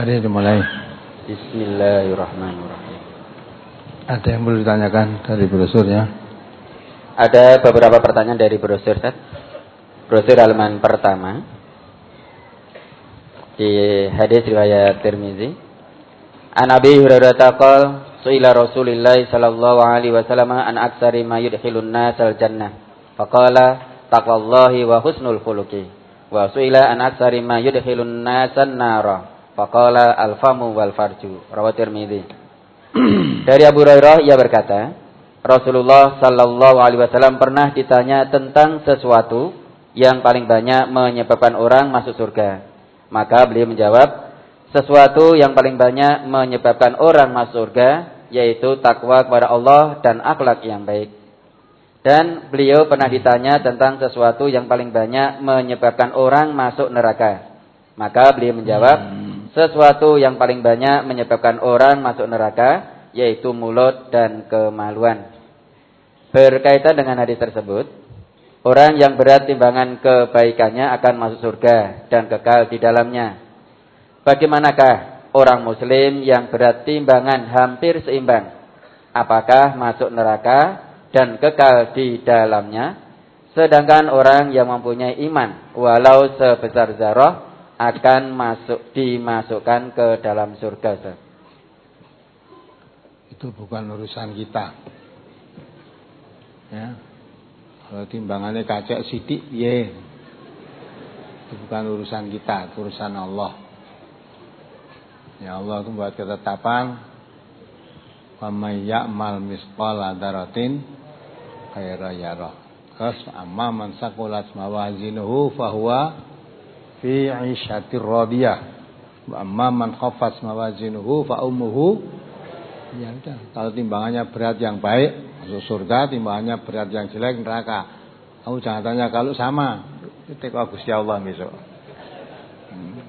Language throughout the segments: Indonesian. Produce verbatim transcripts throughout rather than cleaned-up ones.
Mari dimulai. Bismillahirrahmanirrahim. Ada yang perlu ditanyakan dari brosur ya? Ada beberapa pertanyaan dari brosur, Ustaz. Brosur halaman pertama di hadis riwayat Tirmizi. An Abi Hurairah taqal su'ila Rasulullah sallallahu alaihi wasallam an aktsari ma yudkhilun nasal jannah. Faqala taqwallahi wa husnul khuluqi. Wa su'ila an aktsari ma yudkhilun nasan nara. Faqala al-famu wal farju. Rawi Tirmizi. Dari Abu Hurairah ia berkata, Rasulullah sallallahu alaihi wasallam pernah ditanya tentang sesuatu yang paling banyak menyebabkan orang masuk surga. Maka beliau menjawab, sesuatu yang paling banyak menyebabkan orang masuk surga yaitu takwa kepada Allah dan akhlak yang baik. Dan beliau pernah ditanya tentang sesuatu yang paling banyak menyebabkan orang masuk neraka. Maka beliau menjawab, sesuatu yang paling banyak menyebabkan orang masuk neraka yaitu mulut dan kemaluan. Berkaitan dengan hadis tersebut, orang yang berat timbangan kebaikannya akan masuk surga dan kekal di dalamnya. Bagaimanakah orang muslim yang berat timbangan hampir seimbang? Apakah masuk neraka dan kekal di dalamnya? Sedangkan orang yang mempunyai iman walau sebesar zarah akan masuk dimasukkan ke dalam surga. Itu bukan urusan kita. Ya. Kalau timbangannya kacek sidik, ye. Itu bukan urusan kita, itu urusan Allah. Ya Allah itu buat ketetapan, wa may ya'mal misqala dzarratin khairan yarah. Terus amma man saqulat mawazinuhu fahuwa fi 'ishatir radiyah. Wa amma man khaffat mawazinuhu fa ummuhu, ya udah, kalau timbangannya berat yang baik masuk surga, timbangannya berat yang jelek neraka. Kamu jangan tanya kalau sama, teko Gusti Allah besok. Hmm.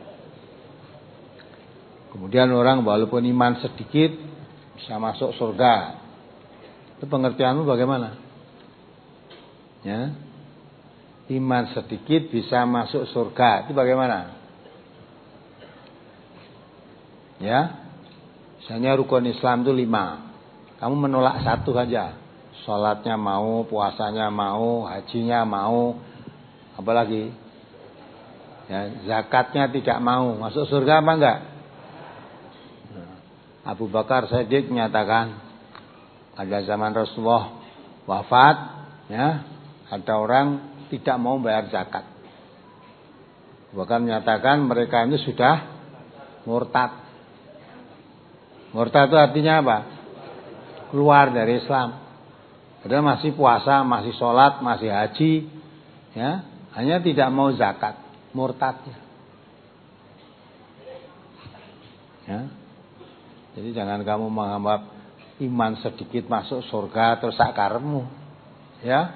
Kemudian orang walaupun iman sedikit bisa masuk surga. Itu pengertianmu bagaimana? Ya. Iman sedikit bisa masuk surga. Itu bagaimana? Ya. Misalnya rukun Islam itu lima. Kamu menolak satu saja. Sholatnya mau, puasanya mau, hajinya mau, apalagi ya, zakatnya tidak mau. Masuk surga apa enggak? Abu Bakar Siddiq menyatakan pada zaman Rasulullah wafat, ya, ada orang tidak mau bayar zakat. Bahkan menyatakan mereka ini sudah murtad. Murtad itu artinya apa? Keluar dari Islam. Padahal masih puasa, masih sholat, masih haji, ya, hanya tidak mau zakat, murtadnya. Ya. Jadi jangan kamu menganggap iman sedikit masuk surga terus sakaremu, ya.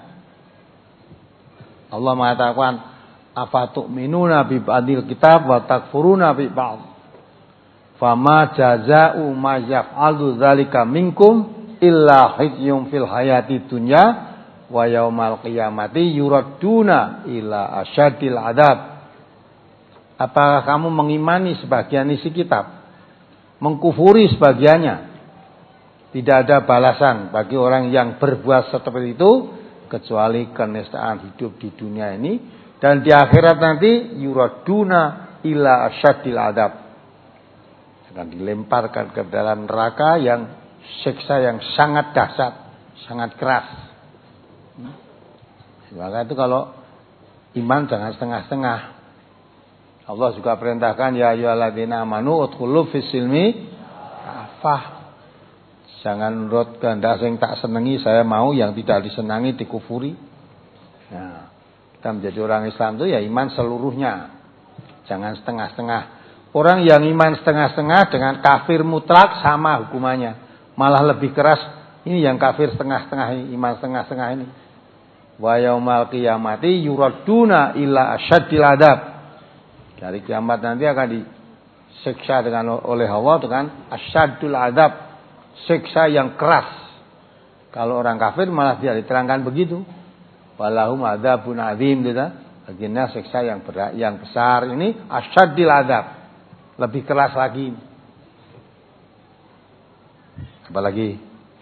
Allah mengatakan, afatu'minuna bi ba'dil kitab wa takfuruna bi ba'd. Fama jazaa'u ma yaf'alu dzalika minkum illa khizyun fil hayati dunya wa yaumal qiyamati yuradduna ila asyadil adab. Apakah kamu mengimani sebagian isi kitab, mengkufuri sebagiannya? Tidak ada balasan bagi orang yang berbuat seperti itu kecuali kenistaan hidup di dunia ini, dan di akhirat nanti yuraduna ila asyadil adab, akan dilemparkan ke dalam neraka yang siksa yang sangat dahsyat, sangat keras. Maka itu kalau iman jangan setengah-setengah. Allah juga perintahkan ya ayyuhalladzina amanu udkhulu fis silmi kafah. Jangan menurut kehendak yang tak senangi saya mau, yang tidak disenangi dikufuri. Nah, kita menjadi orang Islam itu ya iman seluruhnya, jangan setengah-setengah. Orang yang iman setengah-setengah dengan kafir mutlak sama hukumannya, malah lebih keras. Ini yang kafir setengah-setengah ini, iman setengah-setengah ini. Wa yaumal qiyamati yuraduna ila asyadil adab. Dari kiamat nanti akan disiksa dengan oleh Allah dengan asyadul adab, siksa yang keras. Kalau orang kafir malah dia diterangkan begitu. Walahum adzabun adzim, gitu. Bagiannya siksa yang berat, yang besar, ini asyadil adab. lebih keras lagi. Apalagi?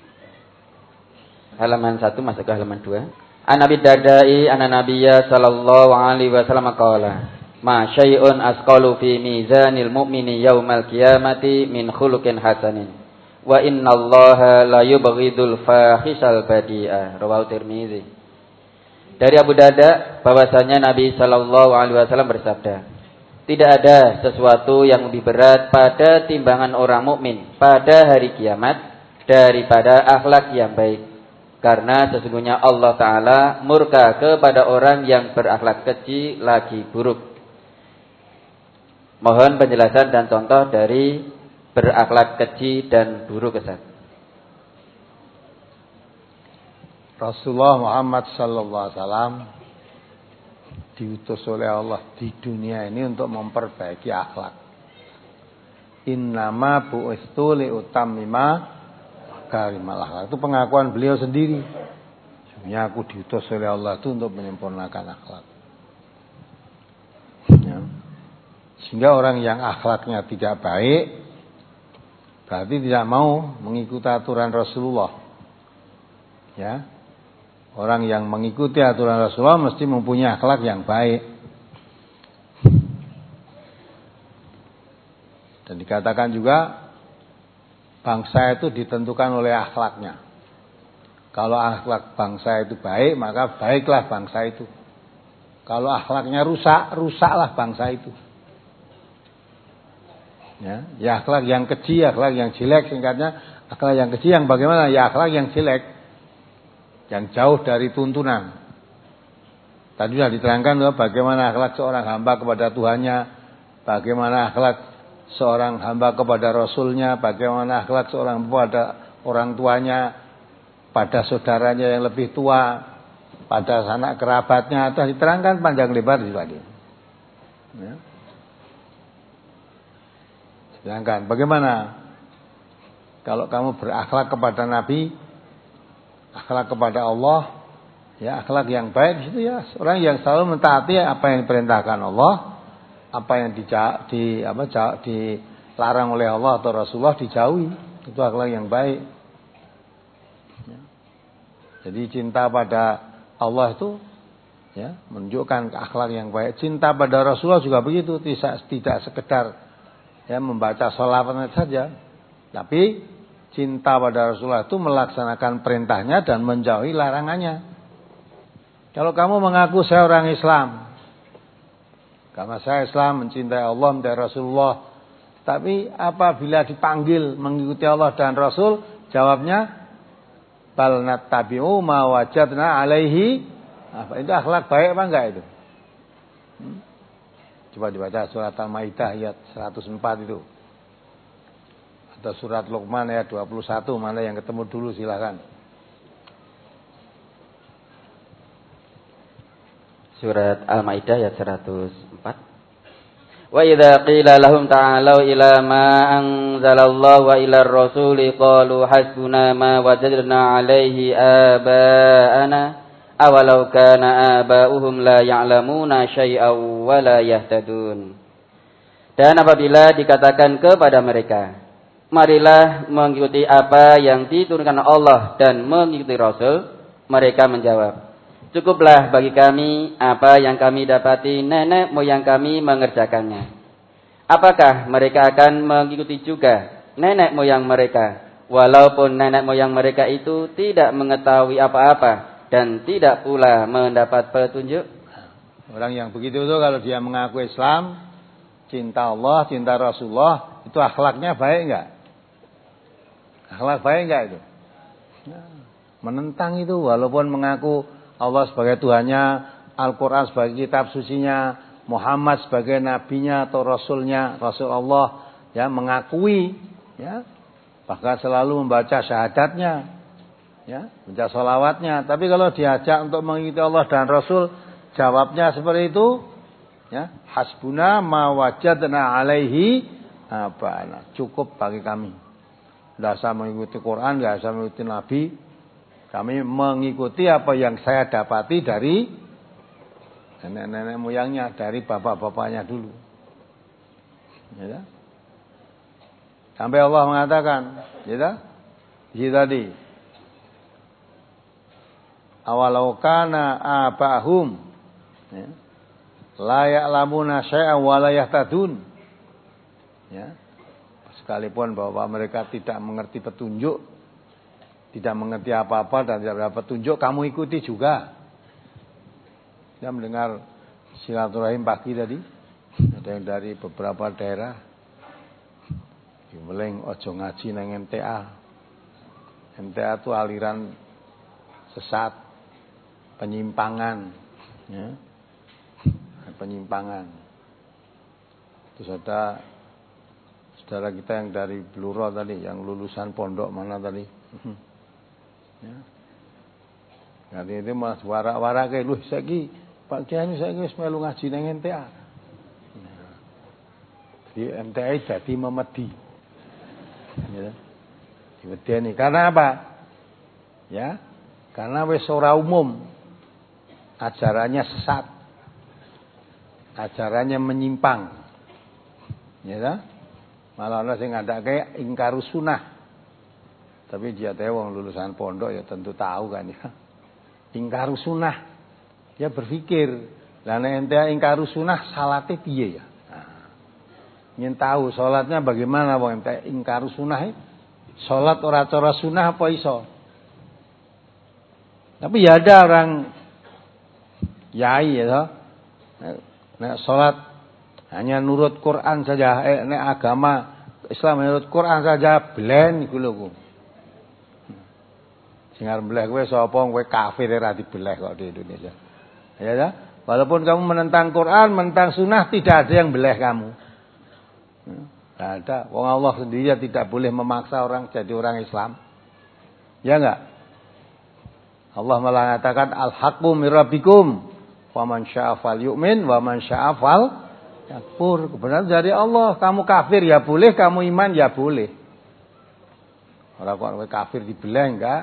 Halaman satu masuk ke halaman dua. An Abi Dardai anna Nabiyya sallallahu alaihi wasallam qala, "Ma syai'un asqalu fi mizanil mu'mini yaumal qiyamati min khuluqin hasanin. Wa innallaha la yubghidul fahisal badi'a." Rawahu Tirmizi. Dari Abu Darda bahwasanya Nabi sallallahu alaihi wasallam bersabda, "Tidak ada sesuatu yang lebih berat pada timbangan orang mukmin pada hari kiamat daripada akhlak yang baik. Karena sesungguhnya Allah Ta'ala murka kepada orang yang berakhlak keji lagi buruk." Mohon penjelasan dan contoh dari berakhlak keji dan buruk, Ustaz. Rasulullah Muhammad sallallahu alaihi wasallam diutus oleh Allah di dunia ini untuk memperbaiki akhlak. Innama bu'istu liutammima karimal akhlak. Itu pengakuan beliau sendiri. Sebenarnya aku diutus oleh Allah itu untuk menyempurnakan akhlak. Ya. Sehingga orang yang akhlaknya tidak baik berarti tidak mau mengikuti aturan Rasulullah. Ya. Orang yang mengikuti aturan Rasulullah mesti mempunyai akhlak yang baik. Dan dikatakan juga bangsa itu ditentukan oleh akhlaknya. Kalau akhlak bangsa itu baik, maka baiklah bangsa itu. Kalau akhlaknya rusak, rusaklah bangsa itu. Ya, ya akhlak yang keji, akhlak yang jelek, singkatnya akhlak yang keji yang bagaimana? Ya akhlak yang jelek, yang jauh dari tuntunan. Tadi sudah diterangkan loh, bagaimana akhlak seorang hamba kepada Tuhannya, bagaimana akhlak seorang hamba kepada Rasulnya, bagaimana akhlak seorang kepada orang tuanya, pada saudaranya yang lebih tua, pada anak kerabatnya, telah diterangkan panjang lebar di tadi. Ya. Sedangkan bagaimana kalau kamu berakhlak kepada Nabi, akhlak kepada Allah, ya akhlak yang baik itu ya orang yang selalu mentaati apa yang diperintahkan Allah, apa yang di, di apa dilarang oleh Allah atau Rasulullah dijauhi, itu akhlak yang baik. Ya. Jadi cinta pada Allah itu ya menunjukkan akhlak yang baik. Cinta pada Rasulullah juga begitu, tidak tidak sekedar ya membaca sholawat saja, tapi cinta pada Rasulullah itu melaksanakan perintahnya dan menjauhi larangannya. Kalau kamu mengaku saya orang Islam, karena saya Islam, mencintai Allah, mencintai Rasulullah, tapi apabila dipanggil mengikuti Allah dan Rasul, jawabnya bal nattabi'u ma wajadna alaihi. Apa itu akhlak baik apa enggak itu? Hmm? Coba dibaca surat Al-Maidah ayat seratus empat itu. Atau surat Luqman ayat dua puluh satu, mana yang ketemu dulu silakan. Surat Al-Maidah ayat seratus empat. Wa idza qila lahum ta'alu ila ma anzalallahu wa ila ar-rasuli qalu hasbuna ma wajadna 'alaihi aba'ana awalau kana aba'uhum la ya'lamuna syai'aw wa la yahtadun. Dan apabila dikatakan kepada mereka, marilah mengikuti apa yang diturunkan Allah dan mengikuti Rasul, mereka menjawab, cukuplah bagi kami apa yang kami dapati nenek moyang kami mengerjakannya. Apakah mereka akan mengikuti juga nenek moyang mereka, walaupun nenek moyang mereka itu tidak mengetahui apa-apa dan tidak pula mendapat petunjuk? Orang yang begitu itu kalau dia mengaku Islam, cinta Allah, cinta Rasulullah, itu akhlaknya baik enggak? Akhlak baik enggak itu? Nah, menentang itu walaupun mengaku Allah sebagai Tuhannya, Al-Quran sebagai kitab sucinya, Muhammad sebagai nabinya atau rasulnya, Rasul Allah, ya mengakui, ya bahkan selalu membaca syahadatnya, ya membaca sholawatnya. Tapi kalau diajak untuk mengikuti Allah dan Rasul, jawabnya seperti itu, ya hasbuna ma wajadna alaihi abana, cukup bagi kami. Tidak usah mengikuti Quran, tidak usah mengikuti Nabi. Kami mengikuti apa yang saya dapati dari nenek-nenek moyangnya, dari bapak-bapaknya dulu. Ya, Sampai Allah mengatakan, gitu? Jadi tadi, awalau kana abahum, ya, la ya'lamuna syai'an wa la yahtadun. Ya. Sekalipun bahwa mereka tidak mengerti petunjuk, tidak mengerti apa-apa dan tidak dapat petunjuk, kamu ikuti juga. Saya mendengar silaturahim pagi tadi, ada yang dari beberapa daerah, Meleng ojo ngaji nang M T A. M T A itu aliran sesat, penyimpangan, ya. Penyimpangan. Terus ada saudara kita yang dari Bluro tadi, yang lulusan pondok mana tadi? Ya. Nanti itu mas warak-warak kayak lu saiki Pak Kiai saiki wis melu ngaji nang M T A. Nah. Di M T A jadi memedi. Ya. Diwedeni karena apa? Ya. Karena wis ora umum. Ajarannya sesat. Ajarannya menyimpang. Ya ta? Malah ana sing ngandake ingkar sunnah. Tapi dia teh wong lulusan pondok ya tentu tahu kan ya. Ingkar sunnah. Dia berpikir, lah nek ente ingkar sunnah salate piye ya? Ingin tahu sholatnya bagaimana wong ente ingkar sunnah. Sholat ora cara sunnah apa iso? Tapi ya ada orang yai ya. Nek sholat hanya nurut Quran saja, eh, nek agama Islam menurut Quran saja blen iku lho. Sing arep mbleh kowe sapa kowe kafir ora dibeleh kok di Indonesia. Ya ya. Walaupun kamu menentang Quran, menentang sunnah, tidak ada yang beleh kamu. Tidak ada. Wong Allah sendiri tidak boleh memaksa orang jadi orang Islam. Ya enggak? Allah malah mengatakan al-haqqu mir rabbikum. Wa man syaa'a falyu'min wa man syaa'a fal yakfur. Kebenaran dari Allah. Kamu kafir ya boleh, kamu iman ya boleh. Orang kok kafir dibelah enggak?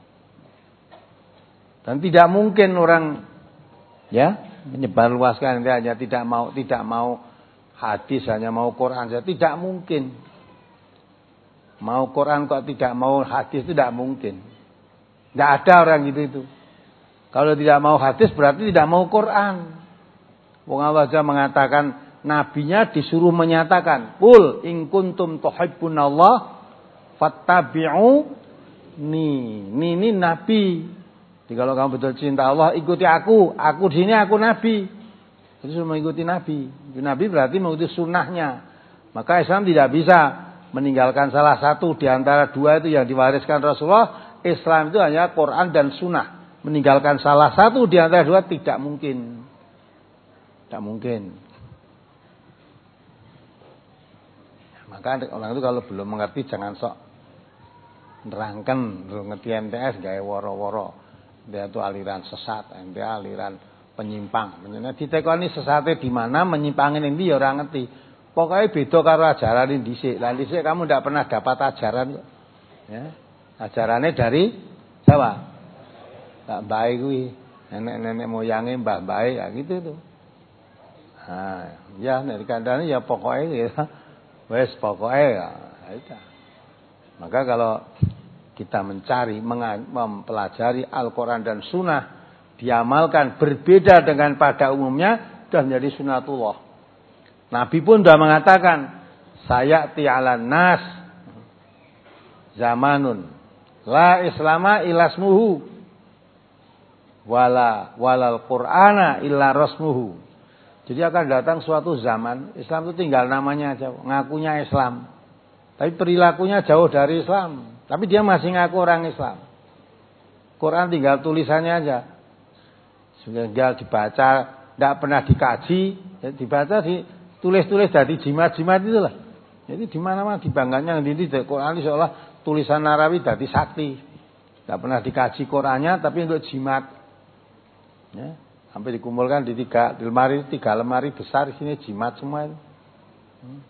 Dan tidak mungkin orang ya menyebarluaskan hanya tidak mau tidak mau hadis, hanya mau Quran saja, tidak mungkin. Mau Quran kok tidak mau hadis itu tidak mungkin. Tidak ada orang gitu itu. Kalau tidak mau hadis berarti tidak mau Quran. Wong Allah saja mengatakan, nabinya disuruh menyatakan, "Qul in kuntum tuhibbunallah fattabi'u ni." Ni ini nabi. Jadi kalau kamu betul cinta Allah, ikuti aku. Aku di sini aku nabi. Jadi suruh mengikuti nabi. Nabi berarti mengikuti sunnahnya. Maka Islam tidak bisa meninggalkan salah satu di antara dua itu yang diwariskan Rasulullah. Islam itu hanya Quran dan sunnah. Meninggalkan salah satu di antara dua tidak mungkin. Tidak mungkin. Maka orang itu kalau belum mengerti jangan sok nerangkan, ngerti M T S gawe woro-woro. Dia itu aliran sesat, dia aliran penyimpang. Menyenangkan ditekoni sesatnya di mana, menyimpangin ini ya orang ngerti. Pokoknya beda karo ajaran ini dhisik. Lah dhisik kamu tidak pernah dapat ajaran kok. Ya. Ajarannya dari siapa? Mbak Bae kuwi. Nenek-nenek moyange Mbak Bae ya gitu tuh. Nah, ya nek dikandani ya pokoknya ya. Wes pokoknya ya. Itu. Maka kalau kita mencari, mempelajari Al-Quran dan Sunnah, diamalkan berbeda dengan pada umumnya, sudah menjadi sunnatullah. Nabi pun sudah mengatakan, sayati ala nas zamanun la islama ilasmuhu wala walal qur'ana illa rasmuhu. Jadi akan datang suatu zaman Islam itu tinggal namanya aja, ngakunya Islam, tapi perilakunya jauh dari Islam. Tapi dia masih ngaku orang Islam. Quran tinggal tulisannya aja. Sudah dibaca, tidak pernah dikaji, dibaca, ditulis-tulis dari jimat-jimat itulah. Jadi di mana-mana dibanggakan di Quran ini seolah tulisan Arabi dari sakti. Tidak pernah dikaji Qurannya, tapi untuk jimat. Ya, sampai dikumpulkan di tiga di lemari, tiga lemari besar di sini jimat semua itu. Hmm.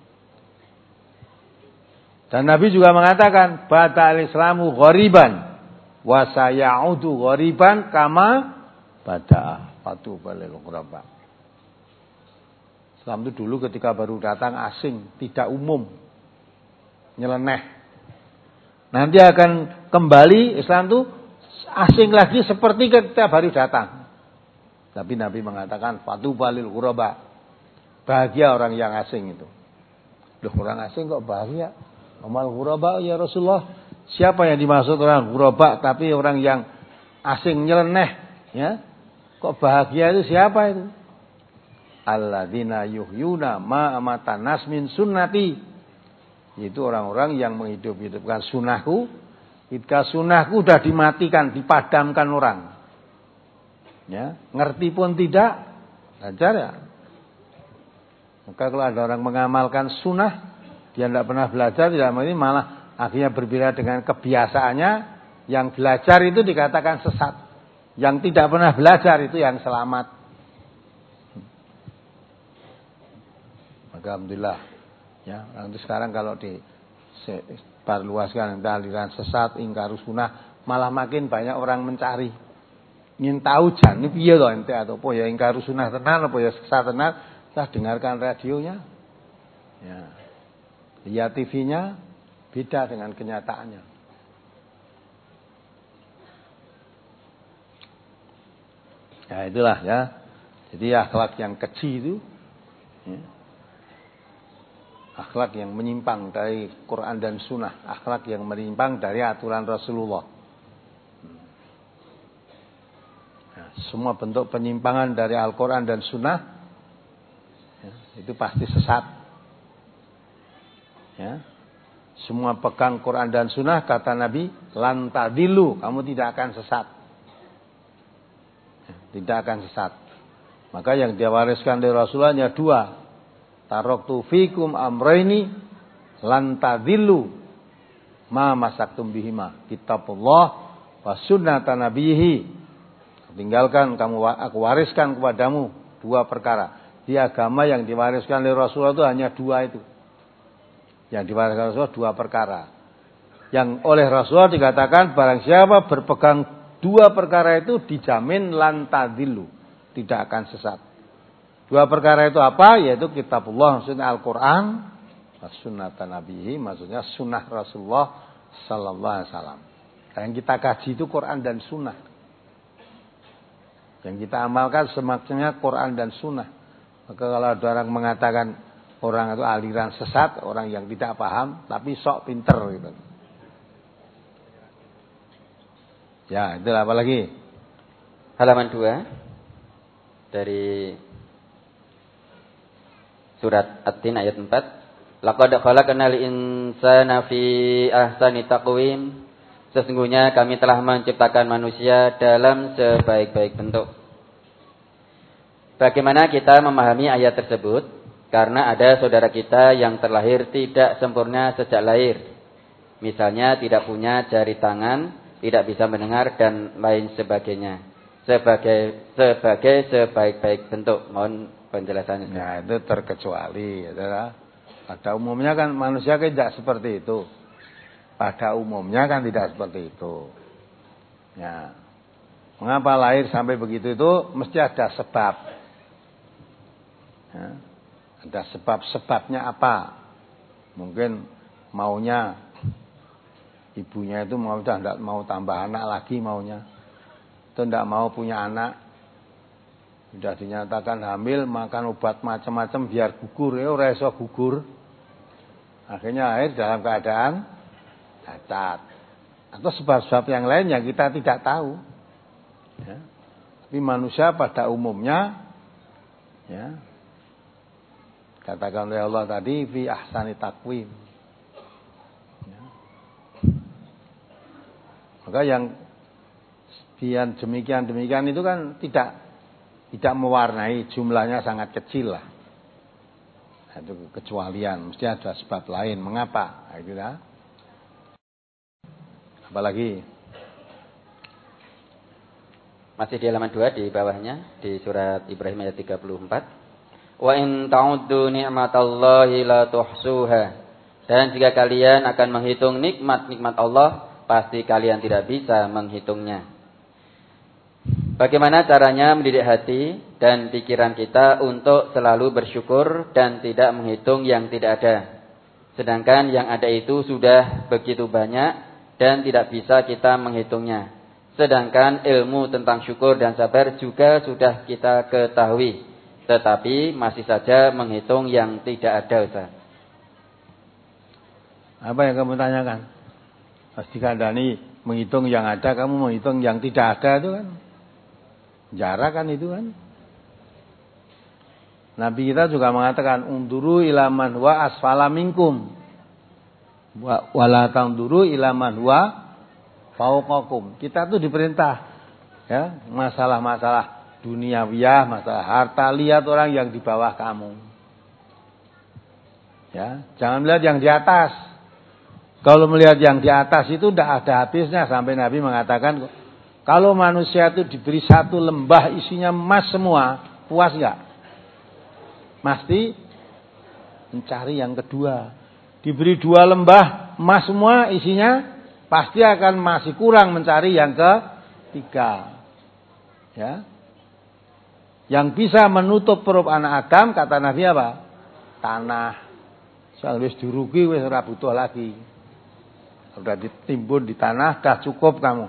Dan Nabi juga mengatakan, Bada'al Islamu ghoriban wa sayaudu ghoriban kama bada'a fatuba lil ghuraba. Islam itu dulu ketika baru datang asing, tidak umum. nyeleneh. Nanti akan kembali Islam itu asing lagi seperti ketika baru datang. Tapi Nabi mengatakan fatuba lil ghuraba. Bahagia orang yang asing itu. Loh, orang asing kok bahagia? Amal ghuraba ya Rasulullah. Siapa yang dimaksud orang ghuraba tapi orang yang asing nyeleneh, ya? Kok bahagia itu siapa itu? Alladzina yuhyuna ma amatan nas min sunnati. Itu orang-orang yang menghidup-hidupkan sunnahku. Ketika sunnahku sudah dimatikan, dipadamkan orang. Ya, ngerti pun tidak, belajar ya. Maka kalau ada orang mengamalkan sunnah, dia tidak pernah belajar, tidak ini malah akhirnya berbeda dengan kebiasaannya. Yang belajar itu dikatakan sesat. Yang tidak pernah belajar itu yang selamat. Maka alhamdulillah, ya, nanti sekarang kalau diperluaskan aliran sesat, ingkar sunnah, malah makin banyak orang mencari. Ingin tahu jan ini piye to ente atau apa ya ingkar sunnah tenan apa ya sesat tenan, saya dengarkan radionya. Ya. Lihat T V-nya beda dengan kenyataannya. Ya itulah ya. Jadi akhlak yang keji itu ya. Akhlak yang menyimpang dari Quran dan Sunnah, akhlak yang menyimpang dari aturan Rasulullah. Nah, semua bentuk penyimpangan dari Al-Quran dan Sunnah ya, itu pasti sesat. Ya. Semua pegang Quran dan Sunnah, kata Nabi, lan tadilu, kamu tidak akan sesat. Ya, tidak akan sesat. Maka yang diwariskan dari Rasulullah hanya dua. Taraktu fikum amraini lan tadillu ma masaktum bihima, kitabullah wa sunnatan nabiyhi. Tinggalkan kamu, aku wariskan kepadamu dua perkara. Di agama yang diwariskan oleh Rasulullah itu hanya dua itu. Yang diwariskan Rasulullah dua perkara. Yang oleh Rasulullah dikatakan barang siapa berpegang dua perkara itu dijamin lan tadillu, tidak akan sesat. Dua perkara itu apa? Yaitu kitabullah, maksudnya Al-Quran, sunnatan nabiyhi, maksudnya sunnah Rasulullah sallallahu alaihi wasallam. Yang kita kaji itu Quran dan sunnah. Yang kita amalkan semaksudnya Quran dan sunnah. Maka kalau ada orang mengatakan orang itu aliran sesat, orang yang tidak paham, tapi sok pinter gitu. Ya, itu apa lagi? Halaman dua dari surat At-Tin ayat empat. Laqad khalaqnal insana fi ahsani taqwim. Sesungguhnya kami telah menciptakan manusia dalam sebaik-baik bentuk. Bagaimana kita memahami ayat tersebut? Karena ada saudara kita yang terlahir tidak sempurna sejak lahir. Misalnya tidak punya jari tangan, tidak bisa mendengar dan lain sebagainya. Sebagai sebagai sebaik-baik bentuk. Mohon penjelasannya. Nah, itu terkecuali adalah pada umumnya kan manusia kan tidak seperti itu. Pada umumnya kan tidak seperti itu. Ya. Mengapa lahir sampai begitu itu mesti ada sebab. Ya. Ada sebab-sebabnya apa? Mungkin maunya ibunya itu mau tidak mau tambah anak lagi maunya. Itu tidak mau punya anak. Sudah dinyatakan hamil, makan obat macam-macam biar gugur, ya ora iso gugur. Akhirnya lahir dalam keadaan cacat. Atau sebab-sebab yang lain yang kita tidak tahu. Ya. Tapi manusia pada umumnya, ya, katakan oleh Allah tadi, fi ahsani taqwim. Ya. Maka yang demikian-demikian itu kan tidak Tidak mewarnai, jumlahnya sangat kecil lah. Itu kecualian, mesti ada sebab lain. Mengapa? Nah, itu dah. Apalagi? Masih di halaman dua di bawahnya, di surat Ibrahim ayat tiga puluh empat. Wa in ta'uddu ni'matallahi la tuhsuha. Dan jika kalian akan menghitung nikmat-nikmat Allah, pasti kalian tidak bisa menghitungnya. Bagaimana caranya mendidik hati dan pikiran kita untuk selalu bersyukur dan tidak menghitung yang tidak ada. Sedangkan yang ada itu sudah begitu banyak dan tidak bisa kita menghitungnya. Sedangkan ilmu tentang syukur dan sabar juga sudah kita ketahui. Tetapi masih saja menghitung yang tidak ada, Ustaz. Apa yang kamu tanyakan? Pasti kandani menghitung yang ada, kamu menghitung yang tidak ada itu kan. Jarak kan itu kan. Nabi kita juga mengatakan unduru ilaman wa asfala minkum. Wa wala tanduru ilaman wa fauqakum. Kita tuh diperintah ya, masalah-masalah duniawiyah, masalah harta, lihat orang yang di bawah kamu. Ya, jangan melihat yang di atas. Kalau melihat yang di atas itu tidak ada habisnya, sampai Nabi mengatakan kalau manusia itu diberi satu lembah isinya emas semua, puas enggak? Mesti mencari yang kedua. Diberi dua lembah emas semua isinya, pasti akan masih kurang mencari yang ketiga. Ya. Yang bisa menutup perut anak Adam, kata Nabi apa? Tanah. Soal wis dirugi wis ora butuh lagi. Sudah ditimbun di tanah, dah cukup kamu.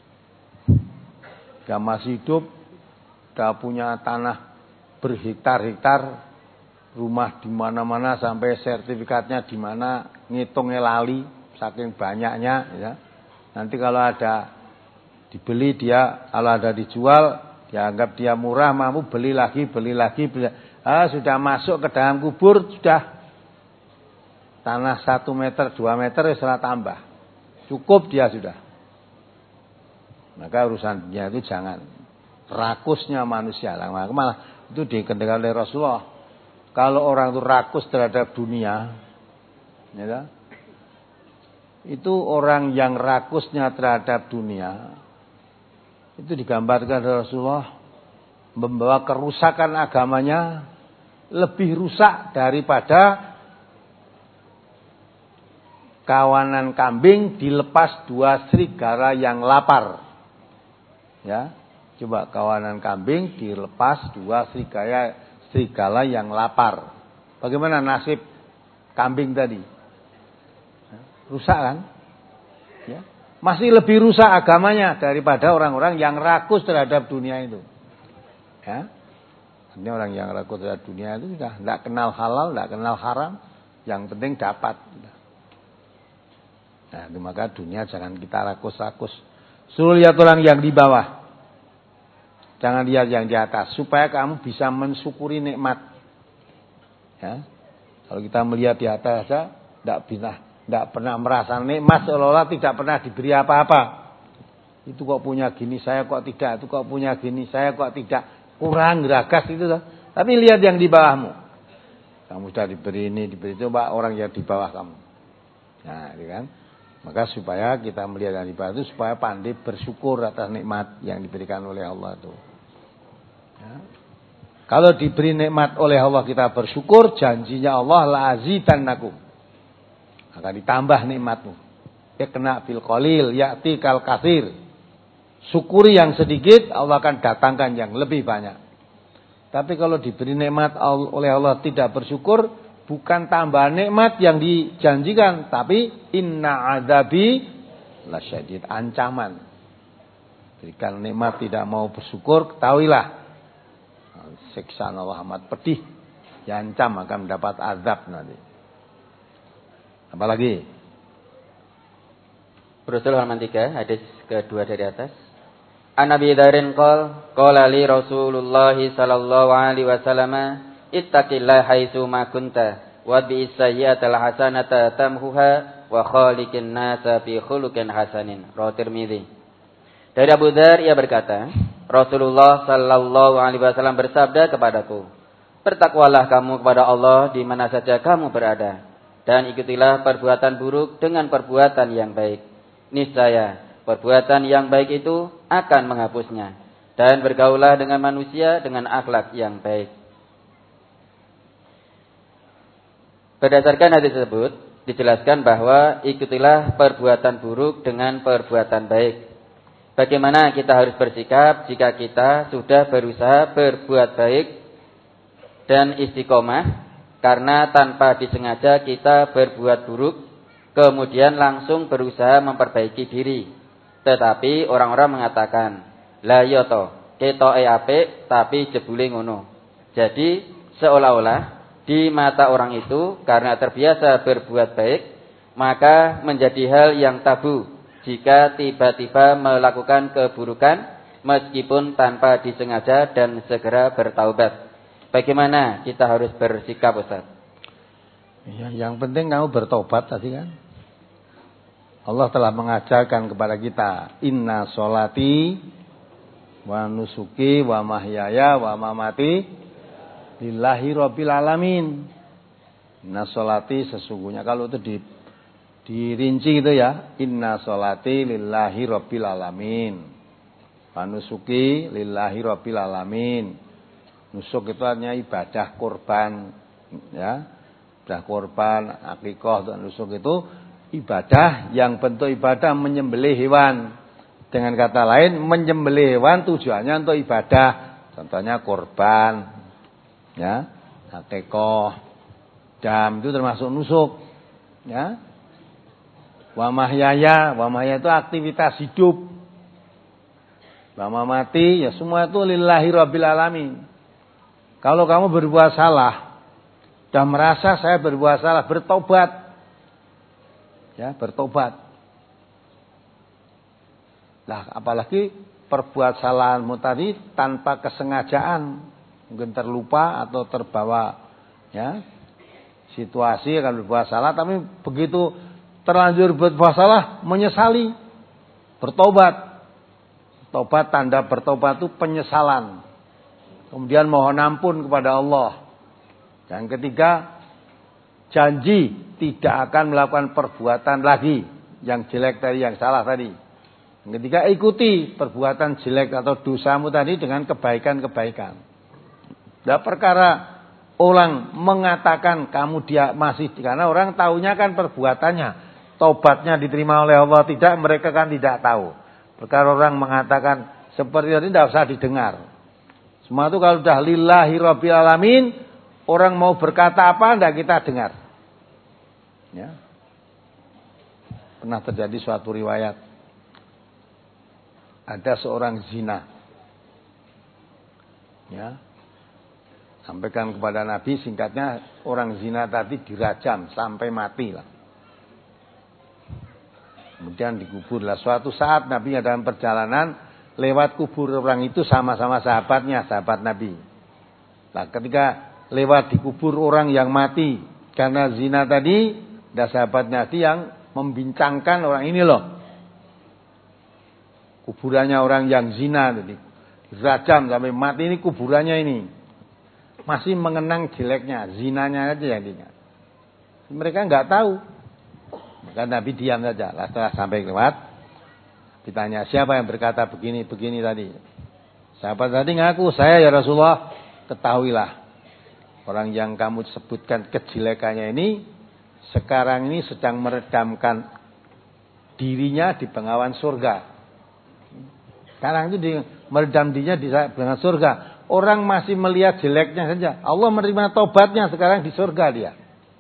Gak masih hidup, dah punya tanah berhektar-hektar, rumah di mana-mana sampai sertifikatnya di mana, ngitungnya lali, saking banyaknya. Ya. Nanti kalau ada dibeli dia, kalau ada dijual, dianggap dia murah, mampu beli lagi, beli lagi, beli. Ah, sudah masuk ke dalam kubur, sudah tanah satu meter, dua meter, setelah tambah. Cukup dia sudah. Maka urusan dunia itu jangan. Rakusnya manusia. Malah itu dikatakan oleh Rasulullah. Kalau orang itu rakus terhadap dunia, ya, itu orang yang rakusnya terhadap dunia, itu digambarkan oleh Rasulullah membawa kerusakan agamanya lebih rusak daripada kawanan kambing dilepas dua serigala yang lapar. Ya, coba kawanan kambing dilepas dua serigala serigala yang lapar. Bagaimana nasib kambing tadi? Rusak kan? Ya. Masih lebih rusak agamanya daripada orang-orang yang rakus terhadap dunia itu. Ya. Ini orang yang rakus terhadap dunia itu sudah tidak kenal halal, tidak kenal haram, yang penting dapat. Nah, maka dunia jangan kita rakus-rakus. Suruh lihat orang yang di bawah. Jangan lihat yang di atas, supaya kamu bisa mensyukuri nikmat. Ya. Kalau kita melihat di atas saja, tidak bisa, tidak pernah merasa nikmat, seolah-olah tidak pernah diberi apa-apa. Itu kok punya gini, saya kok tidak. Itu kok punya gini, saya kok tidak. Kurang geragas itu. Tapi lihat yang di bawahmu. Kamu sudah diberi ini, diberi itu, coba orang yang di bawah kamu. Nah, itu kan. Maka supaya kita melihat yang di bawah itu, supaya pandai bersyukur atas nikmat yang diberikan oleh Allah itu. Ya. Kalau diberi nikmat oleh Allah kita bersyukur, janjinya Allah la azidannakum. Akan ditambah nikmatmu. Ikna bil qalil ya'ti kal katsir. Syukuri yang sedikit, Allah akan datangkan yang lebih banyak. Tapi kalau diberi nikmat oleh Allah tidak bersyukur, bukan tambah nikmat yang dijanjikan, tapi inna adzabi lasyadid, ancaman. Berikan nikmat tidak mau bersyukur, ketahuilah siksaan Allah amat pedih, diancam akan mendapat azab nanti. Apalagi? Rasul halaman tiga, hadis kedua dari atas. An Abi Dzarrin qol qala li Rasulullah sallallahu alaihi wasallam ittaqillaha haitsu ma kunta wa bi sayyi'atil hasanata tamhuha wa khaliqin nasa bi khuluqin hasanin. Rawi Tirmizi. Dari Abu Dzar ia berkata, Rasulullah sallallahu alaihi wasallam bersabda kepadaku, bertakwalah kamu kepada Allah di mana saja kamu berada, dan ikutilah perbuatan buruk dengan perbuatan yang baik. Niscaya perbuatan yang baik itu akan menghapusnya, dan bergaulah dengan manusia dengan akhlak yang baik. Berdasarkan hadis tersebut dijelaskan bahwa ikutilah perbuatan buruk dengan perbuatan baik. Bagaimana kita harus bersikap jika kita sudah berusaha berbuat baik dan istiqomah, karena tanpa disengaja kita berbuat buruk, kemudian langsung berusaha memperbaiki diri. Tetapi orang-orang mengatakan, la yo to, ketoke apik tapi jebule ngono. Jadi seolah-olah di mata orang itu karena terbiasa berbuat baik, maka menjadi hal yang tabu jika tiba-tiba melakukan keburukan meskipun tanpa disengaja dan segera bertaubat. Bagaimana kita harus bersikap, Ustaz? Ya, yang penting kamu bertobat tadi kan. Allah telah mengajarkan kepada kita, inna sholati wa nusuki wa mahyaya wa mamati lillahi rabbil alamin. Inna sholati, sesungguhnya kalau itu di, dirinci itu ya, inna sholati lillahi rabbil alamin. Wa nusuki lillahi rabbil alamin. Nusuk itu artinya ibadah kurban, ya. Ibadah kurban, akikah dan nusuk itu ibadah yang bentuk ibadah menyembelih hewan. Dengan kata lain, menyembelih hewan tujuannya untuk ibadah. Contohnya kurban, ya, akikah, dam itu termasuk nusuk, ya. Wa mahyaya, wa mahyaya itu aktivitas hidup. Wa mamati, ya semua itu lillahi rabbil alamin. Kalau kamu berbuat salah dan merasa saya berbuat salah, bertobat. Ya, bertobat. Lah, apalagi perbuat salahmu tadi tanpa kesengajaan, mungkin terlupa atau terbawa ya situasi akan berbuat salah, tapi begitu terlanjur berbuat salah menyesali, bertobat. Tobat, tanda bertobat itu penyesalan. Kemudian mohon ampun kepada Allah. Yang ketiga, janji tidak akan melakukan perbuatan lagi yang jelek tadi, yang salah tadi. Yang ketiga, ikuti perbuatan jelek atau dosamu tadi dengan kebaikan-kebaikan. Nah, perkara orang mengatakan kamu dia masih, karena orang taunya kan perbuatannya, tobatnya diterima oleh Allah tidak, mereka kan tidak tahu. Perkara orang mengatakan seperti ini tidak usah didengar. Semua itu kalau sudah lillahi rabbil alamin, orang mau berkata apa tidak kita dengar. Ya. Pernah terjadi suatu riwayat. Ada seorang zina. Ya. Sampaikan kepada Nabi, singkatnya orang zina tadi dirajam sampai mati lah. Kemudian dikuburlah. Suatu saat Nabi dalam perjalanan lewat kubur orang itu sama-sama sahabatnya, sahabat Nabi. Nah, ketika lewat di kubur orang yang mati karena zina tadi, ada sahabat Nabi yang membincangkan orang ini loh. Kuburannya orang yang zina tadi, dirajam sampai mati, ini kuburannya ini. Masih mengenang jeleknya, zinanya aja yang diingat. Mereka enggak tahu. Maka Nabi diam saja. Setelah sampai lewat, ditanya siapa yang berkata begini-begini tadi. Sahabat tadi ngaku, saya ya Rasulullah. Ketahuilah, orang yang kamu sebutkan kejelekannya ini, sekarang ini sedang meredamkan dirinya di bengawan surga. Sekarang itu di, meredam dirinya di bengawan surga. Orang masih melihat jeleknya saja. Allah menerima tobatnya, sekarang di surga dia.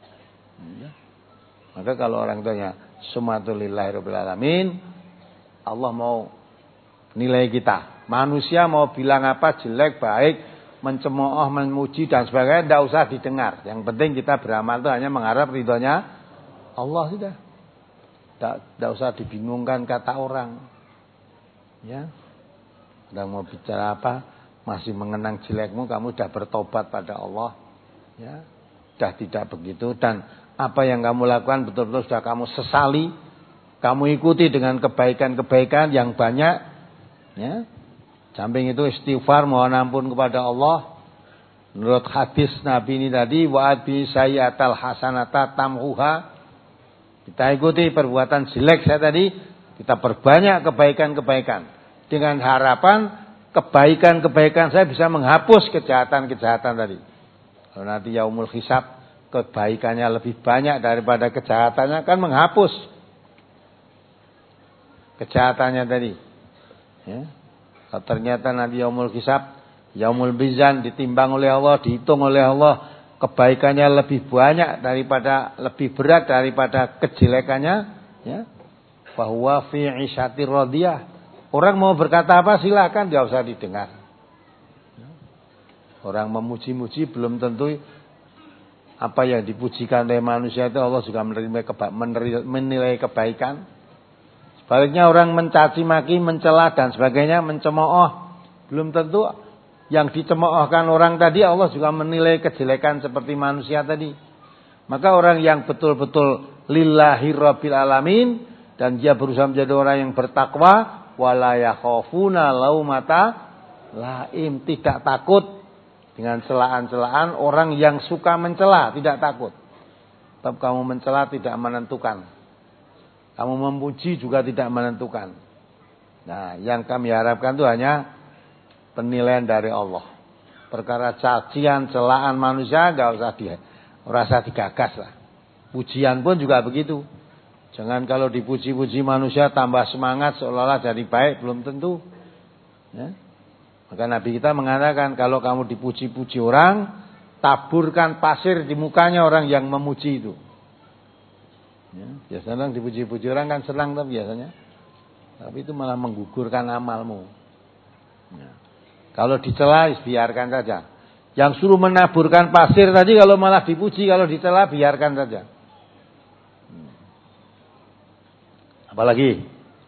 Maka kalau orang tuanya sumatulillahi rabbil alamin, Allah mau nilai kita. Manusia mau bilang apa, jelek, baik, mencemooh, memuji dan sebagainya, tidak usah didengar. Yang penting kita beramal itu hanya mengharap ridhonya Allah sudah. Tidak, tidak usah dibingungkan kata orang. Ya, sedang mau bicara apa, masih mengenang jelekmu, kamu sudah bertobat pada Allah. Ya, sudah tidak begitu, dan apa yang kamu lakukan betul-betul sudah kamu sesali, kamu ikuti dengan kebaikan-kebaikan yang banyak. Ya, samping itu istighfar, mohon ampun kepada Allah. Menurut hadis Nabi ini tadi, wa'adbi sayyatal hasanata tamhuha. Kita ikuti perbuatan jelek saya tadi, kita perbanyak kebaikan-kebaikan dengan harapan kebaikan-kebaikan saya bisa menghapus kejahatan-kejahatan tadi. Kalau nanti yaumul hisab kebaikannya lebih banyak daripada kejahatannya, kan menghapus kejahatannya tadi. Ya. Ternyata nanti yaumul hisab, yaumul bizan, ditimbang oleh Allah, dihitung oleh Allah kebaikannya lebih banyak daripada lebih berat daripada kejelekannya, ya. Bahwa fi 'isyatir radiyah. Orang mau berkata apa silakan, enggak usah didengar. Orang memuji-muji belum tentu apa yang dipujikan oleh manusia itu Allah juga menerima keba- menilai kebaikan. Sebaliknya orang mencaci maki, mencela dan sebagainya, mencemooh, belum tentu yang dicemoohkan orang tadi Allah juga menilai kejelekan seperti manusia tadi. Maka orang yang betul-betul lillahi rabbil alamin dan dia berusaha menjadi orang yang bertakwa, wala yakhafuna laumata laim, tidak takut dengan celaan-celaan orang yang suka mencela, tidak takut. Tapi kamu mencela tidak menentukan. Kamu memuji juga tidak menentukan. Nah, yang kami harapkan itu hanya penilaian dari Allah. Perkara cacian, celaan manusia enggak usah di rasa digagas lah. Pujian pun juga begitu. Jangan kalau dipuji-puji manusia tambah semangat seolah-olah jadi baik, belum tentu. Ya. Maka Nabi kita mengatakan kalau kamu dipuji-puji orang, taburkan pasir di mukanya orang yang memuji itu. Ya, biasanya orang dipuji-puji orang kan senang tuh biasanya. Tapi itu malah menggugurkan amalmu. Ya. Kalau dicela biarkan saja. Yang suruh menaburkan pasir tadi kalau malah dipuji, kalau dicela biarkan saja. Apalagi?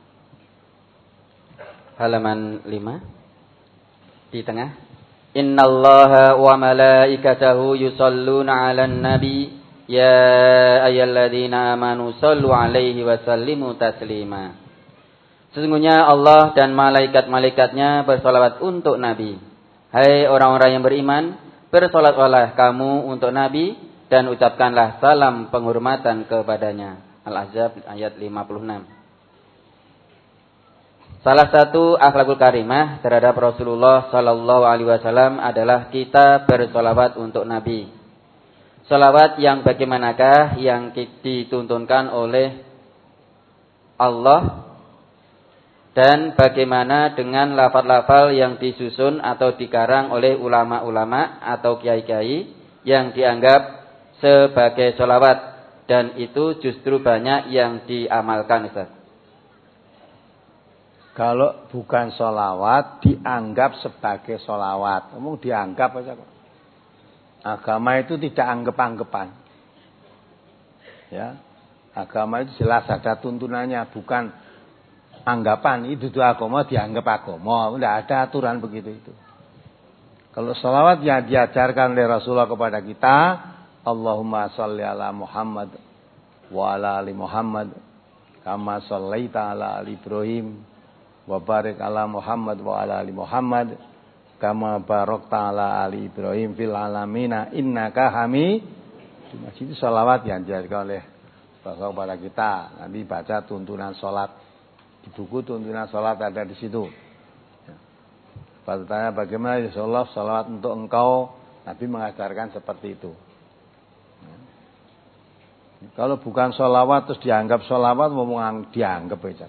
Halaman lima. Di tengah. Innallaha wa malaikatahu yusalluna 'alan nabi ya ayyuhalladzina amanu shallu 'alaihi wa sallimu taslima. Sesungguhnya Allah dan malaikat-malaikatnya bersolawat untuk Nabi. Hai orang-orang yang beriman, bersolawatlah kamu untuk Nabi dan ucapkanlah salam penghormatan kepadanya. Al-Ahzab ayat lima puluh enam. Salah satu akhlakul karimah terhadap Rasulullah sallallahu alaihi wasallam adalah kita bersolawat untuk Nabi. Solawat yang bagaimanakah yang dituntunkan oleh Allah dan bagaimana dengan lafal-lafal yang disusun atau dikarang oleh ulama-ulama atau kiai-kiai yang dianggap sebagai solawat dan itu justru banyak yang diamalkan, Ustaz. Kalau bukan solawat dianggap sebagai solawat, kamu dianggap aja kok. Agama itu tidak anggap-anggapan. Ya, agama itu jelas ada tuntunannya, bukan anggapan. Itu tuh agama dianggap agama, tidak ada aturan begitu itu. Kalau solawat yang diajarkan oleh Rasulullah kepada kita, Allahumma sholli ala Muhammad wa ala ali Muhammad kama shallaita ala ali Ibrahim wa barik ala Muhammad wa ala ali Muhammad kama barakta ala ali Ibrahim fil alamina innaka hamidum Majid. Itu sholawat yang diajarkan oleh Rasulullah kepada kita. Nanti baca tuntunan sholat di buku, tuntunan sholat ada di situ. Bertanya bagaimana ya Rasulullah sholawat untuk engkau, Nabi mengajarkan seperti itu. Kalau bukan sholawat terus dianggap sholawat, mau dianggap aja.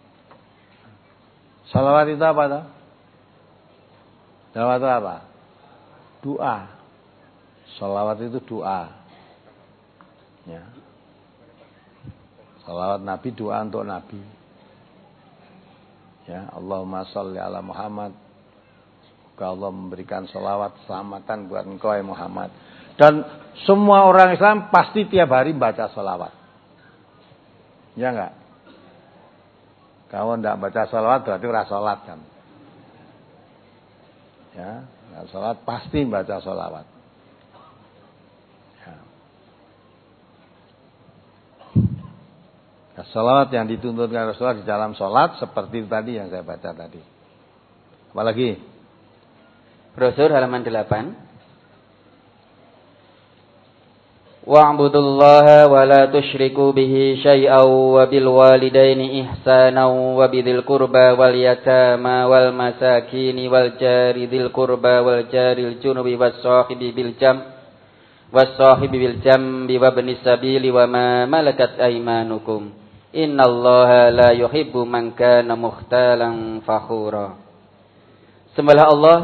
Sholawat itu apa tuh? Sholawat itu apa? Doa. Sholawat itu doa. Ya. Sholawat Nabi, doa untuk Nabi. Ya, Allahumma sholli ala Muhammad. Semoga Allah memberikan sholawat keselamatan buat engkau ya Muhammad. Dan semua orang Islam pasti tiap hari baca sholawat. Ya enggak? Kalau enggak baca sholawat berarti ora sholat kan. Ya, enggak sholat pasti baca sholawat. Ya. Nah, sholawat yang dituntutkan Rasulullah di dalam sholat seperti tadi yang saya baca tadi. Apalagi? Brosur halaman delapan. Wa'budullaha wa la tusyriku bihi syai'aw wa bil walidaini ihsanaw wa bidzil qurba wal yatama wal masakini wal jari dzil qurba wal jaril junubi was sahibi bil jam was sahibi bil jambi wa ibnis sabili wa ma malakat aymanukum innallaha la yuhibbu man kana mukhtalan fakhura. Sembahlah Allah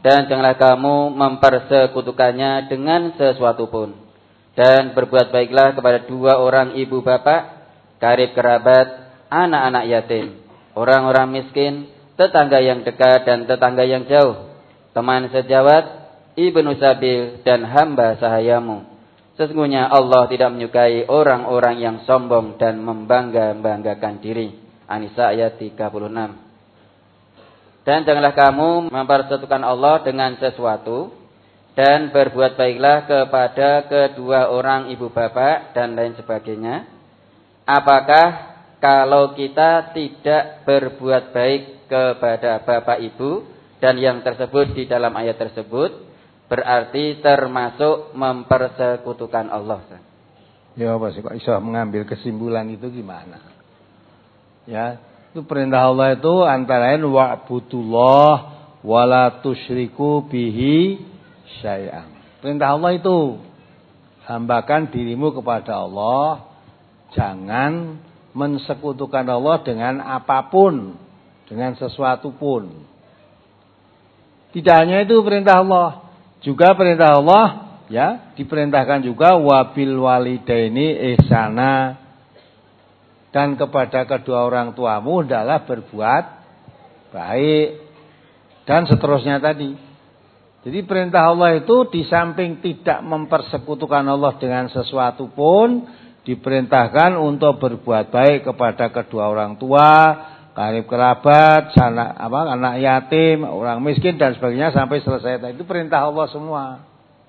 dan janganlah kamu mempersekutukannya dengan sesuatu pun. Dan berbuat baiklah kepada dua orang ibu bapak, karib kerabat, anak-anak yatim, orang-orang miskin, tetangga yang dekat dan tetangga yang jauh, teman sejawat, ibnu sabil dan hamba sahayamu. Sesungguhnya Allah tidak menyukai orang-orang yang sombong dan membangga-banggakan diri. An-Nisa ayat tiga puluh enam. Dan janganlah kamu mempersekutukan Allah dengan sesuatu, dan berbuat baiklah kepada kedua orang ibu bapak dan lain sebagainya. Apakah kalau kita tidak berbuat baik kepada bapak ibu dan yang tersebut di dalam ayat tersebut berarti termasuk mempersekutukan Allah? Ya apa sih kok bisa mengambil kesimpulan itu gimana? Ya, itu perintah Allah itu antara lain wa'budullah wala tusyriku bihi syai'an. Perintah Allah itu hambakan dirimu kepada Allah, jangan mensekutukan Allah dengan apapun, dengan sesuatu pun. Tidak hanya itu perintah Allah, juga perintah Allah ya diperintahkan juga wabil walidaini ihsana, dan kepada kedua orang tuamu adalah berbuat baik, dan seterusnya tadi. Jadi perintah Allah itu di samping tidak mempersekutukan Allah dengan sesuatu pun, diperintahkan untuk berbuat baik kepada kedua orang tua, karib kerabat, anak apa anak yatim, orang miskin dan sebagainya sampai selesai. Itu perintah Allah semua.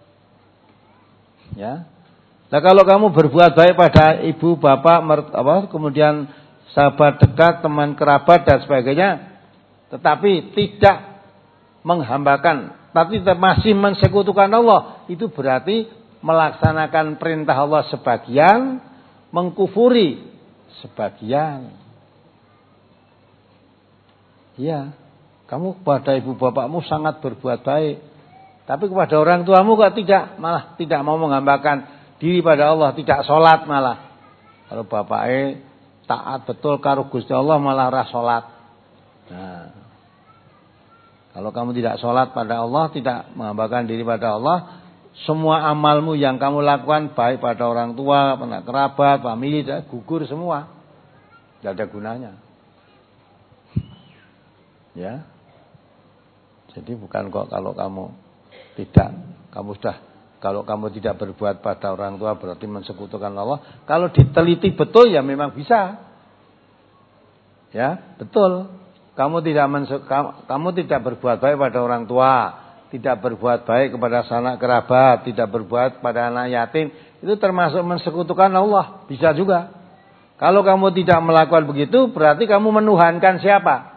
Ya. Nah, kalau kamu berbuat baik pada ibu, bapak, mert, apa, kemudian sahabat dekat, teman kerabat dan sebagainya, tetapi tidak menghambakan, tapi masih mensekutukan Allah, itu berarti melaksanakan perintah Allah sebagian, mengkufuri sebagian. Iya, kamu kepada ibu bapakmu sangat berbuat baik, tapi kepada orang tuamu kok tidak, malah tidak mau menghambakan diri pada Allah, tidak sholat malah. Kalau bapaknya taat betul karo Gusti Allah malah ora sholat. Nah, kalau kamu tidak sholat pada Allah, tidak menghambakan diri pada Allah, semua amalmu yang kamu lakukan baik pada orang tua, anak kerabat, famili, gugur semua, tidak ada gunanya. Ya, jadi bukan kok kalau kamu tidak, kamu sudah. Kalau kamu tidak berbuat pada orang tua berarti mensekutukan Allah. Kalau diteliti betul ya memang bisa. Ya, betul. Kamu tidak mense- kamu, kamu tidak berbuat baik pada orang tua, tidak berbuat baik kepada sanak kerabat, tidak berbuat pada anak yatim, itu termasuk mensekutukan Allah, bisa juga. Kalau kamu tidak melakukan begitu berarti kamu menuhankan siapa?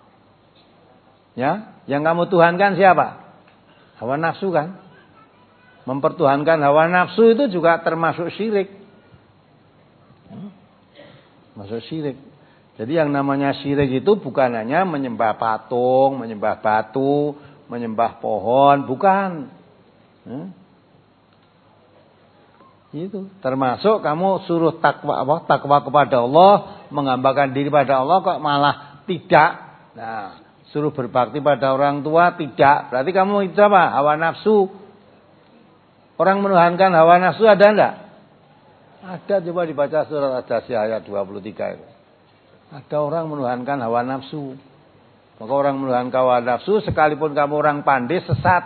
Ya, yang kamu tuhankan siapa? Hawa nafsu kan? Mempertuhankan hawa nafsu itu juga termasuk syirik. Masuk syirik. Jadi yang namanya syirik itu bukan hanya menyembah patung, menyembah batu, menyembah pohon, bukan. Hmm? Itu termasuk kamu suruh takwa apa? Takwa kepada Allah, menghambakan diri pada Allah kok malah tidak. Nah, suruh berbakti pada orang tua tidak. Berarti kamu itu apa? Hawa nafsu. Orang menuhankan hawa nafsu ada enggak? Ada, coba dibaca surat Al-Jasiyah ayat dua puluh tiga itu. Ada orang menuhankan hawa nafsu. Maka orang menuhankan hawa nafsu sekalipun kamu orang pandai sesat.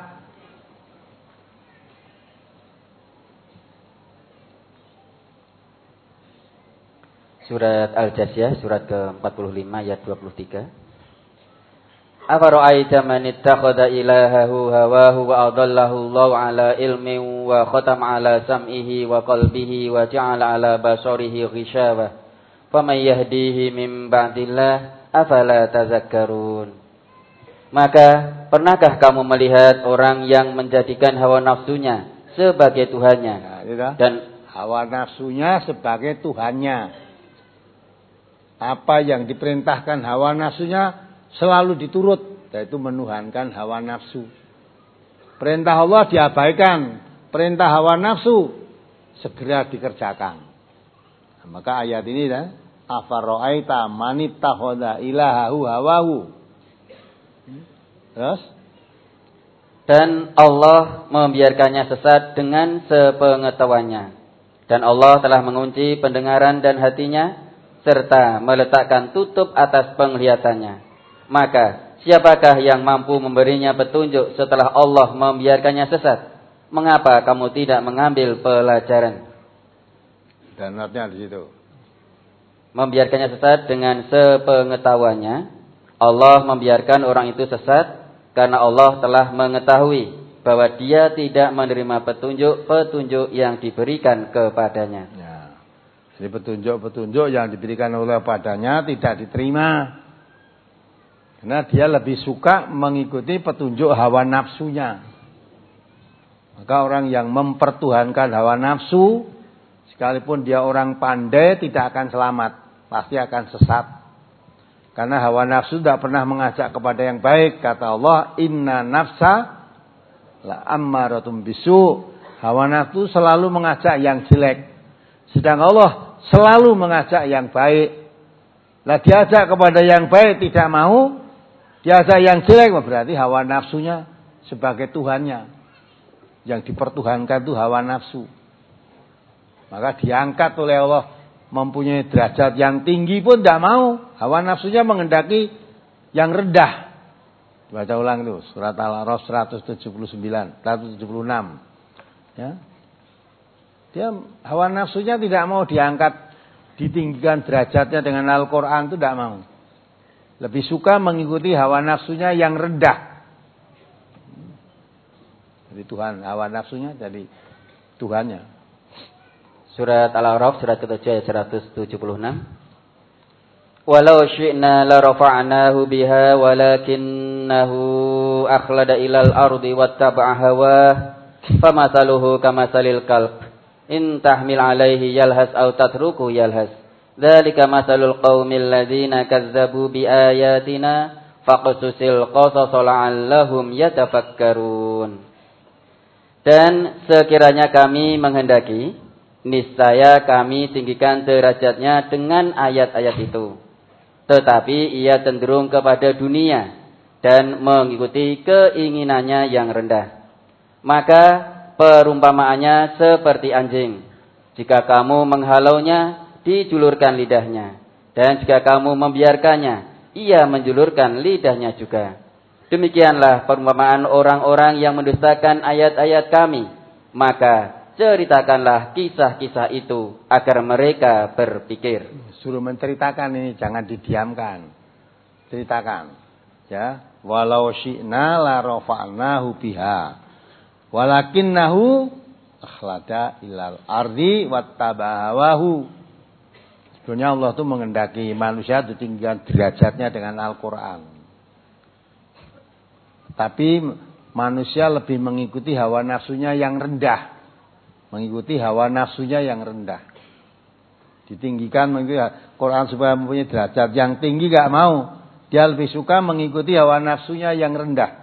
Surat Al-Jasiyah surat ke empat puluh lima ayat dua puluh tiga. Afara'aita man ittakhadha ilahahu hawahu wa adallahu Allahu ala ilmin wa khatama ala sam'ihi wa qalbihi wa ja'ala ala basarihi ghishawa faman yahdihi min ba'dillah afala tazakkarun. Maka pernahkah kamu melihat orang yang menjadikan hawa nafsunya sebagai tuhannya? Nah, gitu. Dan hawa nafsunya sebagai tuhannya. Apa yang diperintahkan hawa nafsunya selalu diturut, yaitu menuhankan hawa nafsu. Perintah Allah diabaikan, perintah hawa nafsu segera dikerjakan. Nah, maka ayat ini kan, afara'aita man ittakhadha ilahahu hawahu. Terus Dan Allah membiarkannya sesat dengan sepengetahuannya. Dan Allah telah mengunci pendengaran dan hatinya, serta meletakkan tutup atas penglihatannya. Maka siapakah yang mampu memberinya petunjuk setelah Allah membiarkannya sesat? Mengapa kamu tidak mengambil pelajaran? Dan notnya di situ. Membiarkannya sesat dengan sepengetahuannya. Allah membiarkan orang itu sesat karena Allah telah mengetahui bahwa dia tidak menerima petunjuk-petunjuk yang diberikan kepadanya. Ya. Jadi petunjuk-petunjuk yang diberikan oleh padanya tidak diterima. Karena dia lebih suka mengikuti petunjuk hawa nafsunya. Maka orang yang mempertuhankan hawa nafsu, sekalipun dia orang pandai, tidak akan selamat. Pasti akan sesat. Karena hawa nafsu tidak pernah mengajak kepada yang baik. Kata Allah, inna nafsa la ammaratum bisu. Hawa nafsu selalu mengajak yang jelek. Sedang Allah selalu mengajak yang baik. Lah diajak kepada yang baik tidak mau, diajak yang jelek berarti hawa nafsunya sebagai Tuhannya. Yang dipertuhankan itu hawa nafsu. Maka diangkat oleh Allah mempunyai derajat yang tinggi pun tidak mau. Hawa nafsunya menghendaki yang rendah. Baca ulang itu surat Al-A'raf seratus tujuh puluh sembilan, seratus tujuh puluh enam. Ya. Dia hawa nafsunya tidak mau diangkat, ditinggikan derajatnya dengan Al-Qur'an itu tidak mau. Lebih suka mengikuti hawa nafsunya yang rendah. Jadi Tuhan, hawa nafsunya jadi Tuhannya. Surat Al-A'raf surat ketujuh ayat seratus tujuh puluh enam. Walau syi'na la rafa'nahu biha walakinnahu akhlada ilal ardi wattaba'a hawah famathaluhu kamathalil kalb in tahmil alaihi yalhas aw tatruku yalhas dzalika mathalul qaumil ladzina kazzabu biayatina faqsusil qasas la'allahum yatafakkarun. Dan sekiranya kami menghendaki, niscaya kami tinggikan derajatnya dengan ayat-ayat itu. Tetapi ia cenderung kepada dunia dan mengikuti keinginannya yang rendah. Maka perumpamaannya seperti anjing. Jika kamu menghalaunya, dijulurkan lidahnya. Dan jika kamu membiarkannya, ia menjulurkan lidahnya juga. Demikianlah perumpamaan orang-orang yang mendustakan ayat-ayat kami. Maka ceritakanlah kisah-kisah itu agar mereka berpikir. Suruh menceritakan ini, jangan didiamkan. Ceritakan. Ya, walau syi'na la rafa'nahu biha. Walakinnahu akhlada ilal ardi wattabahawahu. Sebenarnya Allah itu menghendaki manusia ditinggikan derajatnya dengan Al-Qur'an. Tapi manusia lebih mengikuti hawa nafsunya yang rendah. Mengikuti hawa nafsunya yang rendah. Ditinggikan mengikuti Quran supaya mempunyai derajat yang tinggi gak mau. Dia lebih suka mengikuti hawa nafsunya yang rendah.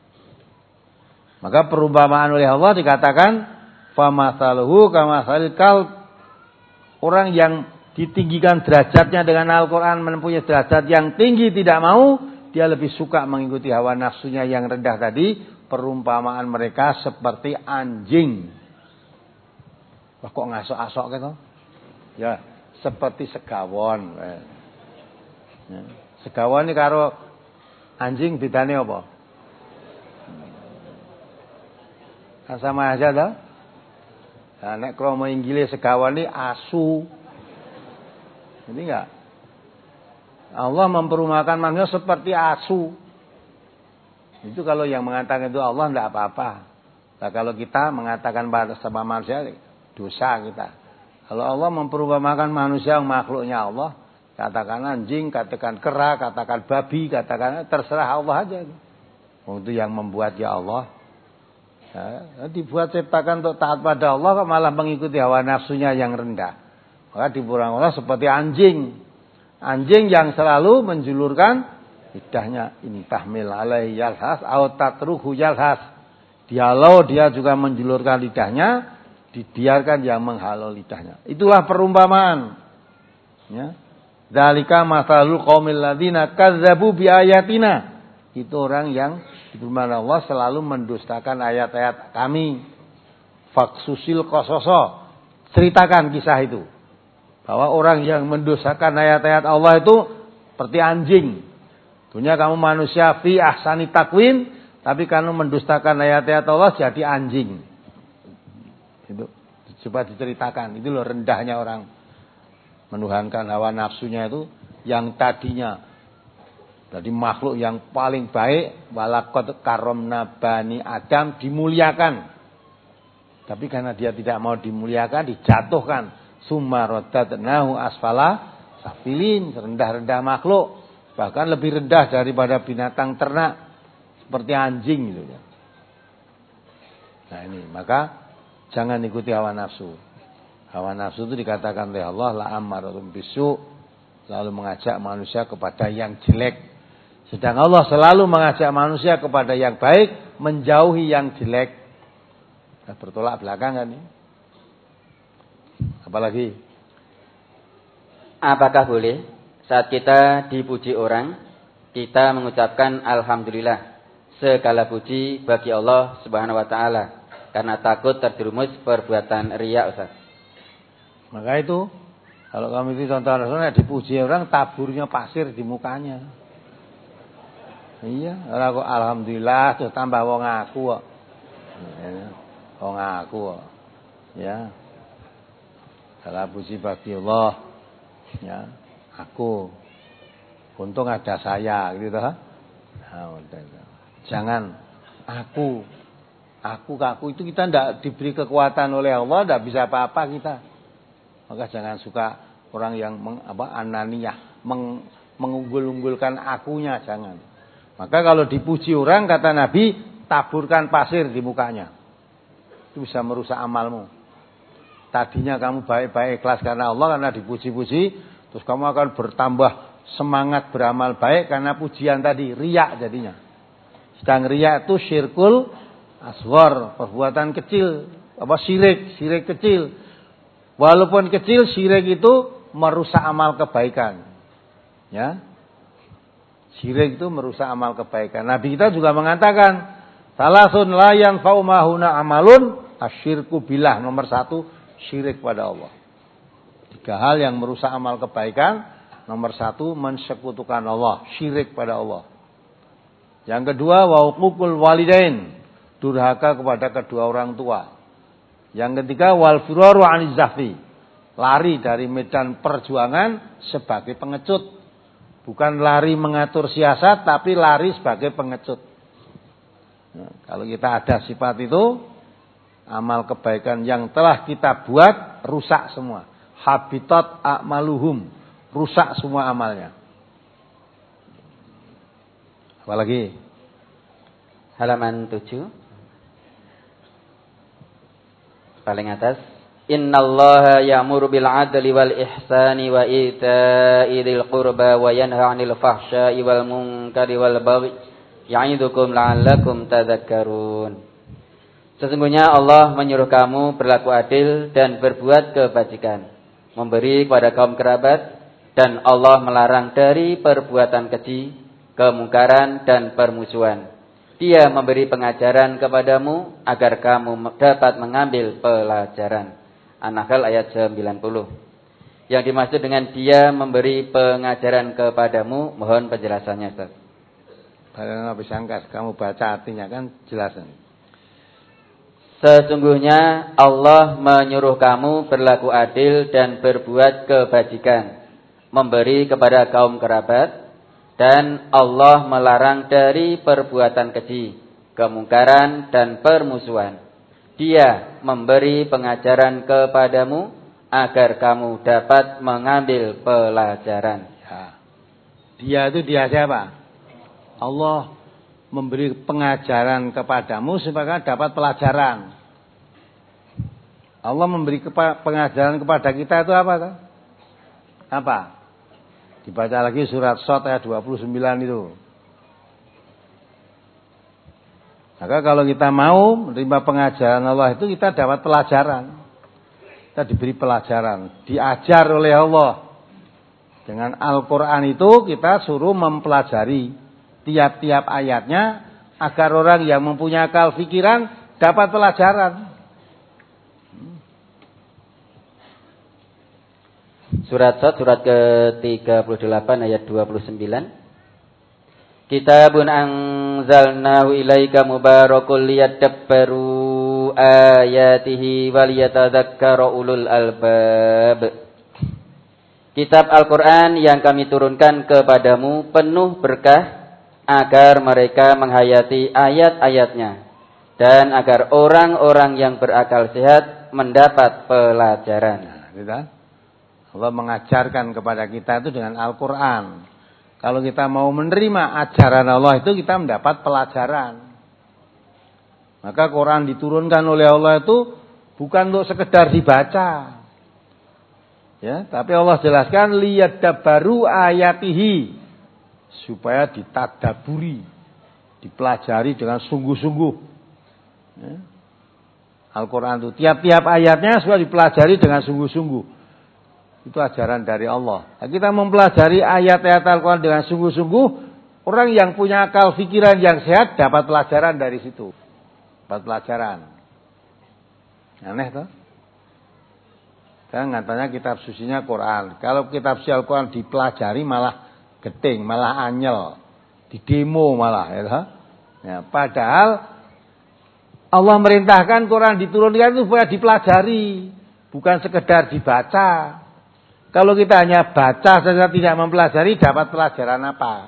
Maka perumpamaan oleh Allah dikatakan famathaluhu kamathalil kalb. Orang yang ditinggikan derajatnya dengan Al-Qur'an mempunyai derajat yang tinggi tidak mau, dia lebih suka mengikuti hawa nafsunya yang rendah tadi. Perumpamaan mereka seperti anjing. Wah, kok ngasok-asok gitu? Ya, seperti segawon. Ya. Segawon ini karo anjing bedane apa? Kan sama aja toh? Nah, nek kromo inggile segawon ini asu. Ini enggak? Allah memperumpamakan manusia seperti asu. Itu kalau yang mengatakan itu Allah enggak apa-apa. Nah, kalau kita mengatakan pada sama manusia dosa kita. Kalau Allah memperumpamakan manusia makhluknya Allah, katakan anjing, katakan kera, katakan babi, katakan terserah Allah aja. Itu yang membuat ya Allah. Ya, dibuat ciptakan untuk taat pada Allah, kok malah mengikuti hawa nafsunya yang rendah. Maka diperumpamakan Allah seperti anjing. Anjing yang selalu menjulurkan lidahnya, in tahmil alaihi yalhas aw tatruhu yalhas. Dialau dia juga menjulurkan lidahnya, dibiarkan yang menghalau lidahnya. Itulah perumpamaan. Ya. Dzalika mathalul qaumil ladzina kazzabu biayatina. Itu orang yang Di firman Allah selalu mendustakan ayat-ayat kami. Faksusil qasoso. Ceritakan kisah itu. Bahwa orang yang mendustakan ayat-ayat Allah itu seperti anjing. Dunia kamu manusia fi ahsani takwim, tapi kamu mendustakan ayat-ayat Allah jadi anjing. Itu coba diceritakan. Itu loh rendahnya orang menuhankan hawa nafsunya itu, yang tadinya jadi makhluk yang paling baik, walaqad karramna bani Adam, dimuliakan. Tapi karena dia tidak mau dimuliakan, dijatuhkan. Summa radadnahu asfala safilin, rendah-rendah makhluk, bahkan lebih rendah daripada binatang ternak seperti anjing gitu ya. Nah ini, maka jangan ikuti hawa nafsu. Hawa nafsu itu dikatakan oleh Allah la ammaratun bisu, selalu mengajak manusia kepada yang jelek. Sedang Allah selalu mengajak manusia kepada yang baik, menjauhi yang jelek. Nah, bertolak belakang kan ini. Apalagi? Apakah boleh saat kita dipuji orang, kita mengucapkan alhamdulillah, segala puji bagi Allah Subhanahu wa taala, karena takut terjerumus perbuatan riya, Ustaz? Maka itu, kalau kamu itu contoh Rasulullah, dipuji orang, taburnya pasir di mukanya. Iya, ora kok alhamdulillah terus tambah wong aku kok. Wong aku kok. Ya. Salah puji bagi Allah. Ya, aku. Untung ada saya gitu toh. Nah, jangan aku. Aku aku itu kita tidak diberi kekuatan oleh Allah, tidak bisa apa-apa kita. Maka jangan suka orang yang meng, apa ananiyah, meng, mengunggul-unggulkan akunya, jangan. Maka kalau dipuji orang, kata Nabi, taburkan pasir di mukanya. Itu bisa merusak amalmu. Tadinya kamu baik-baik ikhlas karena Allah, karena dipuji-puji, terus kamu akan bertambah semangat beramal baik karena pujian tadi, riya jadinya. Sedang riya itu syirkul asghar, perbuatan kecil, apa syirik, syirik kecil. Walaupun kecil, syirik itu merusak amal kebaikan. Ya. Syirik itu merusak amal kebaikan. Nabi kita juga mengatakan, salasun la yanfa'u mahuna amalun asyirku billah. Nomor satu, syirik pada Allah. Tiga hal yang merusak amal kebaikan. Nomor satu, mensekutukan Allah, syirik pada Allah. Yang kedua, wa uququl walidain, durhaka kepada kedua orang tua. Yang ketiga, wal firaru 'anil zahfi, lari dari medan perjuangan sebagai pengecut. Bukan lari mengatur siasat, tapi lari sebagai pengecut. Nah, kalau kita ada sifat itu, amal kebaikan yang telah kita buat rusak semua. Habitat a'maluhum, rusak semua amalnya. Apalagi? Halaman tujuh. Paling atas. Innallaha ya'muru bil 'adli wal ihsani wa ita'i dzil qurba wa yanha 'anil fahsya'i wal munkari wal baghi ya'idukum la'allakum tadhakkarun. Sesungguhnya Allah menyuruh kamu berlaku adil dan berbuat kebajikan, memberi kepada kaum kerabat, dan Allah melarang dari perbuatan keji, kemungkaran dan permusuhan. Dia memberi pengajaran kepadamu agar kamu dapat mengambil pelajaran. An-Nahl ayat sembilan puluh. Yang dimaksud dengan dia memberi pengajaran kepadamu, mohon penjelasannya, Ustaz. Padahal bisa angkat, kamu baca artinya kan jelasan. Sesungguhnya Allah menyuruh kamu berlaku adil dan berbuat kebajikan, memberi kepada kaum kerabat, dan Allah melarang dari perbuatan keji, kemungkaran dan permusuhan. Dia memberi pengajaran kepadamu agar kamu dapat mengambil pelajaran. Ya. Dia itu dia siapa? Allah memberi pengajaran kepadamu supaya dapat pelajaran. Allah memberi kepa- pengajaran kepada kita itu apa? Kan? Apa? Dibaca lagi surat Shad ayat dua puluh sembilan itu. Maka kalau kita mau menerima pengajaran Allah itu, kita dapat pelajaran. Kita diberi pelajaran, diajar oleh Allah. Dengan Al-Quran itu kita suruh mempelajari tiap-tiap ayatnya, agar orang yang mempunyai akal pikiran dapat pelajaran. Surat Sad surat ke tiga puluh delapan ayat dua puluh sembilan. Kitabun anzalnahu ilaika mubarakul liyadabbaru ayatihi waliyatadzakkara ulul albab. Kitab Al-Quran yang kami turunkan kepadamu penuh berkah agar mereka menghayati ayat-ayatnya dan agar orang-orang yang berakal sehat mendapat pelajaran. Nah, gitu. Allah mengajarkan kepada kita itu dengan Al-Quran. Kalau kita mau menerima ajaran Allah itu kita mendapat pelajaran. Maka Quran diturunkan oleh Allah itu bukan untuk sekedar dibaca. Ya, tapi Allah jelaskan liyadabbaru ayatihi, supaya ditadaburi, dipelajari dengan sungguh-sungguh. Ya. Al-Quran itu tiap-tiap ayatnya sudah dipelajari dengan sungguh-sungguh. Itu ajaran dari Allah. Nah, kita mempelajari ayat-ayat Al-Quran dengan sungguh-sungguh, orang yang punya akal pikiran yang sehat dapat pelajaran dari situ. Dapat pelajaran. Aneh toh? Kan katanya kitab sucinya Quran. Kalau kitab suci Al-Quran dipelajari malah geting, malah anyel, didemo malah. Ya, ya, padahal Allah merintahkan Quran diturunkan itu supaya dipelajari, bukan sekedar dibaca. Kalau kita hanya baca saja tidak mempelajari, dapat pelajaran apa?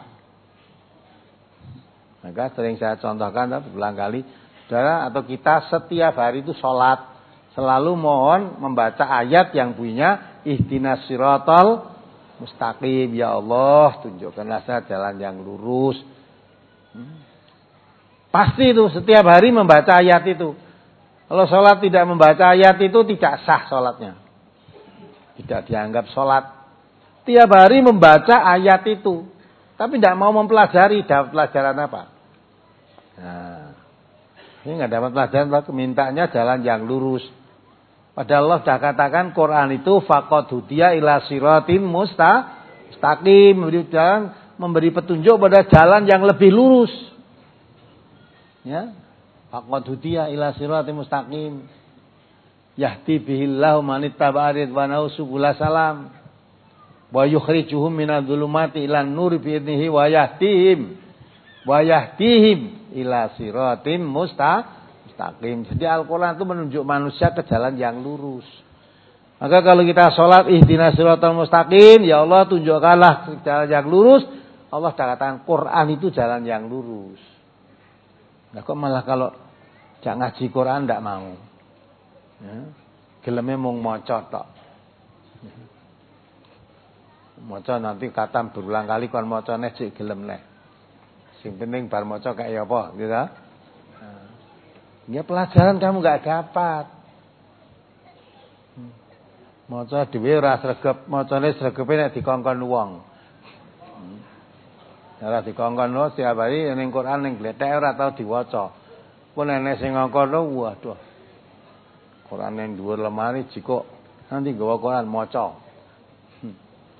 Maka sering saya contohkan berulang kali, saudara atau kita setiap hari itu sholat, selalu mohon membaca ayat yang punya ihdinas siratal mustaqim. Ya Allah, tunjukkanlah saya jalan yang lurus. Hmm. Pasti itu setiap hari membaca ayat itu. Kalau sholat tidak membaca ayat itu tidak sah sholatnya. Tidak dianggap sholat. Tiap hari membaca ayat itu. Tapi tidak mau mempelajari. Dapat pelajaran apa? Nah, ini tidak dapat pelajaran. Mintanya jalan yang lurus. Padahal Allah sudah katakan Quran itu faqad hudiya ila siratim mustaqim. Memberi jalan, memberi petunjuk pada jalan yang lebih lurus. Ya. Faqad hudiya ila siratim mustaqim. Yahdi bihillahu manittaba'a ridwanahu subula salam wa yukhrijuhum minadh-dhulumati ilan nur bi idnihi wa yahdihim wa yahdihim ila siratim mustaqim. Jadi Al-Qur'an itu menunjuk manusia ke jalan yang lurus. Maka kalau kita sholat ihdinas siratal mustaqim, ya Allah tunjukkanlah jalan yang lurus. Allah sudah katakan Quran itu jalan yang lurus. Nah kok malah kalau jangan ngaji Quran tidak mau. Ya. Geleme mung maca tok. Maca nanti katam berulang kali kon macane sik gelem neh. Sing penting bar maca kaya apa, gitu. Nah. Ya pelajaran kamu enggak dapat. Maca dhewe ora sregep, macane sregepe nek dikongkon wong. Ora dikongkon wong setiap hari ning Quran ning glethek ora tau diwaca. Pun enek sing ngongkon waduh. Quran yang dhuwur lemari jiko nanti gawa Quran maca. Hmm.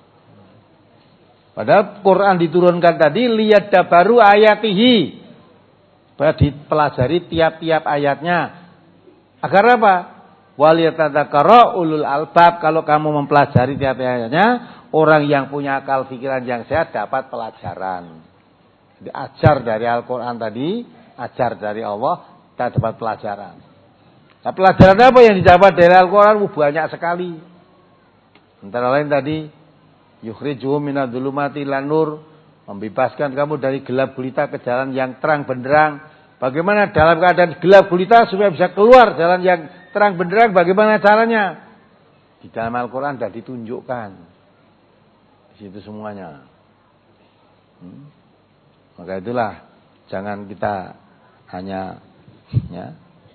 Padahal Quran diturunkan tadi liyadabbaru ayatihi. Supaya dipelajari tiap-tiap ayatnya. Agar apa? Waliyatadzakkara ulul albab. Kalau kamu mempelajari tiap ayatnya, orang yang punya akal pikiran yang sehat dapat pelajaran. Jadi ajar dari Al-Quran tadi, ajar dari Allah, kita dapat pelajaran. Nah, pelajaran apa yang didapat dari Al-Quran banyak sekali. Antara lain tadi, yukhrijuhum minadh-dhulumati ilan nur, membebaskan kamu dari gelap gulita ke jalan yang terang benderang. Bagaimana dalam keadaan gelap gulita supaya bisa keluar jalan yang terang benderang? Bagaimana caranya? Di dalam Al-Quran sudah ditunjukkan. Di situ semuanya. Hmm. Maka itulah, jangan kita hanya ya,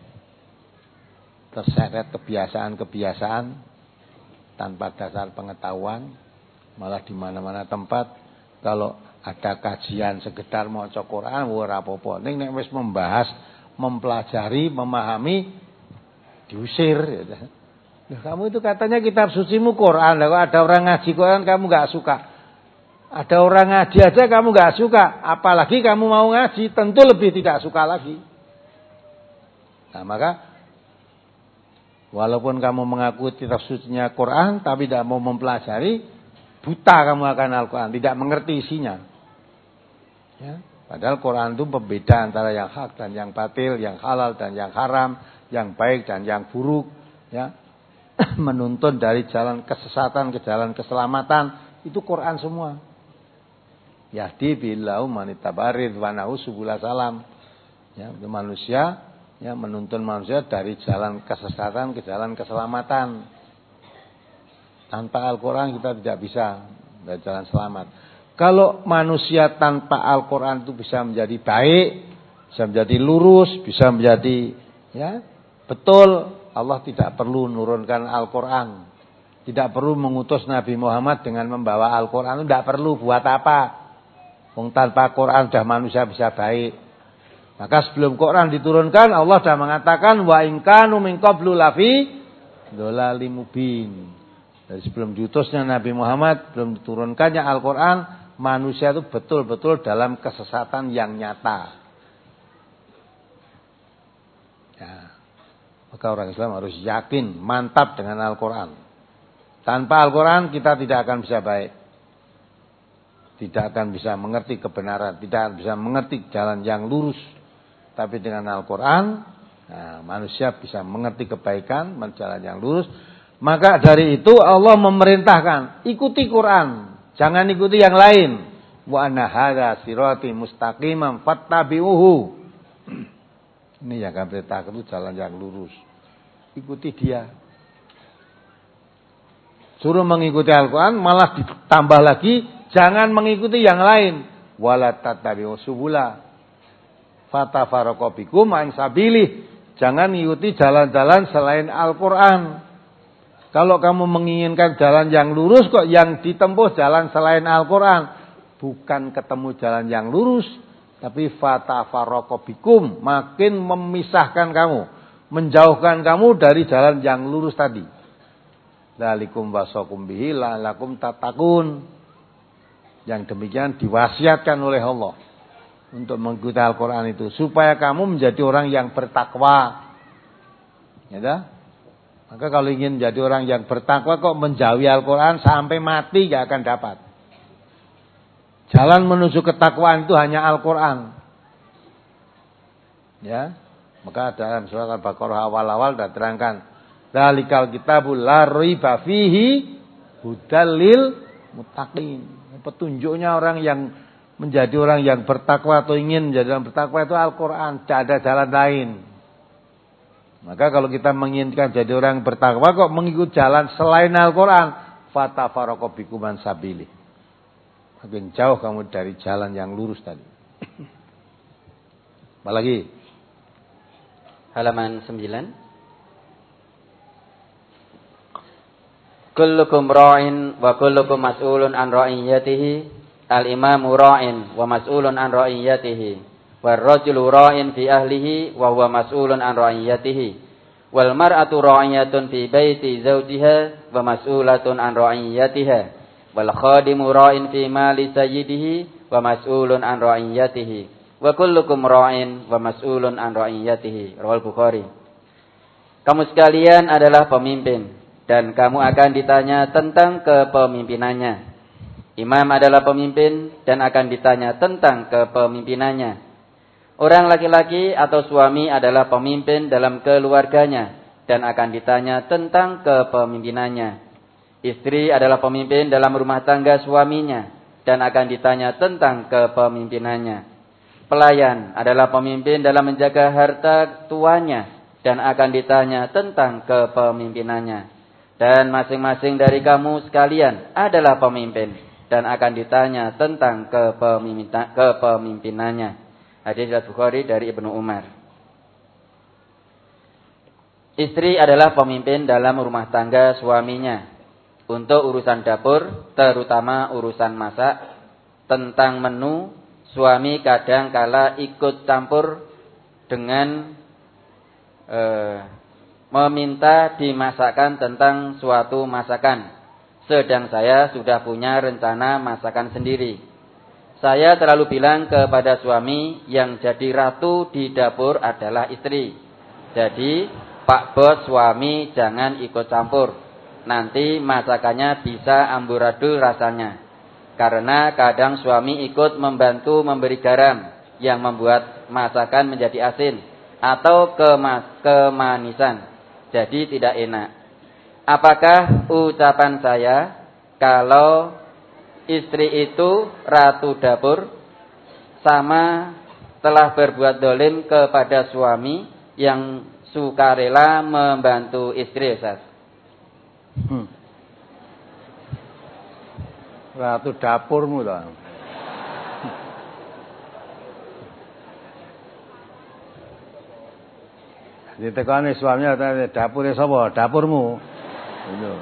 terseret kebiasaan-kebiasaan tanpa dasar pengetahuan, malah di mana-mana tempat kalau ada kajian sekedar maca Quran ora apa-apa. Ning nek wis membahas, mempelajari, memahami diusir ya. Nah, kamu itu katanya kitab sucimu Quran, kalau ada orang ngaji Quran kamu enggak suka. Ada orang ngaji aja kamu nggak suka, apalagi kamu mau ngaji, tentu lebih tidak suka lagi. Nah maka walaupun kamu mengaku kitab sucinya Quran, tapi tidak mau mempelajari, buta kamu akan Al-Quran, tidak mengerti isinya. Ya. Padahal Quran itu pembeda antara yang hak dan yang batil, yang halal dan yang haram, yang baik dan yang buruk. Ya. Menuntun dari jalan kesesatan ke jalan keselamatan, itu Quran semua. Yahdi billahu manitabarid wa nahu subula salam. Ya, itu manusia ya, menuntun manusia dari jalan kesesatan ke jalan keselamatan. Tanpa Al-Quran kita tidak bisa dari jalan selamat. Kalau manusia tanpa Al-Quran itu bisa menjadi baik, bisa menjadi lurus, bisa menjadi ya betul, Allah tidak perlu menurunkan Al-Quran. Tidak perlu mengutus Nabi Muhammad dengan membawa Al-Quran. Tidak perlu, buat apa? Wong tanpa Quran sudah manusia bisa baik. Maka sebelum Quran diturunkan, Allah sudah mengatakan wa in kanu min qablu lafi dhalalim mubin. Dari sebelum diutusnya Nabi Muhammad, belum diturunkannya Al-Quran, manusia itu betul-betul dalam kesesatan yang nyata. Ya. Maka orang Islam harus yakin, mantap dengan Al-Quran. Tanpa Al-Quran kita tidak akan bisa baik. Tidak akan bisa mengerti kebenaran, tidak akan bisa mengerti jalan yang lurus. Tapi dengan Al-Quran, nah, manusia bisa mengerti kebaikan, jalan yang lurus. Maka dari itu Allah memerintahkan, ikuti Quran, jangan ikuti yang lain. Wa anna hadza sirati mustaqiman fattabi'uhu. Ini yang akan perintahkan itu jalan yang lurus. Ikuti dia. Suruh mengikuti Al-Quran, malah ditambah lagi, jangan mengikuti yang lain. Wala tattabi'u subula fatafaraqu bikum an sabilih. Jangan ikuti jalan-jalan selain Al-Quran. Kalau kamu menginginkan jalan yang lurus, kok yang ditempuh jalan selain Al-Quran. Bukan ketemu jalan yang lurus, tapi fatafaraqu bikum, makin memisahkan kamu, menjauhkan kamu dari jalan yang lurus tadi. Dzalikum wasakum bihi la'allakum tattaqun. Yang demikian diwasiatkan oleh Allah untuk mengikuti Al-Quran itu, supaya kamu menjadi orang yang bertakwa. Ya dah? Maka kalau ingin menjadi orang yang bertakwa, kok menjauhi Al-Quran sampai mati gak akan dapat. Jalan menuju ketakwaan itu hanya Al-Quran. Ya, maka dalam surat Al-Baqarah awal-awal sudah terangkan, dzalikal kitabul la raiba fihi hudal lil muttaqin. Petunjuknya orang yang menjadi orang yang bertakwa atau ingin menjadi orang bertakwa itu Al-Quran, tidak ada jalan lain. Maka kalau kita menginginkan jadi orang bertakwa, kok mengikut jalan selain Al-Quran, fatafaraqu bikum an sabilih. Makin jauh kamu dari jalan yang lurus tadi. Apalagi? Halaman sembilan. Kullukum ra'in wa kullukum mas'ulun an ra'iyatihi. Al-imamu ra'in wa mas'ulun an ra'iyatihi. Wal rajulu ra'in fi ahlihi wa huwa mas'ulun an ra'iyatihi. Wal mar'atu ra'iyatun fi baiti zawjiha wa mas'ulatun an ra'iyatiha. Wal khadimu ra'in fi mali sayyidihi wa mas'ulun an ra'iyatihi. Wa kullukum ra'in wa mas'ulun an ra'iyatihi. Rawal Bukhari. Kamu sekalian adalah pemimpin dan kamu akan ditanya tentang kepemimpinannya. Imam adalah pemimpin dan akan ditanya tentang kepemimpinannya. Orang laki-laki atau suami adalah pemimpin dalam keluarganya dan akan ditanya tentang kepemimpinannya. Istri adalah pemimpin dalam rumah tangga suaminya dan akan ditanya tentang kepemimpinannya. Pelayan adalah pemimpin dalam menjaga harta tuannya dan akan ditanya tentang kepemimpinannya. Dan masing-masing dari kamu sekalian adalah pemimpin dan akan ditanya tentang kepemimpinannya. Hadis riwayat Bukhari dari Ibnu Umar. Istri adalah pemimpin dalam rumah tangga suaminya untuk urusan dapur, terutama urusan masak. Tentang menu, suami kadang kala ikut campur dengan eh, meminta dimasakkan tentang suatu masakan, sedang saya sudah punya rencana masakan sendiri. Saya terlalu bilang kepada suami yang jadi ratu di dapur adalah istri. Jadi, Pak Bos suami jangan ikut campur. Nanti masakannya bisa amburadul rasanya. Karena kadang suami ikut membantu memberi garam yang membuat masakan menjadi asin atau kemas kemanisan. Jadi tidak enak. Apakah ucapan saya kalau istri itu ratu dapur sama telah berbuat dolim kepada suami yang sukarela membantu istri, Ustaz? Hmm. Ratu dapurmu toh. Ditekani suaminya dapure sapa? Dapurmu. Itu.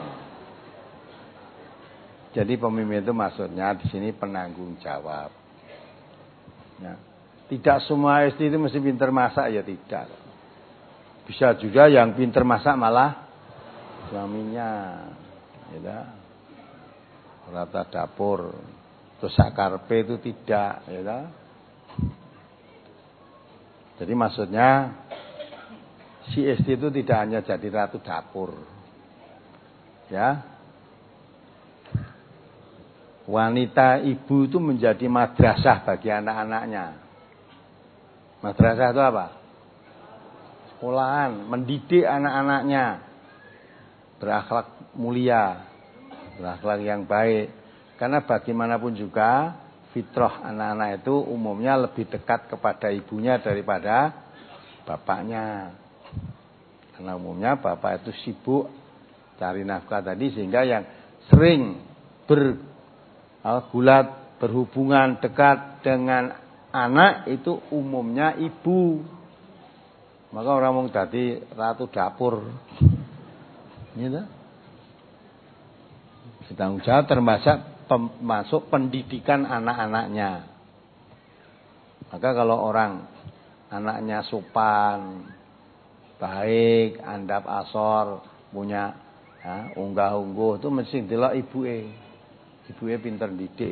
Jadi pemimpin itu maksudnya di sini penanggung jawab. Ya. Tidak semua istri itu mesti pintar masak, ya tidak. Bisa juga yang pintar masak malah suaminya. Ya. Rata dapur, terus sakarpe itu tidak, ya. Jadi maksudnya si istri itu tidak hanya jadi ratu dapur. Ya. Wanita ibu itu menjadi madrasah bagi anak-anaknya. Madrasah itu apa? Sekolahan, mendidik anak-anaknya berakhlak mulia, berakhlak yang baik. Karena bagaimanapun juga fitrah anak-anak itu umumnya lebih dekat kepada ibunya daripada bapaknya. Karena umumnya bapak itu sibuk cari nafkah tadi, sehingga yang sering bergulat, berhubungan dekat dengan anak itu umumnya ibu. Maka orang mau jadi ratu dapur. Gitu. Tanggung jawab termasuk masuk pendidikan anak-anaknya. Maka kalau orang anaknya sopan, baik, andap asor, punya ya, unggah-ungguh, itu mesti delok ibuke. Ibuke pinter didik.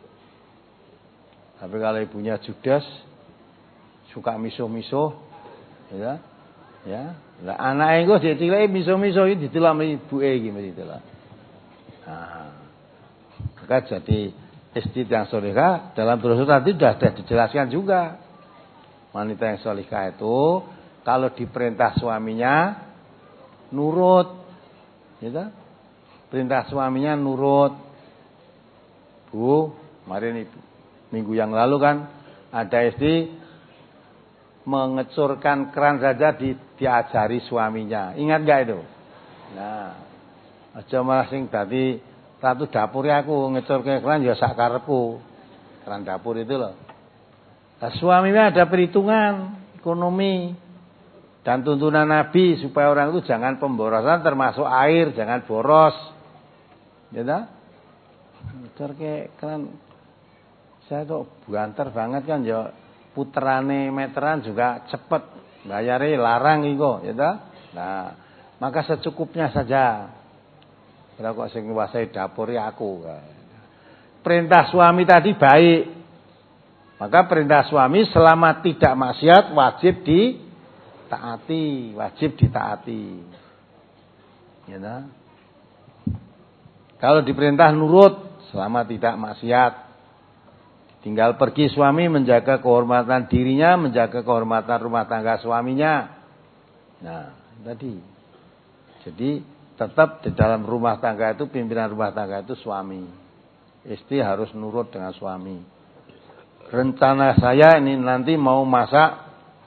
Tapi kalau ibunya judes, suka misuh-misuh, ya, ya. Lah anake engko diciliki misuh-misuh iki didelok ibuke iki mesti delok. Nah, maka jadi istri yang solihah dalam Rasul tadi sudah ada dijelaskan juga. Wanita yang solihah itu kalau diperintah suaminya nurut, gitu. Perintah suaminya nurut. Bu, kemarin ibu minggu yang lalu kan ada istri mengecurkan keran saja di, diajari suaminya. Ingat gak itu? Nah. Aja malah sing dadi ratu dapur aku ngecurke keran ya sak karepku. Keran dapur itu loh. Nah, suaminya ada perhitungan ekonomi dan tuntunan Nabi supaya orang itu jangan pemborosan, termasuk air, jangan boros. Ya ta? Ngecurke keran saya kok buanter banget kan ya, puterane meteran juga cepet. Bayare larang iku, ya ta? Nah, maka secukupnya saja. Ora kok sing nguasai dapur ya aku. Perintah suami tadi baik. Maka perintah suami selama tidak maksiat wajib ditaati, wajib ditaati. Ya nah. Kalau diperintah nurut selama tidak maksiat. Tinggal pergi suami menjaga kehormatan dirinya, menjaga kehormatan rumah tangga suaminya. Nah, tadi. Jadi tetap di dalam rumah tangga itu, pimpinan rumah tangga itu suami. Istri harus nurut dengan suami. Rencana saya ini nanti mau masak,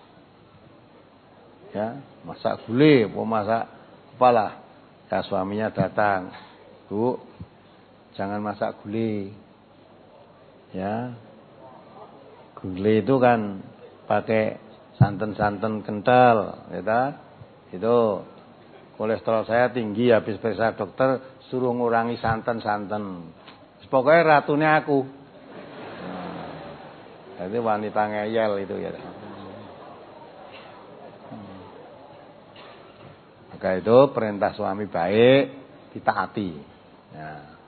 ya, masak gulai, mau masak apalah. Ya suaminya datang, Bu, jangan masak gulai. Ya, gulai itu kan pakai santan-santan kental, gitu. Itu. Kolesterol saya tinggi, habis periksa dokter suruh ngurangi santan-santan. Pokoknya ratunya aku. Nah, jadi wanita ngeyel itu ya. Maka itu perintah suami baik ditaati. Ya.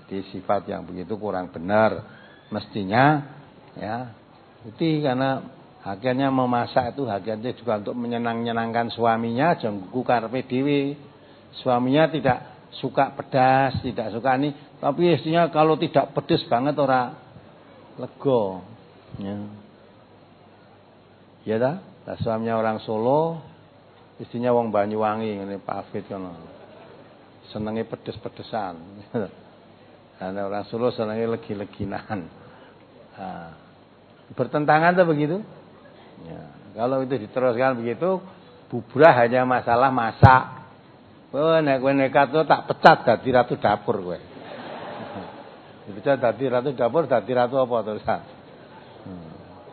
Jadi sifat yang begitu kurang benar. Mestinya ya putih, karena akhirnya memasak itu hakikatnya juga untuk menyenang-nyenangkan suaminya, jengku karepe dhewe. Suaminya tidak suka pedas, tidak suka ini, tapi istrinya kalau tidak pedas banget ora lega. Ya. Ya dah, suaminya orang Solo, istrinya wong Banyuwangi, ngene Pak Afid kono. Senenge pedes-pedesan. Karena orang Solo senenge legi-leginan. Nah, bertentangan tuh begitu. Ya, kalau itu diteruskan begitu, bubrah hanya masalah masak. Oh, nek kowe nekat tuh tak pecat dadi ratu dapur kowe. Dipecat dadi ratu dapur, dadi ratu apa terusan? Hmm.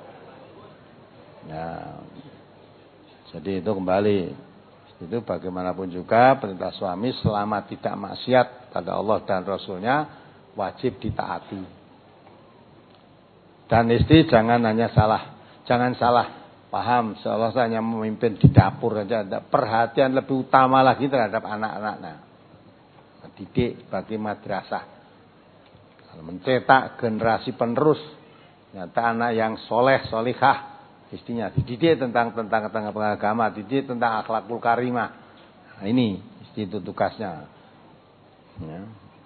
Ya. Jadi itu kembali. Itu bagaimanapun juga perintah suami selama tidak maksiat pada Allah dan Rasulnya wajib ditaati. Dan istri jangan hanya salah, jangan salah paham seolah hanya memimpin di dapur saja. Perhatian lebih utama lagi terhadap anak-anaknya. Didik bagi madrasah. Mencetak generasi penerus. Nyata anak yang soleh, solihah. Istrinya dididik tentang tentang tentang agama, dididik tentang akhlakul karimah. Nah, ini istri itu tugasnya. Ya.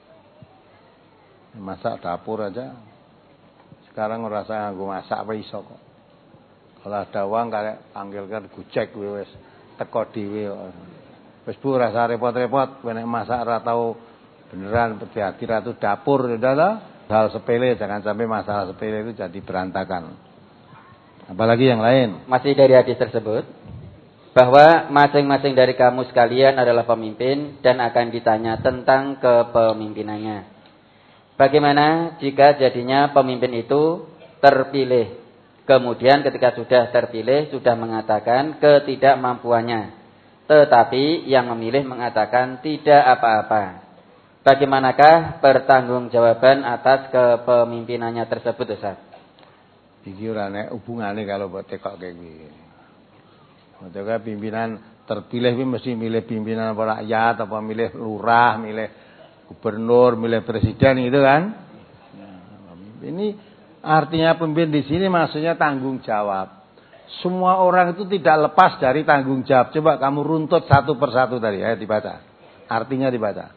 Masak dapur aja. Sekarang ngerasa nganggo masak apa iso kok. Kalau ada uang karek panggilkan gojek wis teko dhewe kok. Wis Bu rasa repot-repot, nek masak ora tau beneran jadi ratu dapur udah lah. Hal sepele, jangan sampai masalah sepele itu jadi berantakan. Apalagi yang lain. Masih dari hadis tersebut, bahwa masing-masing dari kamu sekalian adalah pemimpin dan akan ditanya tentang kepemimpinannya. Bagaimana jika jadinya pemimpin itu terpilih, kemudian ketika sudah terpilih sudah mengatakan ketidakmampuannya, tetapi yang memilih mengatakan tidak apa-apa. Bagaimanakah pertanggungjawaban atas kepemimpinannya tersebut, Ustaz? Iki ora nek hubungane kalau buat tekok kayak gini. Maksudnya pimpinan terpilih itu mesti milih pimpinan rakyat, apa milih lurah, milih gubernur, milih presiden gitu kan? Ini artinya pemimpin di sini maksudnya tanggung jawab. Semua orang itu tidak lepas dari tanggung jawab. Coba kamu runtut satu persatu tadi, ya dibaca. Artinya dibaca.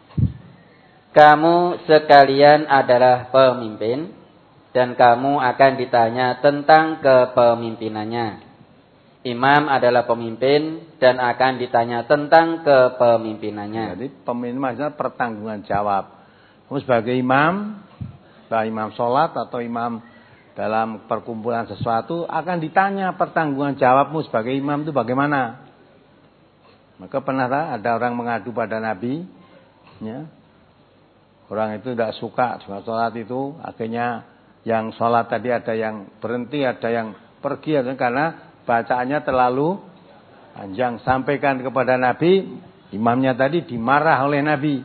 Kamu sekalian adalah pemimpin dan kamu akan ditanya tentang kepemimpinannya. Imam adalah pemimpin dan akan ditanya tentang kepemimpinannya. Jadi pemimpin maksudnya pertanggungan jawab. Kamu sebagai imam, sebagai imam sholat atau imam dalam perkumpulan sesuatu akan ditanya pertanggungan jawabmu sebagai imam itu bagaimana. Maka pernah ada orang mengadu pada Nabi, ya. Orang itu tidak suka dengan sholat itu, akhirnya yang sholat tadi ada yang berhenti, ada yang pergi, karena bacaannya terlalu panjang. Sampaikan kepada Nabi, imamnya tadi dimarah oleh Nabi.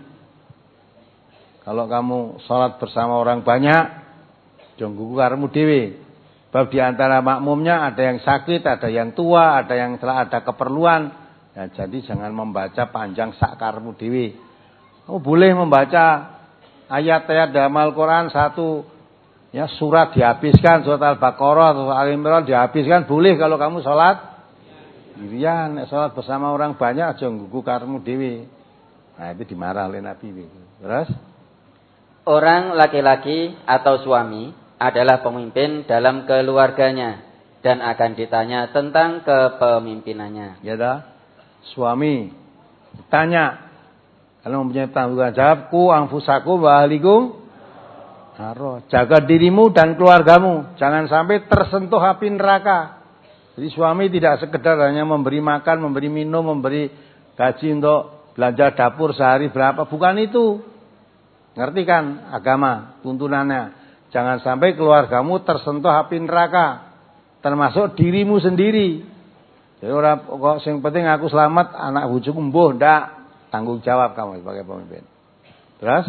Kalau kamu sholat bersama orang banyak, jongguku karemu dewe. Sebab di antara makmumnya ada yang sakit, ada yang tua, ada yang telah ada keperluan. Ya, jadi jangan membaca panjang sak karemu dewe. Kamu boleh membaca ayat-ayat dalam Al-Quran satu, ya surat dihabiskan, surat Al-Baqarah atau Al-Imran dihabiskan, boleh kalau kamu sholat dirian. Sholat bersama orang banyak aja nggugu karemu dewe. Nah itu dimarah oleh Nabi. Terus orang laki-laki atau suami adalah pemimpin dalam keluarganya dan akan ditanya tentang kepemimpinannya. Ya dah, suami ditanya. Kalau mempunyai tanggungan jawab, ku anfusakum wa ahlikum naro. Jaga dirimu dan keluargamu, jangan sampai tersentuh api neraka. Jadi suami tidak sekedar hanya memberi makan, memberi minum, memberi gaji untuk belanja dapur sehari berapa, bukan itu. Ngerti kan agama tuntunannya? Jangan sampai keluargamu tersentuh api neraka, termasuk dirimu sendiri. Jadi orang kok yang penting aku selamat, anak bojoku mbuh ndak. Tanggung jawab kamu sebagai pemimpin. Terus?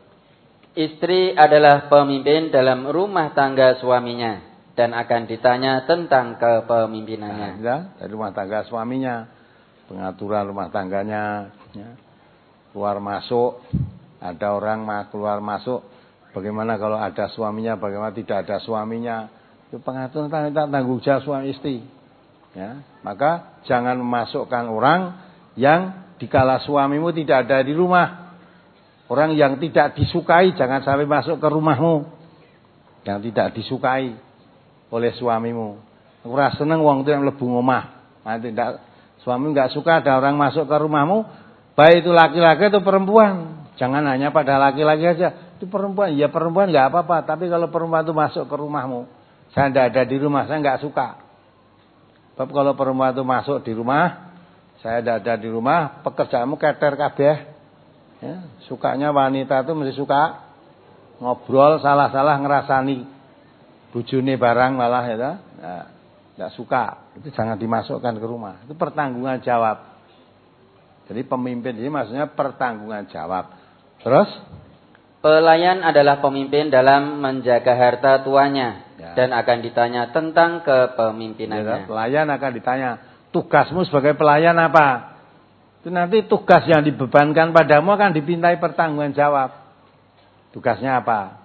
Istri adalah pemimpin dalam rumah tangga suaminya dan akan ditanya tentang kepemimpinannya. Nah, dari rumah tangga suaminya, pengaturan rumah tangganya, ya, keluar masuk, Ada orang keluar masuk, bagaimana kalau ada suaminya, bagaimana tidak ada suaminya. Itu pengaturan tanggung jawab suami istri. Ya, maka jangan memasukkan orang yang dikala suamimu tidak ada di rumah. Orang yang tidak disukai jangan sampai masuk ke rumahmu. Yang tidak disukai oleh suamimu. Aku rasa seneng wong itu yang mlebu omah. Nanti tidak, suami enggak suka ada orang masuk ke rumahmu, baik itu laki-laki atau perempuan. Jangan hanya pada laki-laki aja. Itu perempuan, ya perempuan enggak apa-apa, tapi kalau perempuan itu masuk ke rumahmu, saya tidak ada di rumah, saya enggak suka. Sebab kalau perempuan itu masuk di rumah, saya tidak ada di rumah, pekerjaanmu keter kabeh. Ya, sukanya wanita itu mesti suka ngobrol salah-salah ngerasani bojone barang malah ya. Nah, enggak suka. Itu jangan dimasukkan ke rumah. Itu pertanggungan jawab. Jadi pemimpin ini maksudnya pertanggungan jawab. Terus pelayan adalah pemimpin dalam menjaga harta tuannya ya. Dan akan ditanya tentang kepemimpinannya. Ya, pelayan akan ditanya, tugasmu sebagai pelayan apa? Itu nanti tugas yang dibebankan padamu akan dipintai pertanggungan jawab. Tugasnya apa?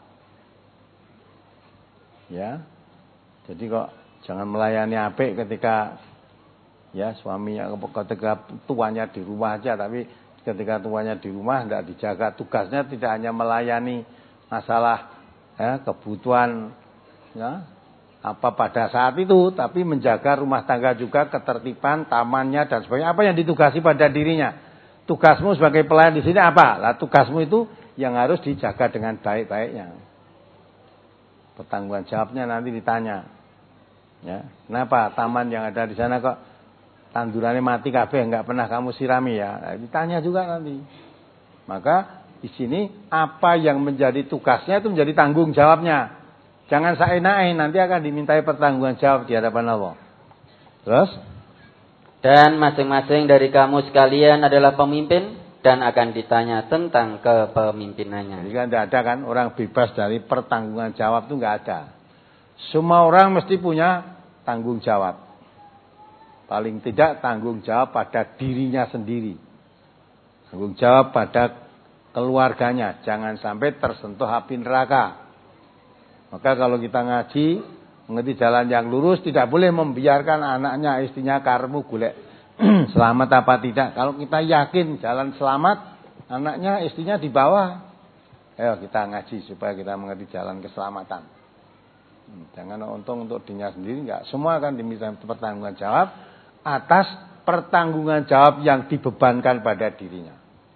Ya. Jadi kok jangan melayani apik ketika ya suaminya ketika tuanya di rumah aja, tapi ketika tuanya di rumah tidak dijaga. Tugasnya tidak hanya melayani masalah ya, kebutuhan ya, apa pada saat itu, tapi menjaga rumah tangga juga, ketertiban, tamannya dan sebagainya. Apa yang ditugasi pada dirinya? Tugasmu sebagai pelayan di sini apa? Lah tugasmu itu yang harus dijaga dengan baik-baiknya. Pertanggungan jawabnya nanti ditanya. Ya, kenapa taman yang ada di sana kok tandurannya mati kabeh, enggak pernah kamu sirami ya? Nah, ditanya juga nanti. Maka di sini apa yang menjadi tugasnya itu menjadi tanggung jawabnya. Jangan saenake, nanti akan dimintai pertanggungan jawab di hadapan Allah. Terus? Dan masing-masing dari kamu sekalian adalah pemimpin dan akan ditanya tentang kepemimpinannya. Jadi kan tidak ada kan orang bebas dari pertanggungan jawab itu enggak ada. Semua orang mesti punya tanggung jawab. Paling tidak tanggung jawab pada dirinya sendiri. Tanggung jawab pada keluarganya. Jangan sampai tersentuh api neraka. Maka kalau kita ngaji, mengerti jalan yang lurus, tidak boleh membiarkan anaknya, istrinya karmu golek selamat apa tidak. Kalau kita yakin jalan selamat, anaknya, istrinya di bawah. Ayo kita ngaji supaya kita mengerti jalan keselamatan. Jangan untung untuk dirinya sendiri, enggak. Semua akan diminta pertanggungan jawab atas pertanggungan jawab yang dibebankan pada dirinya.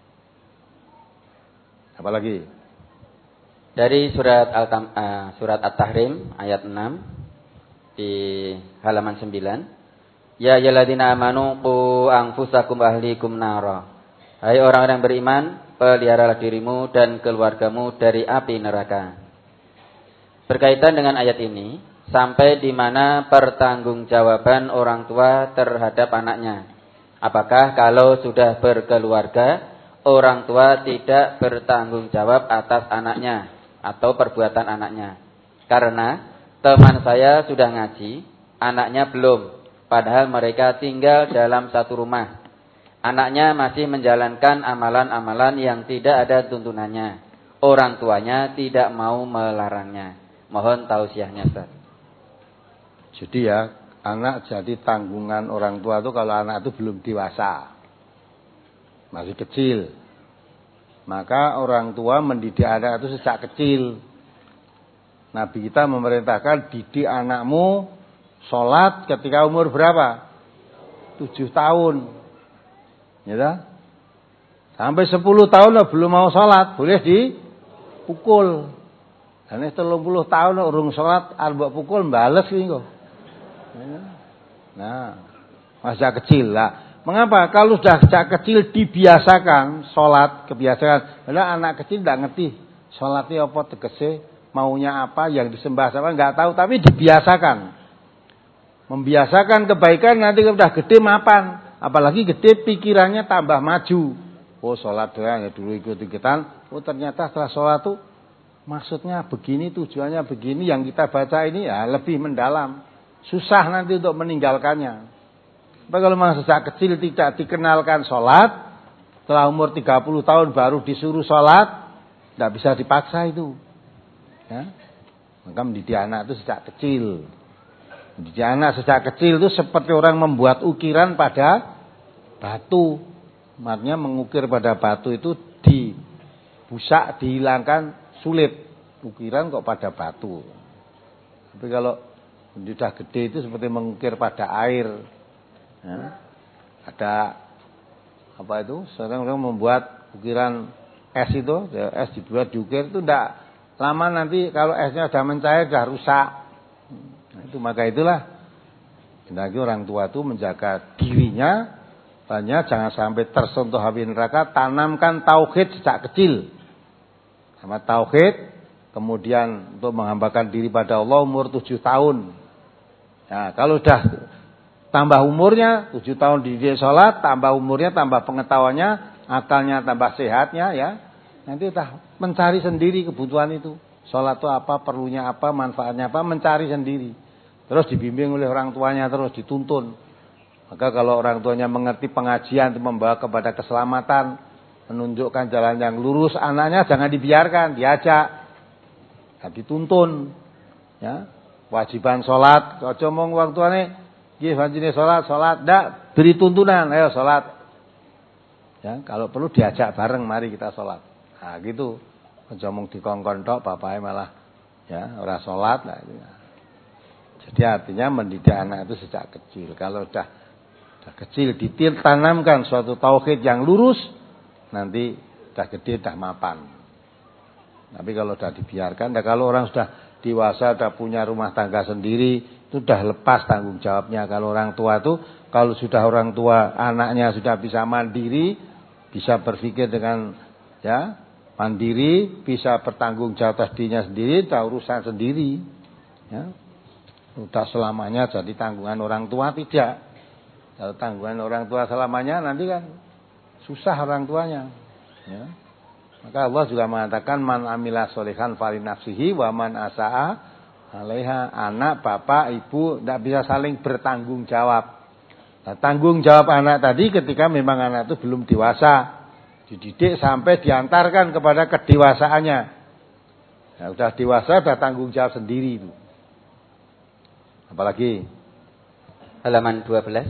Apalagi? Dari surat Al uh, surat At-Tahrim ayat enam di halaman sembilan. Ya ayyuhalladzina amanu qu anfusakum ahlikum nara. Hai orang-orang beriman, peliharalah dirimu dan keluargamu dari api neraka. Berkaitan dengan ayat ini, sampai di mana pertanggungjawaban orang tua terhadap anaknya? Apakah kalau sudah berkeluarga, orang tua tidak bertanggung jawab atas anaknya atau perbuatan anaknya? Karena teman saya sudah ngaji, anaknya belum, padahal mereka tinggal dalam satu rumah. Anaknya masih menjalankan amalan-amalan yang tidak ada tuntunannya. Orang tuanya tidak mau melarangnya. Mohon tausiahnya, Ustaz. Jadi ya, anak jadi tanggungan orang tua itu kalau anak itu belum dewasa, masih kecil. Maka orang tua mendidik anak itu sejak kecil. Nabi kita memerintahkan didik anakmu sholat ketika umur berapa? Tujuh tahun. Ya, sampai sepuluh tahun loh, belum mau sholat, boleh dipukul. Dan ini telung puluh tahun loh, urung sholat, arbak pukul, bales ini kok. Nah, masa kecil lah. Mengapa? Kalau sudah sejak kecil dibiasakan sholat, kebiasaan. Padahal anak kecil tidak ngerti sholatnya apa tegese, maunya apa, yang disembah apa, nggak tahu. Tapi dibiasakan, membiasakan kebaikan. Nanti kalau sudah gede mapan, apalagi gede pikirannya tambah maju. Oh sholat doang ya dulu ikut-ikutan. Oh ternyata setelah sholat tuh maksudnya begini, tujuannya begini. Yang kita baca ini ya lebih mendalam. Susah nanti untuk meninggalkannya. Tapi kalau memang sejak kecil tidak dikenalkan sholat, setelah umur tiga puluh tahun baru disuruh sholat, Tidak bisa dipaksa itu. Ya. Maka mendidik anak itu sejak kecil. Mendidik anak sejak kecil itu seperti orang membuat ukiran pada batu. Maksudnya mengukir pada batu itu dibusak, dihilangkan sulit. Ukiran kok pada batu. Tapi kalau sudah gede itu seperti mengukir pada air. Ya. Ada apa itu? Sekarang orang membuat ukiran es itu, es dibuat diukir itu tidak lama, nanti kalau esnya sudah mencair sudah rusak. Nah, itu maka itulah hendaknya orang tua itu menjaga dirinya, banyak jangan sampai tersentuh api neraka. Tanamkan tauhid sejak kecil. Sama tauhid, kemudian untuk menghambakan diri pada Allah umur tujuh tahun. Nah, kalau sudah tambah umurnya tujuh tahun dididik sholat, tambah umurnya, tambah pengetahuannya, akalnya tambah sehatnya ya. Nanti udah mencari sendiri kebutuhan itu. Sholat itu apa, perlunya apa, manfaatnya apa, mencari sendiri. Terus dibimbing oleh orang tuanya, terus dituntun. Maka kalau orang tuanya mengerti pengajian itu membawa kepada keselamatan, menunjukkan jalan yang lurus, anaknya jangan dibiarkan, diajak. Nah, dituntun. Ya. Kewajiban sholat, kalau ngomong orang tuanya, nggih wajibane sholat, sholat, ndak, beri tuntunan, ayo sholat. Ya, kalau perlu diajak bareng, mari kita sholat. Nah gitu, aja mung dikongkon tok bapake malah ya ora salat. Nah, jadi artinya mendidik anak itu sejak kecil. Kalau sudah sudah kecil ditanamkan suatu tauhid yang lurus, nanti sudah gede sudah mapan. Tapi kalau sudah dibiarkan, nah kalau orang sudah dewasa, sudah punya rumah tangga sendiri, itu sudah lepas tanggung jawabnya. Kalau orang tua itu, kalau sudah orang tua anaknya sudah bisa mandiri, bisa berpikir dengan ya mandiri, bisa bertanggung jawab atas dirinya sendiri, tahu urusan sendiri. Ya. Tidak selamanya jadi tanggungan orang tua, tidak. Kalau tanggungan orang tua selamanya nanti kan susah orang tuanya. Ya. Maka Allah juga mengatakan man amila sholihan fali nafsihi wa man asa'a alaiha. Anak, bapak, ibu tidak bisa saling bertanggung jawab. Nah, tanggung jawab anak tadi ketika memang anak itu belum dewasa. Dididik sampai diantarkan kepada kedewasaannya. Nah, sudah dewasa, sudah tanggung jawab sendiri itu. Apalagi halaman dua belas.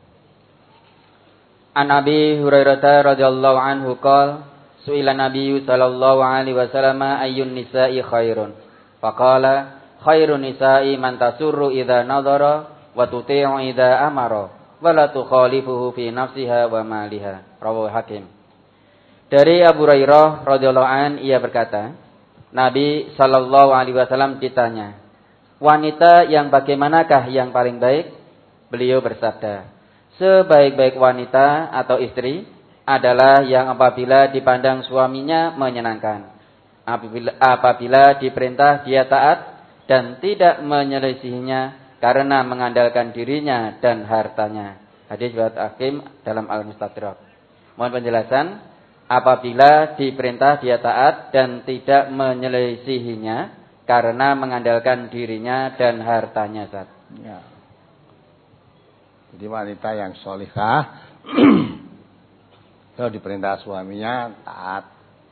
An Abi Hurairah radhiyallahu anhu qala su'ila Nabi sallallahu alaihi wasallam ayyun nisa'i khairun. Faqala khairun nisa'i man tasurru idza nadhara wa tuti'u idza amara wa la tukhalifuhu fi nafsiha wa maliha. Rawahu Hakim. Dari Abu Hurairah radhiyallahu an ia berkata, Nabi sallallahu alaihi wasallam ditanya, wanita yang bagaimanakah yang paling baik? Beliau bersabda, sebaik-baik wanita atau istri adalah yang apabila dipandang suaminya menyenangkan, apabila, apabila diperintah dia taat dan tidak menyelisihinya karena mengandalkan dirinya dan hartanya. Hadis riwayat Hakim dalam Al-Mustadrak. Mohon penjelasan. Apabila diperintah dia taat dan tidak menyelisihinya karena mengandalkan dirinya dan hartanya. Ya. Jadi wanita yang sholihah kalau diperintah suaminya taat,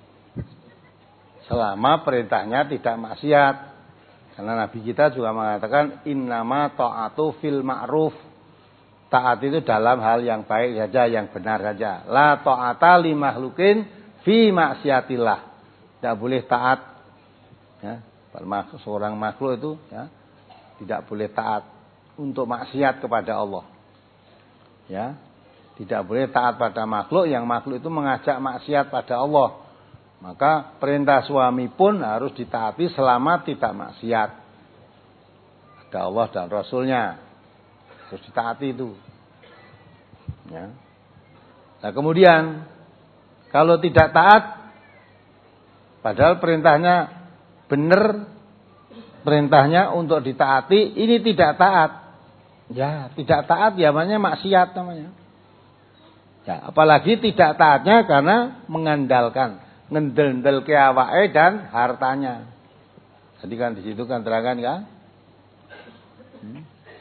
selama perintahnya tidak maksiat. Karena Nabi kita juga mengatakan innama ta'atu fil ma'ruf. Taat itu dalam hal yang baik saja, yang benar saja. La ta'ata li makhlukin fi maksiatillah. Tidak boleh taat ya, seorang makhluk itu ya, tidak boleh taat untuk maksiat kepada Allah. Ya. Tidak boleh taat pada makhluk yang makhluk itu mengajak maksiat pada Allah. Maka perintah suami pun harus ditaati selama tidak maksiat. Ada Allah dan Rasulnya. Harus ditaati itu. Ya. Nah kemudian kalau tidak taat, padahal perintahnya benar, perintahnya untuk ditaati, ini tidak taat. Ya, tidak taat ya namanya maksiat namanya. Ya, apalagi tidak taatnya karena mengandalkan, ngendel-ndel ke awake dan hartanya. Jadi kan di situ kan terangkan ya. Hmm.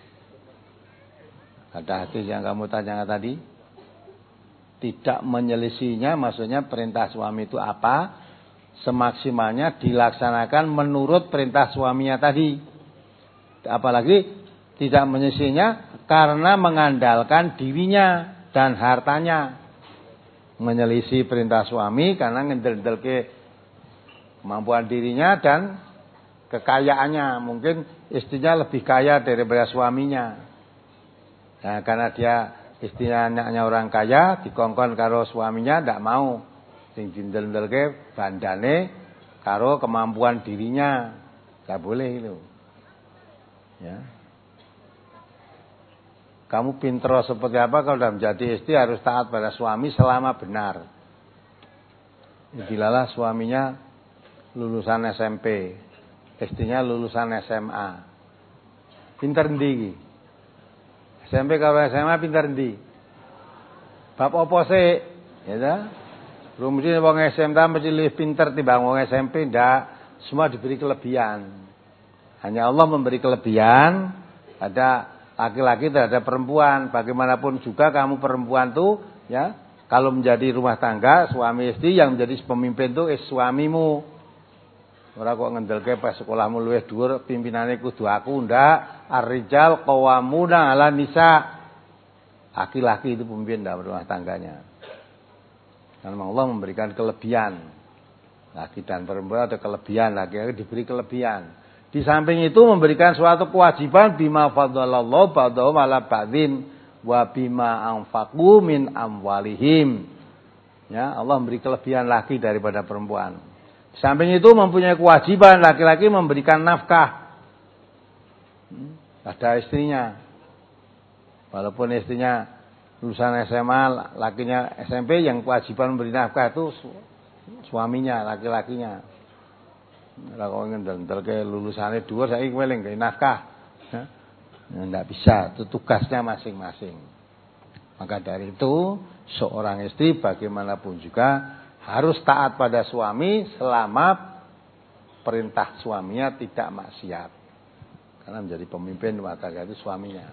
Ada hadis yang kamu tanyakan tadi, tidak menyelisihinya maksudnya perintah suami itu apa, semaksimalnya dilaksanakan menurut perintah suaminya tadi. Apalagi tidak menyisinya karena mengandalkan dirinya dan hartanya. Menyelisih perintah suami karena ngendel-ngendel ke kemampuan dirinya dan kekayaannya. Mungkin istrinya lebih kaya daripada suaminya. Nah, karena dia istrinya anaknya orang kaya, dikongkon karo suaminya ndak mau. Sing dindel-ndelke bandane karo kemampuan dirinya. Enggak boleh itu. Ya. Kamu pinter seperti apa kalau sudah menjadi istri harus taat pada suami selama benar. Bilalah suaminya lulusan S M P, istrinya lulusan S M A. Pinter ndi iki? S M P karo S M A pinter ndi? Bab apa sih? Ya ta? Rumene wong S M A mesti lebih pinter timbang wong S M P, ndak. Semua diberi kelebihan. Hanya Allah memberi kelebihan ada laki-laki terhadap perempuan. Bagaimanapun juga kamu perempuan tuh ya, kalau menjadi rumah tangga suami istri yang menjadi pemimpin tuh is suamimu. Ora kok ngendelke pas sekolahmu luwih dhuwur pimpinane kudu aku, ndak. Ar-rijal qawwamuna 'alan nisa. Laki-laki itu pemimpin dalam rumah tangganya. Karena Allah memberikan kelebihan. Laki dan perempuan ada kelebihan, laki-laki diberi kelebihan. Di samping itu memberikan suatu kewajiban bima faddalallahu ba'dahum 'ala ba'din wa bima anfaqu min amwalihim. Ya, Allah memberi kelebihan laki daripada perempuan. Di samping itu mempunyai kewajiban laki-laki memberikan nafkah pada istrinya. Walaupun istrinya lulusan S M A, lakinya S M P, yang kewajiban memberi nafkah itu suaminya, laki-lakinya. Ora kok ngendel-ndel ke lulusane dhuwur saiki kowe leng gawe nafkah. Ya, enggak bisa, itu tugasnya masing-masing. Maka dari itu, seorang istri bagaimanapun juga harus taat pada suami selama perintah suaminya tidak maksiat. Karena menjadi pemimpin rumah tangga itu suaminya.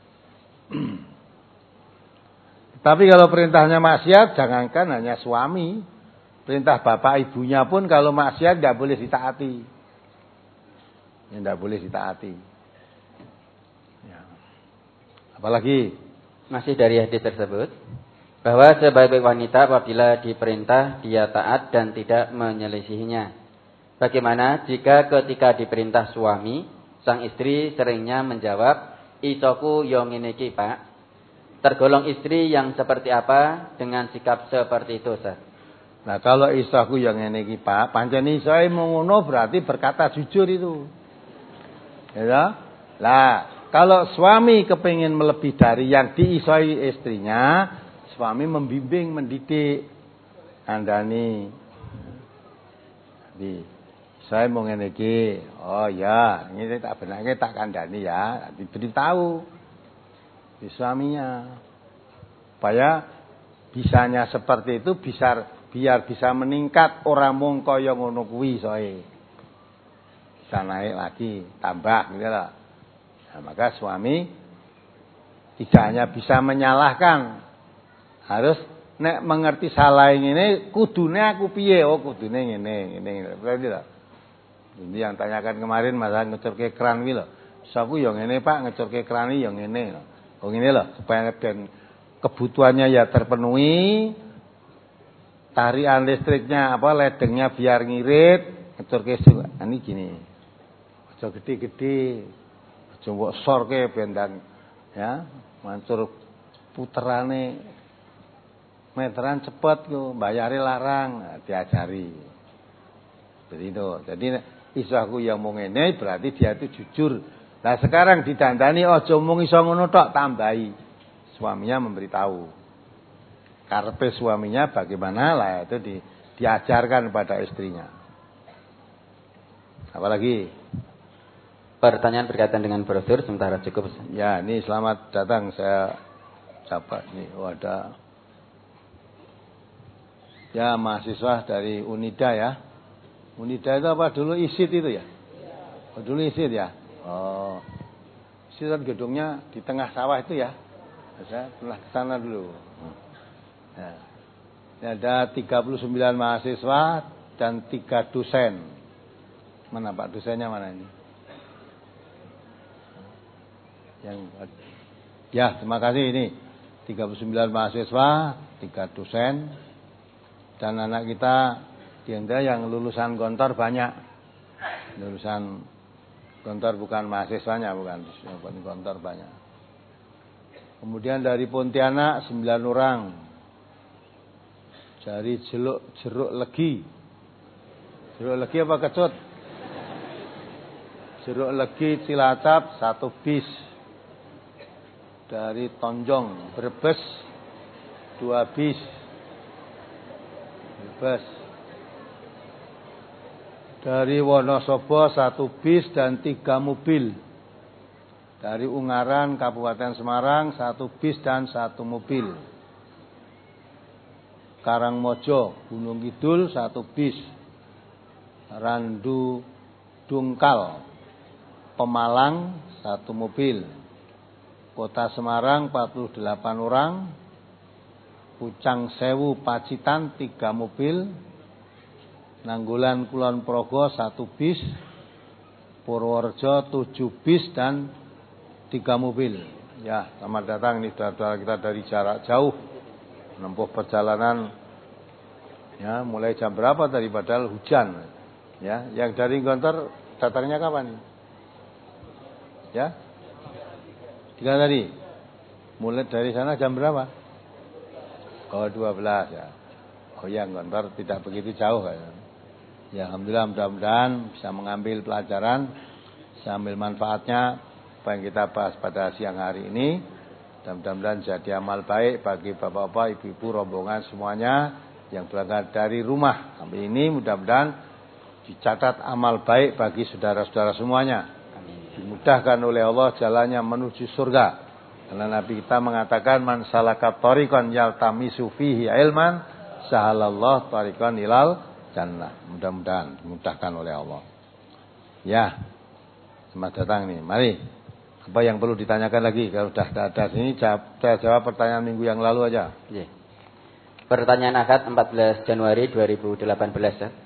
Tapi kalau perintahnya maksiat, jangankan hanya suami. Perintah bapak ibunya pun kalau maksiat tidak boleh ditaati. Ya, tidak boleh ditaati. Ya. Apalagi masih dari hadis tersebut, bahwa sebaik-baik wanita apabila diperintah dia taat dan tidak menyelisihinya. Bagaimana jika ketika diperintah suami, sang istri seringnya menjawab, "Isoku yo ngene iki, Pak." Tergolong istri yang seperti apa dengan sikap seperti itu, Ustaz? Nah, kalau isaku yang ngene iki, Pak, pancen isae ngono berarti berkata jujur itu. Ya. Lah, kalau suami kepingin melebih dari yang diisoi istrinya, suami membimbing, mendidik, andani. Di saya mau ngene iki. Oh ya, ini tak benake tak kandhani ya, diberitahu di suaminya. Supaya bisanya seperti itu bisa biar bisa meningkat, orang mung kaya ngono kuwi soe. Bisa naik lagi, tambah gitu loh. Nah, maka suami tidak hanya bisa menyalahkan, harus nek mengerti salah ini kudune aku piye, oh kudune ngene, ngene. Berarti lho. Ini yang tanyakan kemarin masalah ngecurke keran kuwi lho. Saku yo ngene Pak, ngecurke keran yo ngene. Oh ngene lho, supaya ben kebutuhannya ya terpenuhi. Tarian listriknya apa ledengnya biar ngirit, ngecurke ini gini. Aja gede-gede. Aja mbok sorke bendang ya, mancur puterane meteran cepet yo, bayare larang, nah, diajari. Begitu. Jadi isahku yang mau ngene berarti dia itu jujur. Nah, sekarang didandani aja mung iso ngono tok, tambahi. Suaminya memberitahu. Karepe suaminya bagaimana lah itu di, diajarkan pada istrinya. Apalagi pertanyaan berkaitan dengan brosur sementara cukup. Ya, ini selamat datang saya dapat nih. Oh, ada ya mahasiswa dari Unida ya. Unida itu apa dulu I S I T itu ya? Oh, dulu I S I T ya. Oh. I S I T gedungnya di tengah sawah itu ya. Saya pernah ke sana dulu. Ya. Ini ada tiga puluh sembilan mahasiswa dan tiga dosen. Mana Pak dosennya mana ini? Yang ya, terima kasih ini. tiga puluh sembilan mahasiswa, tiga dosen, dan anak kita di Anda yang lulusan Gontor banyak. Lulusan Gontor bukan mahasiswanya, bukan, Gontor banyak. Kemudian dari Pontianak sembilan orang. Dari Jeruk Jeruk Legi. Jeruk Legi apa Kecut? Jeruk Legi Cilacap satu bis. Dari Tonjong Brebes dua bis. Brebes. Dari Wonosobo satu bis dan tiga mobil. Dari Ungaran Kabupaten Semarang satu bis dan satu mobil. Karangmojo Gunung Kidul satu bis. Randu Dungkal Pemalang satu mobil. Kota Semarang empat puluh delapan orang. Pucang Sewu Pacitan tiga mobil. Nanggulan Kulon Progo satu bis. Purworejo tujuh bis dan tiga mobil. Ya, selamat datang ini saudara kita dari jarak jauh menempuh perjalanan ya mulai jam berapa tadi padahal hujan. Ya, yang dari Gontor datangnya kapan? Ya? Tiga tadi. Mulai dari sana jam berapa? Oh, dua belas ya. Oh ya, Gontor tidak begitu jauh ya. Ya, alhamdulillah mudah-mudahan bisa mengambil pelajaran, bisa ambil manfaatnya apa yang kita bahas pada siang hari ini. Dan mudah-mudahan jadi amal baik bagi bapak-bapak, ibu-ibu, rombongan semuanya yang berangkat dari rumah sampai ini. Mudah-mudahan dicatat amal baik bagi saudara-saudara semuanya. Dimudahkan oleh Allah jalannya menuju surga. Karena Nabi kita mengatakan man salaka thariqan yaltamisu fihi ilman sahalallahu thariqan ilal jannah. Mudah-mudahan dimudahkan oleh Allah. Ya. Selamat datang nih. Mari. Apa yang perlu ditanyakan lagi? Kalau sudah ada sini, saya jawab pertanyaan minggu yang lalu aja. Ya. Pertanyaan akad empat belas Januari dua ribu delapan belas. Ya.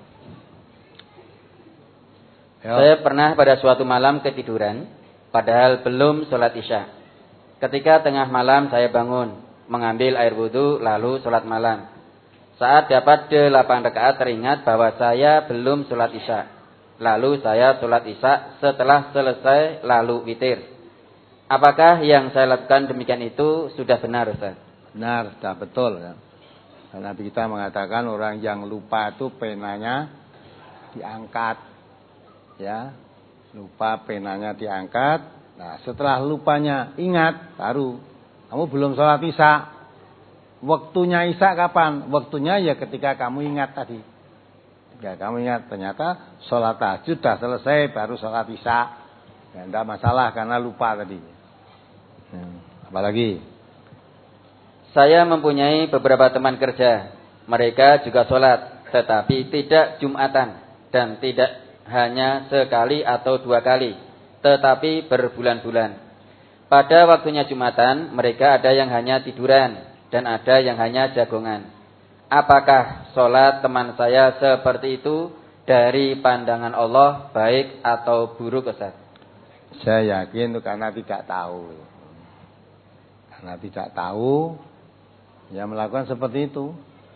Ya. Saya pernah pada suatu malam ketiduran, padahal belum sholat isya. Ketika tengah malam saya bangun, mengambil air wudhu, lalu sholat malam. Saat dapat delapan rakaat teringat bahwa saya belum sholat isya. Lalu saya sholat isya, setelah selesai lalu witir. Apakah yang saya lakukan demikian itu sudah benar, Ustaz? Benar, sudah betul. Ya. Nabi kita mengatakan orang yang lupa itu penanya diangkat. Ya, lupa penanya diangkat. Nah, setelah lupanya ingat, baru kamu belum sholat isya. Waktunya isya kapan? Waktunya ya ketika kamu ingat tadi. Ketika kamu ingat ternyata sholat tahajud sudah selesai, baru sholat isya. Ya, tidak masalah karena lupa tadi. Hmm, apalagi? Saya mempunyai beberapa teman kerja. Mereka juga sholat, tetapi tidak Jumatan. Dan tidak hanya sekali atau dua kali, tetapi berbulan-bulan. Pada waktunya Jumatan, mereka ada yang hanya tiduran dan ada yang hanya jagongan. Apakah sholat teman saya seperti itu dari pandangan Allah baik atau buruk, Ustaz? Saya yakin itu karena tidak tahu. Karena tidak tahu, ya melakukan seperti itu.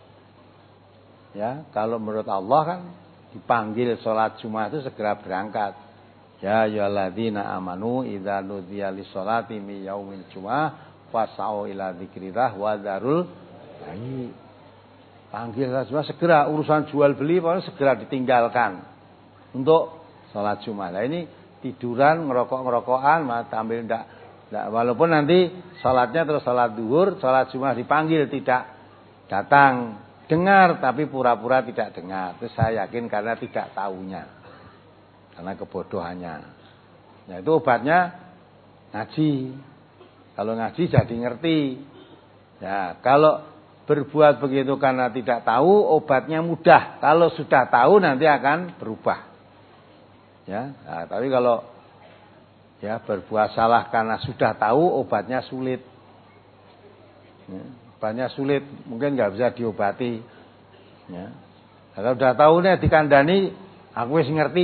Ya, kalau menurut Allah kan dipanggil sholat Jumat itu segera berangkat. Ya ayyuhalladzina amanu idza nudiya lis-sholati min yaumil jumu'ah fas'au ila dzikrillah wa dzarul bai'a. Panggil sholat Jumat segera, urusan jual beli pokoknya segera ditinggalkan untuk sholat Jumat. Nah ini tiduran, ngerokok-ngerokokan, malah tampil enggak. Nah, walaupun nanti sholatnya terus sholat duhur, sholat Jumat dipanggil tidak datang, dengar tapi pura-pura tidak dengar. Itu saya yakin karena tidak tahunya, karena kebodohannya. Nah itu obatnya ngaji. Kalau ngaji jadi ngerti. Ya kalau berbuat begitu karena tidak tahu, obatnya mudah. Kalau sudah tahu nanti akan berubah. Ya, nah, tapi kalau ya berbuat salah karena sudah tahu, obatnya sulit. Ya, obatnya sulit, mungkin nggak bisa diobati. Ya. Kalau udah tahu nih dikandani, aku wis ngerti.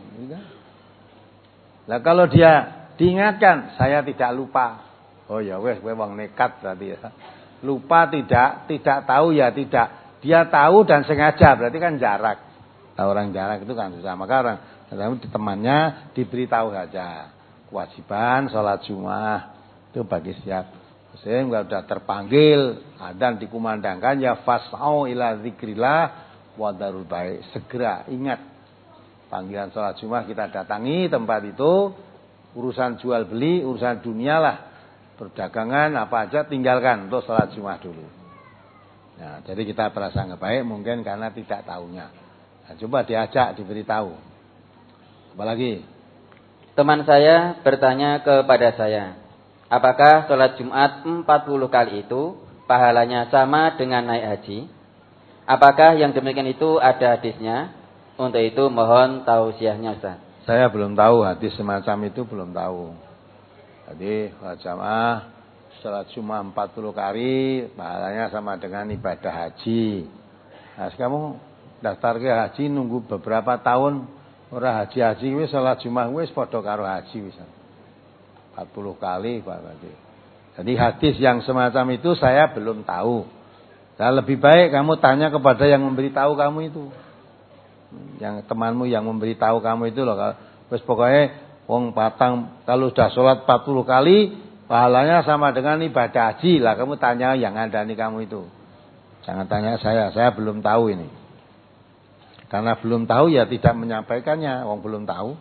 Nah kalau dia diingatkan, saya tidak lupa. Oh ya wes, kowe wong nekat berarti ya. Lupa tidak, tidak tahu ya tidak. Dia tahu dan sengaja, berarti kan jarak. Nah, orang jarak itu kan susah. Maka orang temannya diberitahu saja. Kewajiban sholat Jumat itu bagi siap. Sehingga sudah terpanggil, adzan dikumandangkan, ya fas'au ila dzikrillah wa darul bai'. Segera ingat panggilan sholat Jumat, kita datangi tempat itu. Urusan jual beli, urusan dunia lah, perdagangan apa aja tinggalkan untuk sholat Jumat dulu. Nah, jadi kita merasa nggak baik mungkin karena tidak tahunya. Nah, coba diajak, diberitahu. Apalagi? Teman saya bertanya kepada saya, apakah sholat Jumat empat puluh kali itu pahalanya sama dengan naik haji? Apakah yang demikian itu ada hadisnya? Untuk itu mohon tausiahnya Ustaz. Saya belum tahu, hadis semacam itu belum tahu. Jadi jamaah sholat Jumat empat puluh kali pahalanya sama dengan ibadah haji. Nah, kamu daftar ke haji nunggu beberapa tahun ora haji-haji wis sholat Jumat wis padha karo haji wis. empat puluh kali Pak berarti. Jadi hadis yang semacam itu saya belum tahu. Nah, lebih baik kamu tanya kepada yang memberitahu kamu itu. Yang temanmu yang memberitahu kamu itu loh. Wis pokoknya wong patang kalau sudah sholat empat puluh kali pahalanya sama dengan ibadah haji lah. Kamu tanya yang ngandani kamu itu. Jangan tanya saya, saya belum tahu ini. Karena belum tahu ya tidak menyampaikannya, wong belum tahu.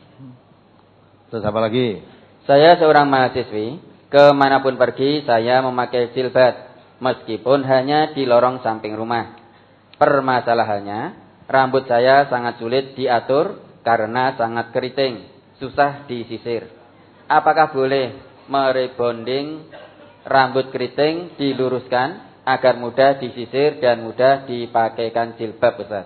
Terus apa lagi? Saya seorang mahasiswi, kemanapun pergi saya memakai jilbab meskipun hanya di lorong samping rumah. Permasalahannya, rambut saya sangat sulit diatur karena sangat keriting, susah disisir. Apakah boleh merebonding rambut keriting diluruskan agar mudah disisir dan mudah dipakaikan jilbab Ustaz?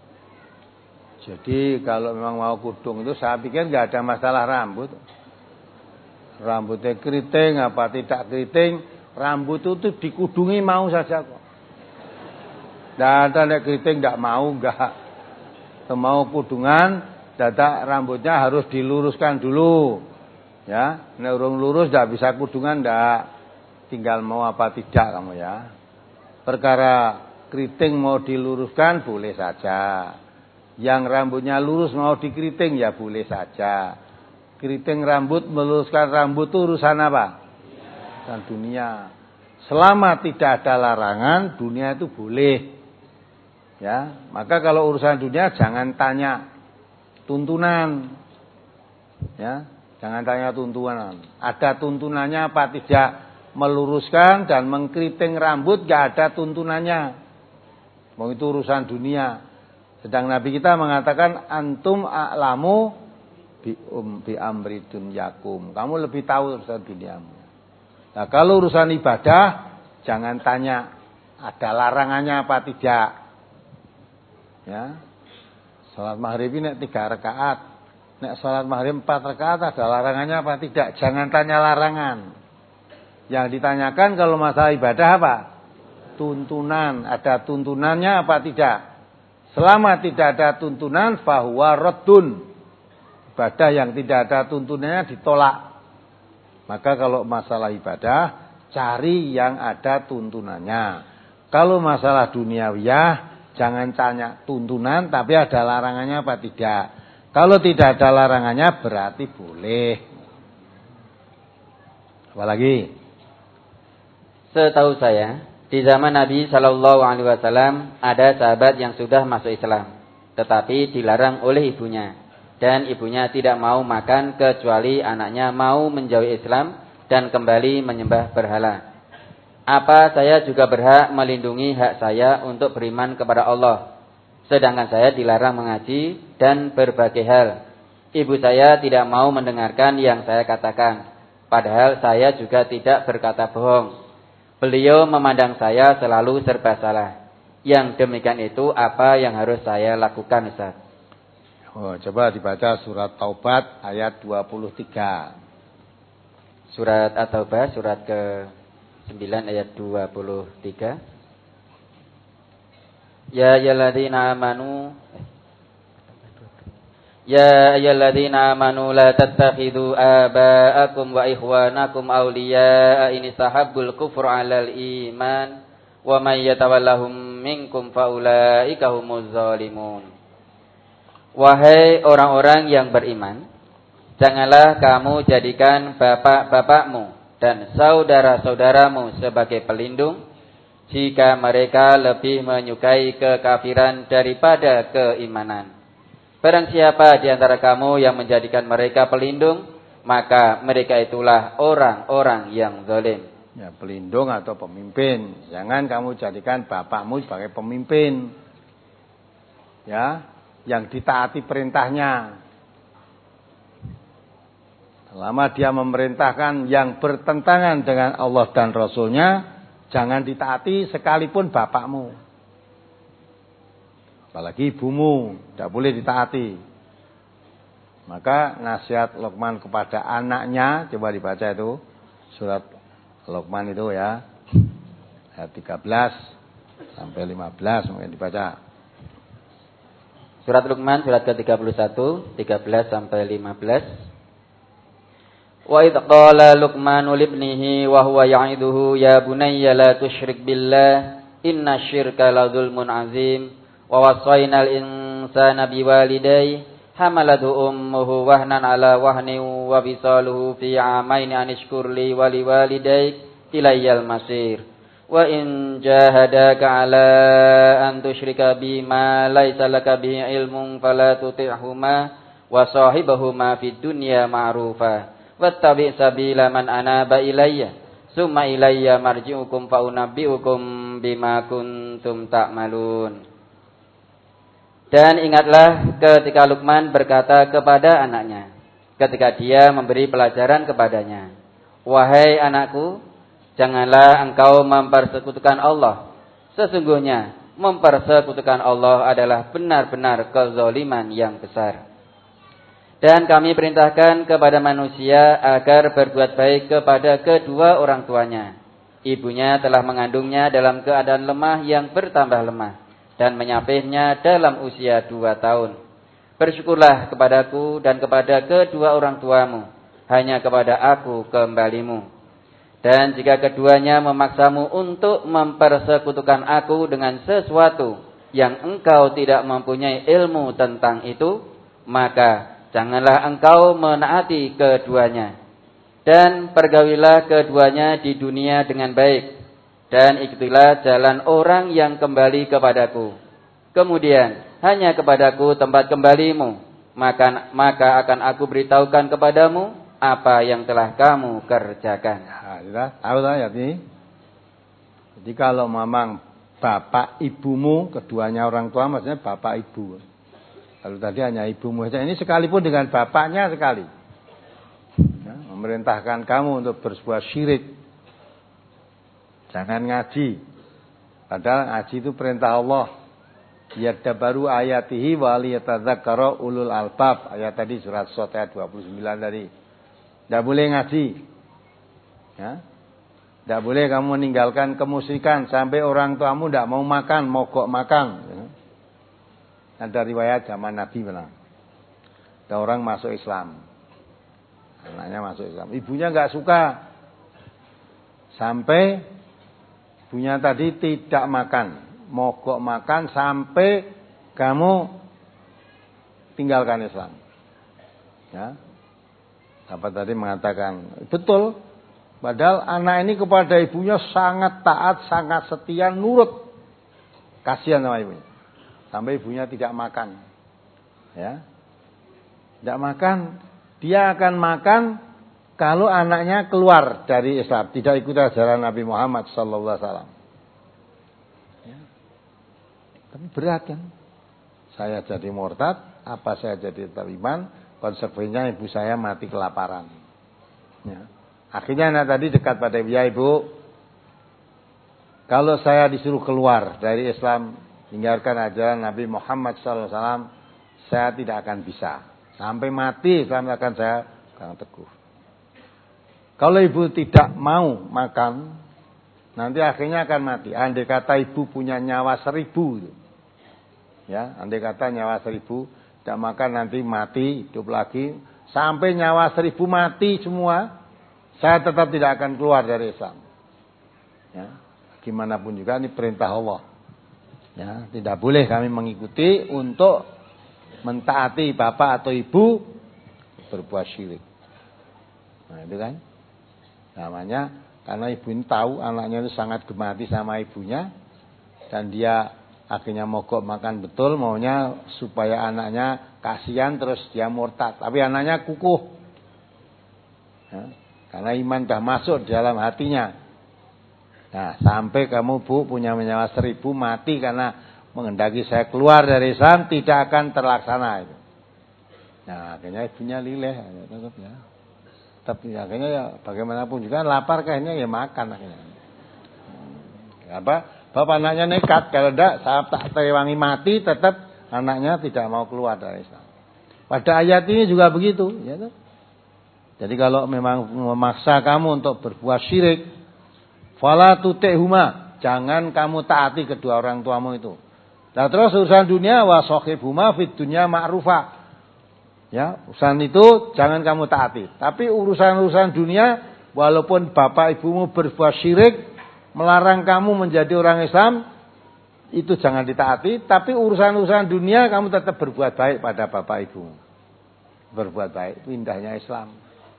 Jadi kalau memang mau kudung itu saya pikir nggak ada masalah rambut. Rambutnya keriting apa tidak keriting, rambut itu dikudungi mau saja kok. Tidak ada yang keriting tidak mau enggak. Mau kudungan, dadak rambutnya harus diluruskan dulu. Ya, nek urung lurus tidak bisa kudungan ndak. Tinggal mau apa tidak kamu ya. Perkara keriting mau diluruskan boleh saja. Yang rambutnya lurus mau dikeriting ya boleh saja. Keriting rambut meluruskan rambut itu urusan apa? Urusan dunia. Selama tidak ada larangan, dunia itu boleh. Ya, maka kalau urusan dunia jangan tanya tuntunan. Ya, jangan tanya tuntunan. Ada tuntunannya apa tidak? Meluruskan dan mengkeriting rambut gak ada tuntunannya. Mau itu urusan dunia. Sedang Nabi kita mengatakan antum a'lamu bi um bi amri dunyakum. Kamu lebih tahu urusan duniamu. Nah, kalau urusan ibadah jangan tanya ada larangannya apa tidak. Ya, sholat maghrib ini tiga rakaat, nek sholat maghrib empat rakaat ada larangannya apa tidak? Jangan tanya larangan. Yang ditanyakan kalau masalah ibadah apa? Tuntunan. Ada tuntunannya apa tidak? Selama tidak ada tuntunan, fahuwa raddun. Ibadah yang tidak ada tuntunannya ditolak. Maka kalau masalah ibadah, cari yang ada tuntunannya. Kalau masalah duniawiyah, jangan tanya tuntunan tapi ada larangannya apa tidak. Kalau tidak ada larangannya berarti boleh. Apalagi? Setahu saya, di zaman Nabi Shallallahu Alaihi Wasallam ada sahabat yang sudah masuk Islam, tetapi dilarang oleh ibunya, dan ibunya tidak mau makan kecuali anaknya mau menjauhi Islam dan kembali menyembah berhala. Apa saya juga berhak melindungi hak saya untuk beriman kepada Allah, sedangkan saya dilarang mengaji dan berbagai hal. Ibu saya tidak mau mendengarkan yang saya katakan, padahal saya juga tidak berkata bohong. Beliau memandang saya selalu serba salah. Yang demikian itu apa yang harus saya lakukan Ustaz? Oh, coba dibaca surat Taubat ayat dua puluh tiga. Surat At-Taubah surat ke sembilan ayat dua puluh tiga. Ya ayyuhalladzina amanu Ya ayyuhalladzina amanu la tattakhidhu aba'akum wa ikhwanakum awliya'a in istahabbul kufra 'alal iman wa may yatawallahum minkum faulaika humuz zalimun. Wahai orang-orang yang beriman, janganlah kamu jadikan bapak-bapakmu dan saudara-saudaramu sebagai pelindung jika mereka lebih menyukai kekafiran daripada keimanan. Barang siapa di antara kamu yang menjadikan mereka pelindung, maka mereka itulah orang-orang yang zalim. Ya, pelindung atau pemimpin. Jangan kamu jadikan bapakmu sebagai pemimpin. Ya, yang ditaati perintahnya. Selama dia memerintahkan yang bertentangan dengan Allah dan Rasulnya, jangan ditaati sekalipun bapakmu. Apalagi ibumu, tidak boleh ditaati. Maka nasihat Luqman kepada anaknya, coba dibaca itu surat Luqman itu ya, ayat tiga belas sampai lima belas mungkin dibaca. Surat Luqman surat ke tiga puluh satu, tiga belas sampai lima belas. Wa idh qala Luqmanu libnihi wa huwa ya'iduhu ya bunayya la tusyrik billah inna syirka la dzulmun azim. Wa wasainal insana biwalidayhi hamalathu ummuhu wahnan ala wahnin wa bisaluhu fi amain an ishkur li wa liwalidayk ilayyal masir. Wa in jahadaka ala an tusyrika bima laysa laka bihi ilmun fala tuti'huma wa sahibahuma fid dunya ma'rufa wattabi' sabila man anaba ilayya summa ilayya marji'ukum fa unabbi'ukum bima kuntum ta'malun. Dan ingatlah ketika Luqman berkata kepada anaknya, ketika dia memberi pelajaran kepadanya, wahai anakku, janganlah engkau mempersekutukan Allah. Sesungguhnya mempersekutukan Allah adalah benar-benar kezaliman yang besar. Dan kami perintahkan kepada manusia agar berbuat baik kepada kedua orang tuanya. Ibunya telah mengandungnya dalam keadaan lemah yang bertambah lemah dan menyapihnya dalam usia dua tahun. Bersyukurlah kepadaku dan kepada kedua orang tuamu, hanya kepada aku kembalimu. Dan jika keduanya memaksamu untuk mempersekutukan aku dengan sesuatu yang engkau tidak mempunyai ilmu tentang itu, maka janganlah engkau menaati keduanya. Dan pergaulilah keduanya di dunia dengan baik. Dan ikutilah jalan orang yang kembali kepadaku. Kemudian hanya kepadaku tempat kembalimu, maka maka akan aku beritahukan kepadamu apa yang telah kamu kerjakan. Nah, tahu lah ya ini. Jadi kalau memang bapak ibumu, keduanya orang tua maksudnya bapak ibu. Kalau tadi hanya ibumu saja, ini sekalipun dengan bapaknya sekali. Ya, memerintahkan kamu untuk berbuat syirik. Jangan ngaji. Padahal ngaji itu perintah Allah. Yaddabaru ayatihi wa liyatadzakkara ulul albab. Ayat tadi surat Shad ayat dua puluh sembilan tadi. Tidak boleh ngaji. Ya. Tidak boleh kamu meninggalkan kemusyrikan sampai orang tuamu tidak mau makan, mogok makan. Ya. Ada riwayat zaman Nabi bilang. Ada orang masuk Islam. Anaknya masuk Islam. Ibunya enggak suka. Sampai ibunya tadi tidak makan, mogok makan sampai kamu tinggalkan Islam. Ya. Sahabat tadi mengatakan, betul. Padahal anak ini kepada ibunya sangat taat, sangat setia, nurut. Kasihan sama ibunya. Sampai ibunya tidak makan. Ya. Tidak makan, dia akan makan kalau anaknya keluar dari Islam, tidak ikut ajaran Nabi Muhammad sallallahu alaihi wasallam. Ya. Tapi berat kan? Saya jadi murtad, apa saya jadi tetap iman, konsekuensinya ibu saya mati kelaparan. Ya. Akhirnya anak tadi dekat pada ibu, ya ibu, kalau saya disuruh keluar dari Islam, tinggalkan ajaran Nabi Muhammad sallallahu alaihi wasallam, saya tidak akan bisa. Sampai mati Islam akan saya pegang teguh. Kalau ibu tidak mau makan, nanti akhirnya akan mati. Andai kata ibu punya nyawa seribu, Ya, andai kata nyawa seribu, tidak makan nanti mati, hidup lagi. Sampai nyawa seribu mati semua, saya tetap tidak akan keluar dari Islam. Ya, gimana pun juga ini perintah Allah. Ya, tidak boleh kami mengikuti untuk mentaati bapak atau ibu berbuat syirik. Nah, itu kan namanya karena ibu ini tahu anaknya itu sangat gemati sama ibunya dan dia akhirnya mogok makan betul, maunya supaya anaknya kasihan terus dia murtad. Tapi anaknya kukuh. Ya, karena iman sudah masuk di dalam hatinya. Nah, sampai kamu bu punya nyawa seribu mati karena menghendaki saya keluar dari Islam, tidak akan terlaksana itu. Nah, akhirnya ibunya lileh, ya, tetap ya. Tapi akhirnya ya bagaimanapun juga lapar kayaknya ya makan akhirnya. Hmm. Apa? Bapak anaknya nekat, kalau tidak saya tak tewangi mati, tetap anaknya tidak mau keluar dari Islam. Pada ayat ini juga begitu. Ya, jadi kalau memang memaksa kamu untuk berbuat syirik, fala tuti'huma, jangan kamu taati kedua orang tuamu itu. Nah terus urusan dunia wa sahibhuma fid dunya ma'rufa. Ya, urusan itu jangan kamu taati. Tapi urusan-urusan dunia, walaupun bapak ibumu berbuat syirik, melarang kamu menjadi orang Islam, itu jangan ditaati. Tapi urusan-urusan dunia kamu tetap berbuat baik pada bapak ibu. Berbuat baik, itu indahnya Islam.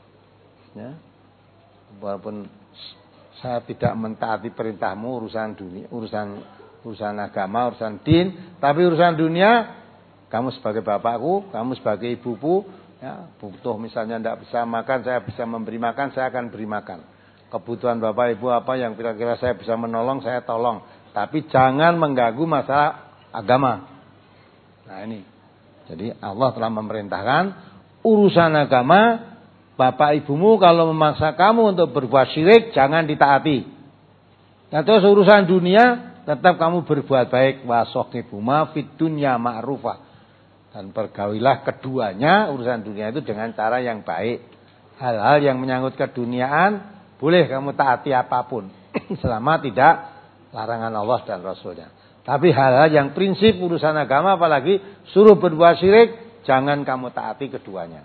Ya. Walaupun saya tidak mentaati perintahmu urusan dunia, urusan urusan agama, urusan din, tapi urusan dunia, kamu sebagai bapakku, kamu sebagai ibuku, ya, butuh misalnya tidak bisa makan, saya bisa memberi makan, saya akan beri makan. Kebutuhan bapak ibu apa yang kira-kira saya bisa menolong, saya tolong. Tapi jangan mengganggu masalah agama. Nah ini. Jadi Allah telah memerintahkan urusan agama, bapak ibumu kalau memaksa kamu untuk berbuat syirik, jangan ditaati. Nah terus urusan dunia, tetap kamu berbuat baik. Wasokibuma fid dunya ma'rufah. Dan pergaulilah keduanya urusan dunia itu dengan cara yang baik. Hal-hal yang menyangkut keduniaan, boleh kamu taati apapun selama tidak larangan Allah dan Rasulnya. Tapi hal-hal yang prinsip urusan agama, apalagi suruh berbuat syirik, jangan kamu taati keduanya.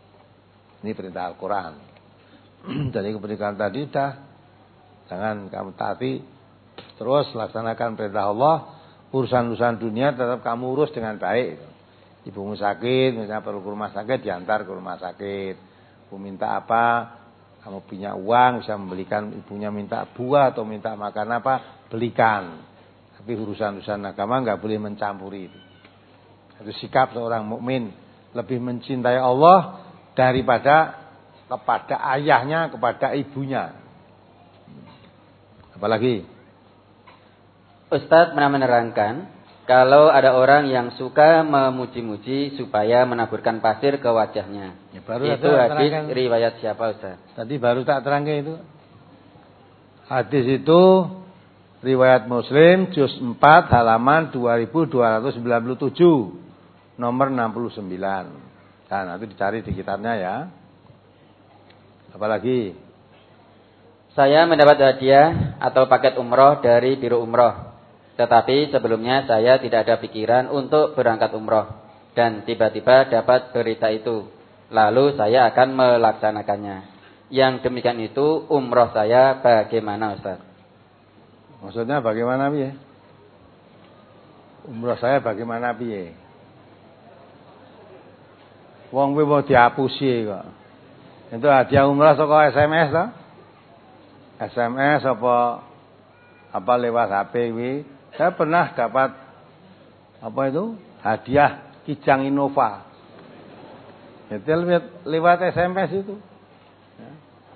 Ini perintah Al-Quran. Jadi kepentingan tadi sudah, jangan kamu taati, terus laksanakan perintah Allah. Urusan-urusan dunia tetap kamu urus dengan baik. Ibumu sakit, misalnya perlu ke rumah sakit, diantar ke rumah sakit. Ibu minta apa? Kamu punya uang, bisa membelikan, ibunya minta buah atau minta makan apa, belikan. Tapi urusan-urusan agama enggak boleh mencampuri itu. Itu sikap seorang mukmin, lebih mencintai Allah daripada kepada ayahnya, kepada ibunya. Apalagi? Ustadz pernah menerangkan, kalau ada orang yang suka memuji-muji supaya menaburkan pasir ke wajahnya. Ya, baru itu hadis riwayat siapa Ustaz? Tadi baru tak terangkan itu. Hadis itu riwayat Muslim juz empat halaman dua ribu dua ratus sembilan puluh tujuh nomor enam puluh sembilan. Nah, nanti dicari di kitabnya ya. Apalagi? Saya mendapat hadiah atau paket umroh dari Biro Umroh. Tetapi sebelumnya saya tidak ada pikiran untuk berangkat umroh. Dan tiba-tiba dapat berita itu. Lalu saya akan melaksanakannya. Yang demikian itu umroh saya bagaimana Ustaz? Maksudnya bagaimana piye? Umroh saya bagaimana piye? Wong kuwi mau dihapusi kok. Itu hadiah umroh saka S M S toh? S M S apa apa lewat H P kuwi? Saya pernah dapat apa itu? Hadiah Kijang Innova. Itu lewat S M S itu. Ya.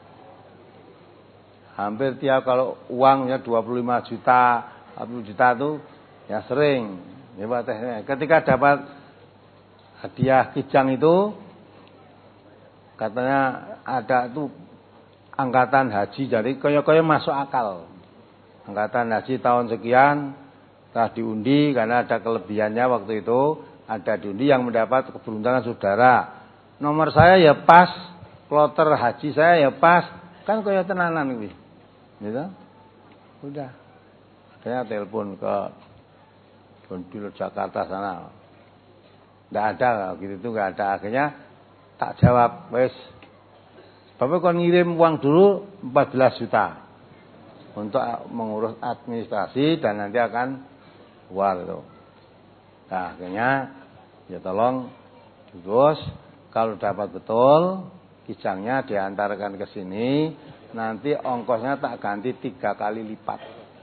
Hampir tiap kalau uangnya dua puluh lima juta, empat puluh juta itu ya sering lewat S M S. Ketika dapat hadiah Kijang itu katanya ada itu angkatan haji, jadi kaya-kaya masuk akal. Angkatan haji tahun sekian telah diundi karena ada kelebihannya waktu itu, ada diundi yang mendapat keberuntungan saudara. Nomor saya ya pas, kloter haji saya ya pas, kan kaya tenanan kuwi. Gitu. Udah. Saya telepon ke Gondil Jakarta sana. Enggak ada gitu itu enggak ada. Akhirnya tak jawab, wes. Bapak kon ngirim uang dulu empat belas juta untuk mengurus administrasi dan nanti akan keluar itu. Nah, akhirnya ya tolong terus kalau dapat betul kijangnya diantarkan ke sini, nanti ongkosnya tak ganti tiga kali lipat.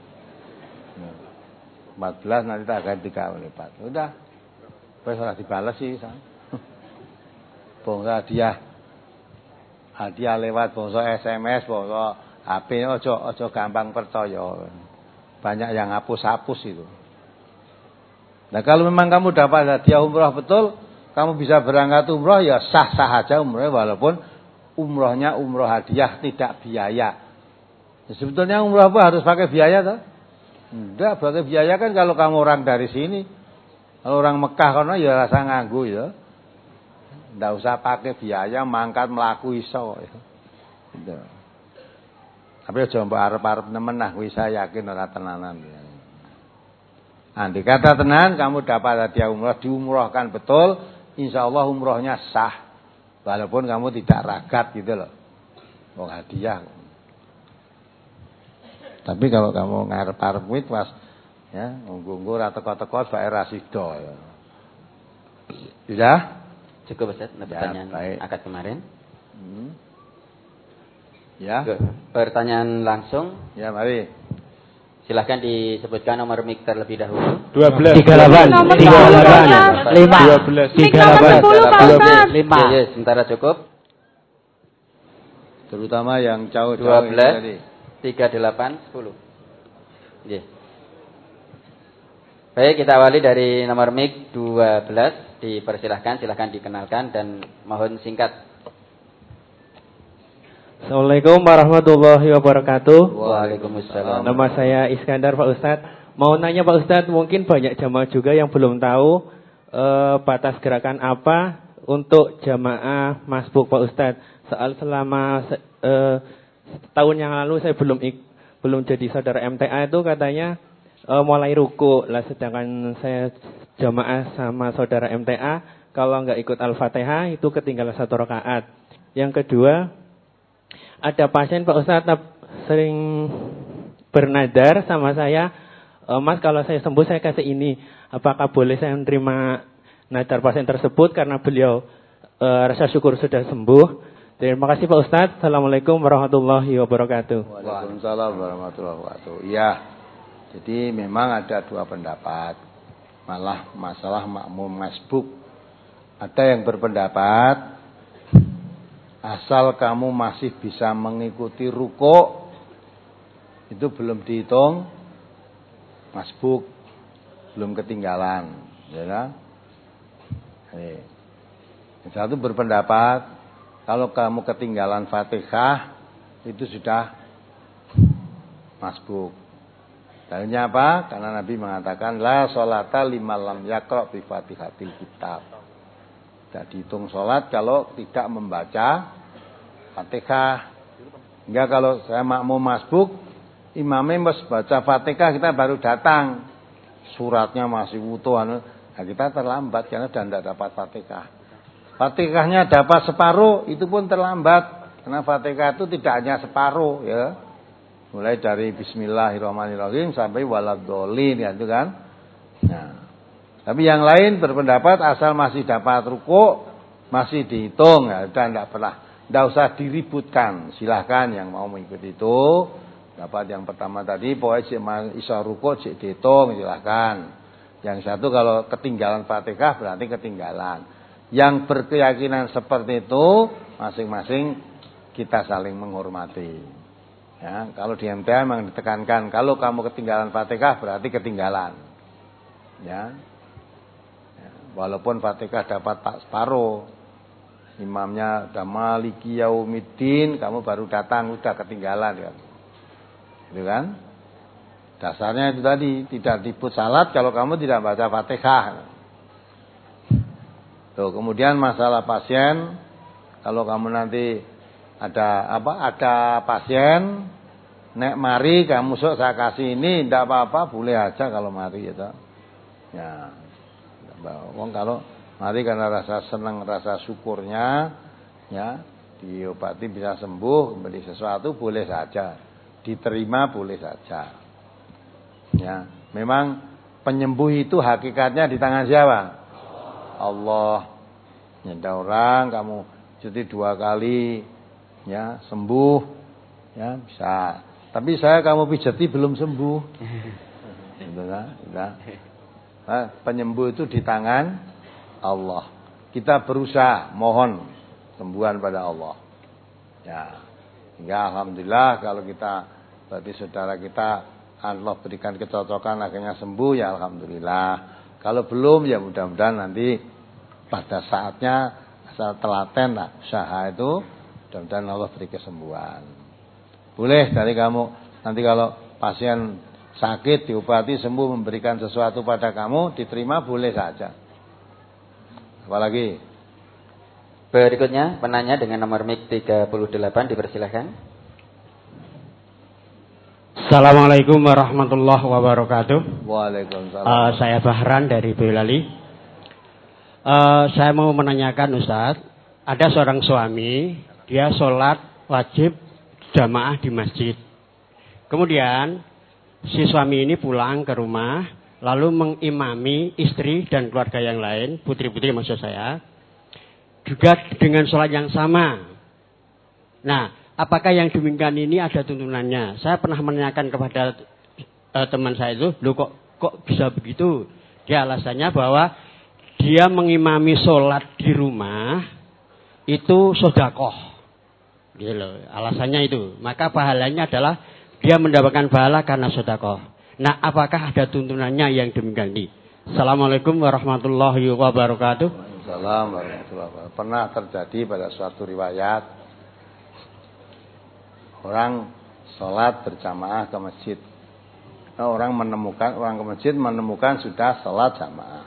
empat belas nanti tak ganti tiga kali lipat. Udah. Wes ora dibalas sih, San. Bangsa hadiah. Hadiah lewat bangsa S M S, bangsa H P, ojo ojo gampang percaya. Banyak yang hapus-hapus itu. Nah, kalau memang kamu dapat hadiah umroh betul, kamu bisa berangkat umroh ya sah-sah aja umrohnya walaupun umrohnya umroh hadiah tidak biaya. Ya, sebetulnya umroh apa harus pakai biaya toh? Enggak, pakai biaya kan kalau kamu orang dari sini. Kalau orang Mekah kono ya rasa nganggu ya. Enggak usah pakai biaya mangkat mlaku iso ya. Gitu. Tapi aja mbok arep-arep nemen nah kuwi saya yakin ora tenanan ya. Andai kata tenan kamu dapat hadiah umroh diumrohkan betul, insyaallah umrohnya sah. Walaupun kamu tidak ragat gitu loh. Wong hadiah. Tapi kalau kamu ngarep-arep kuwi pas ya, ngunggu-ngunggu ora teko-teko bae ra sida ya. Sudah? Cukup Ustaz, ya, pertanyaan baik. Akad kemarin. Hmm. Ya. Pertanyaan langsung. Ya, mari. Silahkan disebutkan nomor mic terlebih dahulu. dua belas tiga puluh delapan tiga puluh delapan lima dua belas tiga puluh delapan dua belas lima. Ya, ya, sementara cukup. Terutama yang jauh-jauh dua belas tadi. tiga puluh delapan sepuluh. Nggih. Baik, kita awali dari nomor mic dua belas. Dipersilahkan, silahkan dikenalkan dan mohon singkat. Assalamualaikum warahmatullahi wabarakatuh. Waalaikumsalam. Nama saya Iskandar Pak Ustadz. Mau nanya Pak Ustadz, mungkin banyak jamaah juga yang belum tahu eh, batas gerakan apa untuk jamaah masbuk Pak Ustadz. Soal selama eh, tahun yang lalu saya belum belum jadi saudara M T A itu katanya eh, mulai ruku lah, sedangkan saya jamaah sama saudara M T A kalau nggak ikut Al-Fatihah itu ketinggalan satu rakaat. Yang kedua, ada pasien Pak Ustadz sering bernadar sama saya, e, Mas kalau saya sembuh saya kasih ini, apakah boleh saya menerima nadar pasien tersebut karena beliau e, rasa syukur sudah sembuh. Terima kasih Pak Ustadz. Assalamualaikum warahmatullahi wabarakatuh. Waalaikumsalam warahmatullahi wabarakatuh. Iya, jadi memang ada dua pendapat. Malah masalah makmum masbuk. Ada yang berpendapat asal kamu masih bisa mengikuti ruku itu belum dihitung masbuk, belum ketinggalan, ya kan? Yang satu berpendapat kalau kamu ketinggalan Fatihah itu sudah masbuk. Dalilnya apa? Karena Nabi mengatakan la sholata liman lam yaqra bi Fatihatil kitab. Tidak dihitung sholat kalau tidak membaca Fatihah. Enggak, kalau saya makmum masbuk, imamnya baca Fatihah kita baru datang, suratnya masih utuh, nah kita terlambat karena sudah tidak dapat Fatihah. Fatihahnya dapat separuh, itu pun terlambat karena Fatihah itu tidak hanya separuh ya. Mulai dari Bismillahirrahmanirrahim sampai waladhdallin ya itu kan. Nah, tapi yang lain berpendapat asal masih dapat ruku masih dihitung ya, dan tidak pernah, tidak usah diributkan. Silahkan yang mau mengikuti itu. Dapat yang pertama tadi pokoknya iso ruku cek dihitung, silahkan. Yang satu kalau ketinggalan Fatihah berarti ketinggalan. Yang berkeyakinan seperti itu masing-masing kita saling menghormati. Ya, kalau di M T A memang ditekankan kalau kamu ketinggalan Fatihah berarti ketinggalan. Ya. Ya, walaupun Fatihah dapat tak separuh. Imamnya udah Maliki Yaumiddin, kamu baru datang udah ketinggalan ya. Gitu kan? Dasarnya itu tadi, tidak disebut salat kalau kamu tidak baca Fatihah. Tuh, kemudian masalah pasien, kalau kamu nanti ada apa? Ada pasien, nek mari kamu sok saya kasih ini, tidak apa-apa, boleh aja kalau mari ya. Ya. Wong kalau mari karena rasa senang, rasa syukurnya, ya, diobati bisa sembuh, membeli sesuatu boleh saja, diterima boleh saja. Ya, memang penyembuh itu hakikatnya di tangan siapa? Allah. Nyenda orang kamu cuti dua kali, ya sembuh, ya bisa. Tapi saya kamu pijati belum sembuh. Gitu kan? Nah, penyembuh itu di tangan Allah. Kita berusaha mohon sembuhan pada Allah. Ya. Hingga alhamdulillah kalau kita berarti saudara kita Allah berikan kecocokan akhirnya sembuh ya alhamdulillah. Kalau belum ya mudah-mudahan nanti pada saatnya saat telaten lah usaha itu mudah-mudahan Allah beri kesembuhan. Boleh dari kamu nanti kalau pasien sakit diobati sembuh memberikan sesuatu pada kamu diterima boleh saja. Apalagi? Berikutnya penanya dengan nomor mic tiga puluh delapan dipersilahkan. Assalamualaikum warahmatullahi wabarakatuh. Waalaikumsalam. Uh, saya Bahran dari Boyolali. Uh, saya mau menanyakan Ustaz, ada seorang suami, dia sholat wajib jamaah di masjid. Kemudian si suami ini pulang ke rumah, lalu mengimami istri dan keluarga yang lain, putri-putri maksud saya, juga dengan sholat yang sama. Nah, apakah yang demikian ini ada tuntunannya? Saya pernah menanyakan kepada uh, teman saya itu, loh kok kok bisa begitu? Dia alasannya bahwa dia mengimami sholat di rumah itu sodakoh, gitu loh. Alasannya itu. Maka pahalanya adalah dia mendapatkan pahala karena sodakoh. Nah, apakah ada tuntunannya yang demikian ini? Assalamualaikum warahmatullahi wabarakatuh. Waalaikumsalam warahmatullahi wabarakatuh. Pernah terjadi pada suatu riwayat orang sholat berjamaah ke masjid. Nah, orang menemukan orang ke masjid menemukan sudah sholat jamaah.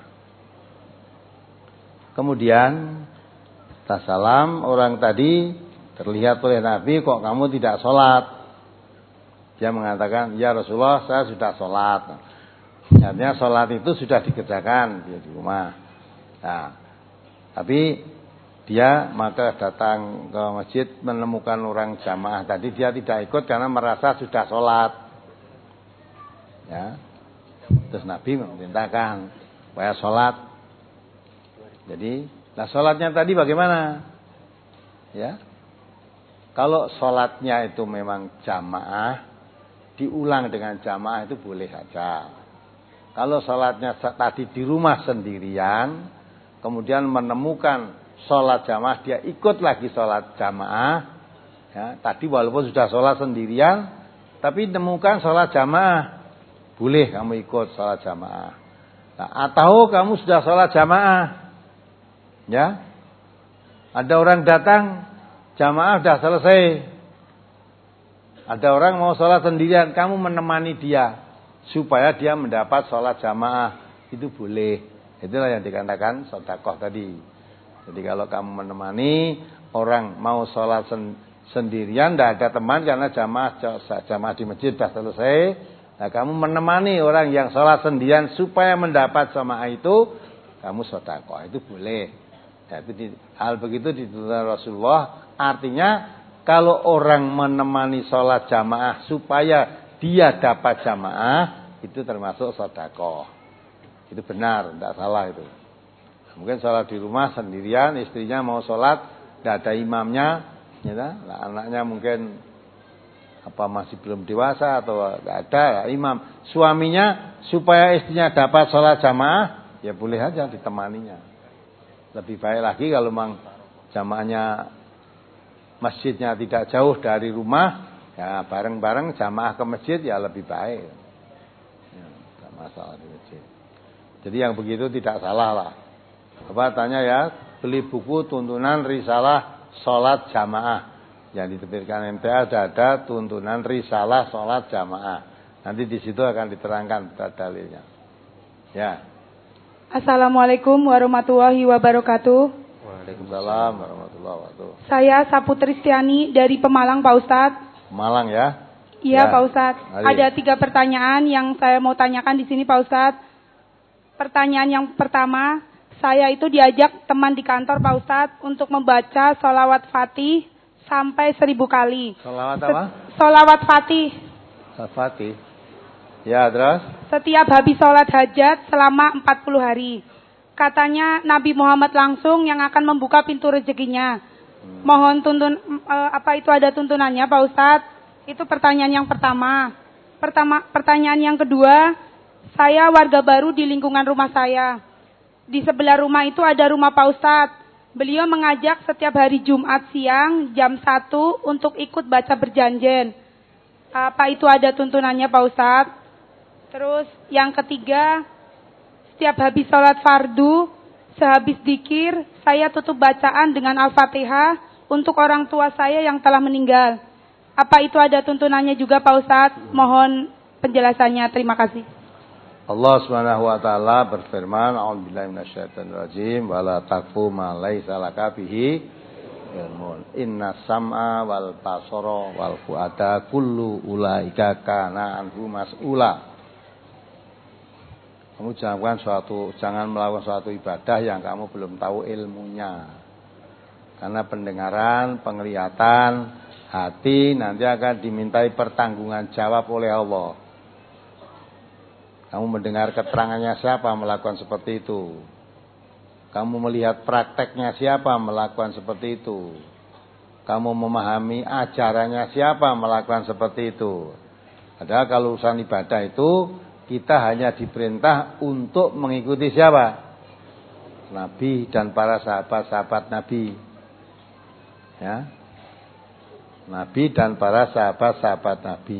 Kemudian tasalam orang tadi terlihat oleh Nabi, kok kamu tidak sholat? Dia mengatakan, ya Rasulullah saya sudah sholat. Artinya sholat itu sudah dikerjakan di rumah. Nah, tapi dia maka datang ke masjid menemukan orang jamaah tadi, dia tidak ikut karena merasa sudah sholat. Ya, terus Nabi memerintahkan supaya sholat. Jadi, nah sholatnya tadi bagaimana? Ya, kalau sholatnya itu memang jamaah, diulang dengan jamaah itu boleh saja. Kalau sholatnya tadi di rumah sendirian, kemudian menemukan sholat jamaah, dia ikut lagi sholat jamaah. Ya, tadi walaupun sudah sholat sendirian, tapi menemukan sholat jamaah, boleh kamu ikut sholat jamaah. Nah, atau kamu sudah sholat jamaah, ya, ada orang datang, jamaah sudah selesai. Ada orang mau sholat sendirian, kamu menemani dia supaya dia mendapat sholat jamaah, itu boleh. Itulah yang dikatakan sedekah tadi. Jadi kalau kamu menemani orang mau sholat sen sendirian, tidak ada teman karena jamaah jamaah di masjid sudah selesai. Nah, kamu menemani orang yang sholat sendirian supaya mendapat jamaah itu, kamu sedekah, itu boleh. Ya, itu di, hal begitu dituntut Rasulullah. Artinya kalau orang menemani sholat jamaah supaya dia dapat jamaah, itu termasuk sedekah. Itu benar, tidak salah itu. Mungkin sholat di rumah sendirian, istrinya mau sholat, tidak ada imamnya, ya, nah, anaknya mungkin apa masih belum dewasa atau tidak ada imam. Suaminya supaya istrinya dapat sholat jamaah, ya boleh aja ditemaninya. Lebih baik lagi kalau memang jamaahnya masjidnya tidak jauh dari rumah, ya bareng-bareng jamaah ke masjid ya lebih baik. Ya, tidak masalah di masjid. Jadi yang begitu tidak salah lah. Apa tanya ya, beli buku tuntunan risalah sholat jamaah. Yang diterbitkan M T A ada, ada tuntunan risalah sholat jamaah. Nanti di situ akan diterangkan dalilnya. Ya. Assalamualaikum warahmatullahi wabarakatuh. Waalaikumsalam warahmatullahi wabarakatuh. Saya Saputristiani dari Pemalang, Pak Ustadz. Malang ya? Iya, ya. Pak Ustadz. Ada tiga pertanyaan yang saya mau tanyakan di sini, Pak Ustadz. Pertanyaan yang pertama, saya itu diajak teman di kantor Pak Ustadz untuk membaca sholawat fatih sampai seribu kali. Sholawat apa? Sholawat fatih. Fatih. Ya, terus? Setiap habis sholat hajat selama empat puluh hari. Katanya Nabi Muhammad langsung yang akan membuka pintu rezekinya. Hmm. Mohon tuntun, eh, apa itu ada tuntunannya Pak Ustadz? Itu pertanyaan yang pertama. Pertama, pertanyaan yang kedua, saya warga baru di lingkungan rumah saya. Di sebelah rumah itu ada rumah Pak Ustadz. Beliau mengajak setiap hari Jumat siang jam satu untuk ikut baca berjanjen. Apa itu ada tuntunannya Pak Ustadz? Terus yang ketiga, setiap habis sholat fardu, sehabis dzikir, saya tutup bacaan dengan Al-Fatihah untuk orang tua saya yang telah meninggal. Apa itu ada tuntunannya juga Pak Ustadz? Mohon penjelasannya. Terima kasih. Allah Subhanahu wa taala berfirman, "A'udzubillahi minasyaitonir rajim, wa la taqfu ma laisa laka bihi ilmun. Inna sam'a wal basara wal fuada kullu ulaika kana anhu mas'ula." Kamu jangan suatu jangan melakukan suatu ibadah yang kamu belum tahu ilmunya. Karena pendengaran, penglihatan, hati nanti akan dimintai pertanggungan jawab oleh Allah. Kamu mendengar keterangannya siapa melakukan seperti itu. Kamu melihat prakteknya siapa melakukan seperti itu. Kamu memahami ajarannya siapa melakukan seperti itu. Padahal kalau urusan ibadah itu kita hanya diperintah untuk mengikuti siapa? Nabi dan para sahabat-sahabat Nabi. Ya. Nabi dan para sahabat-sahabat Nabi.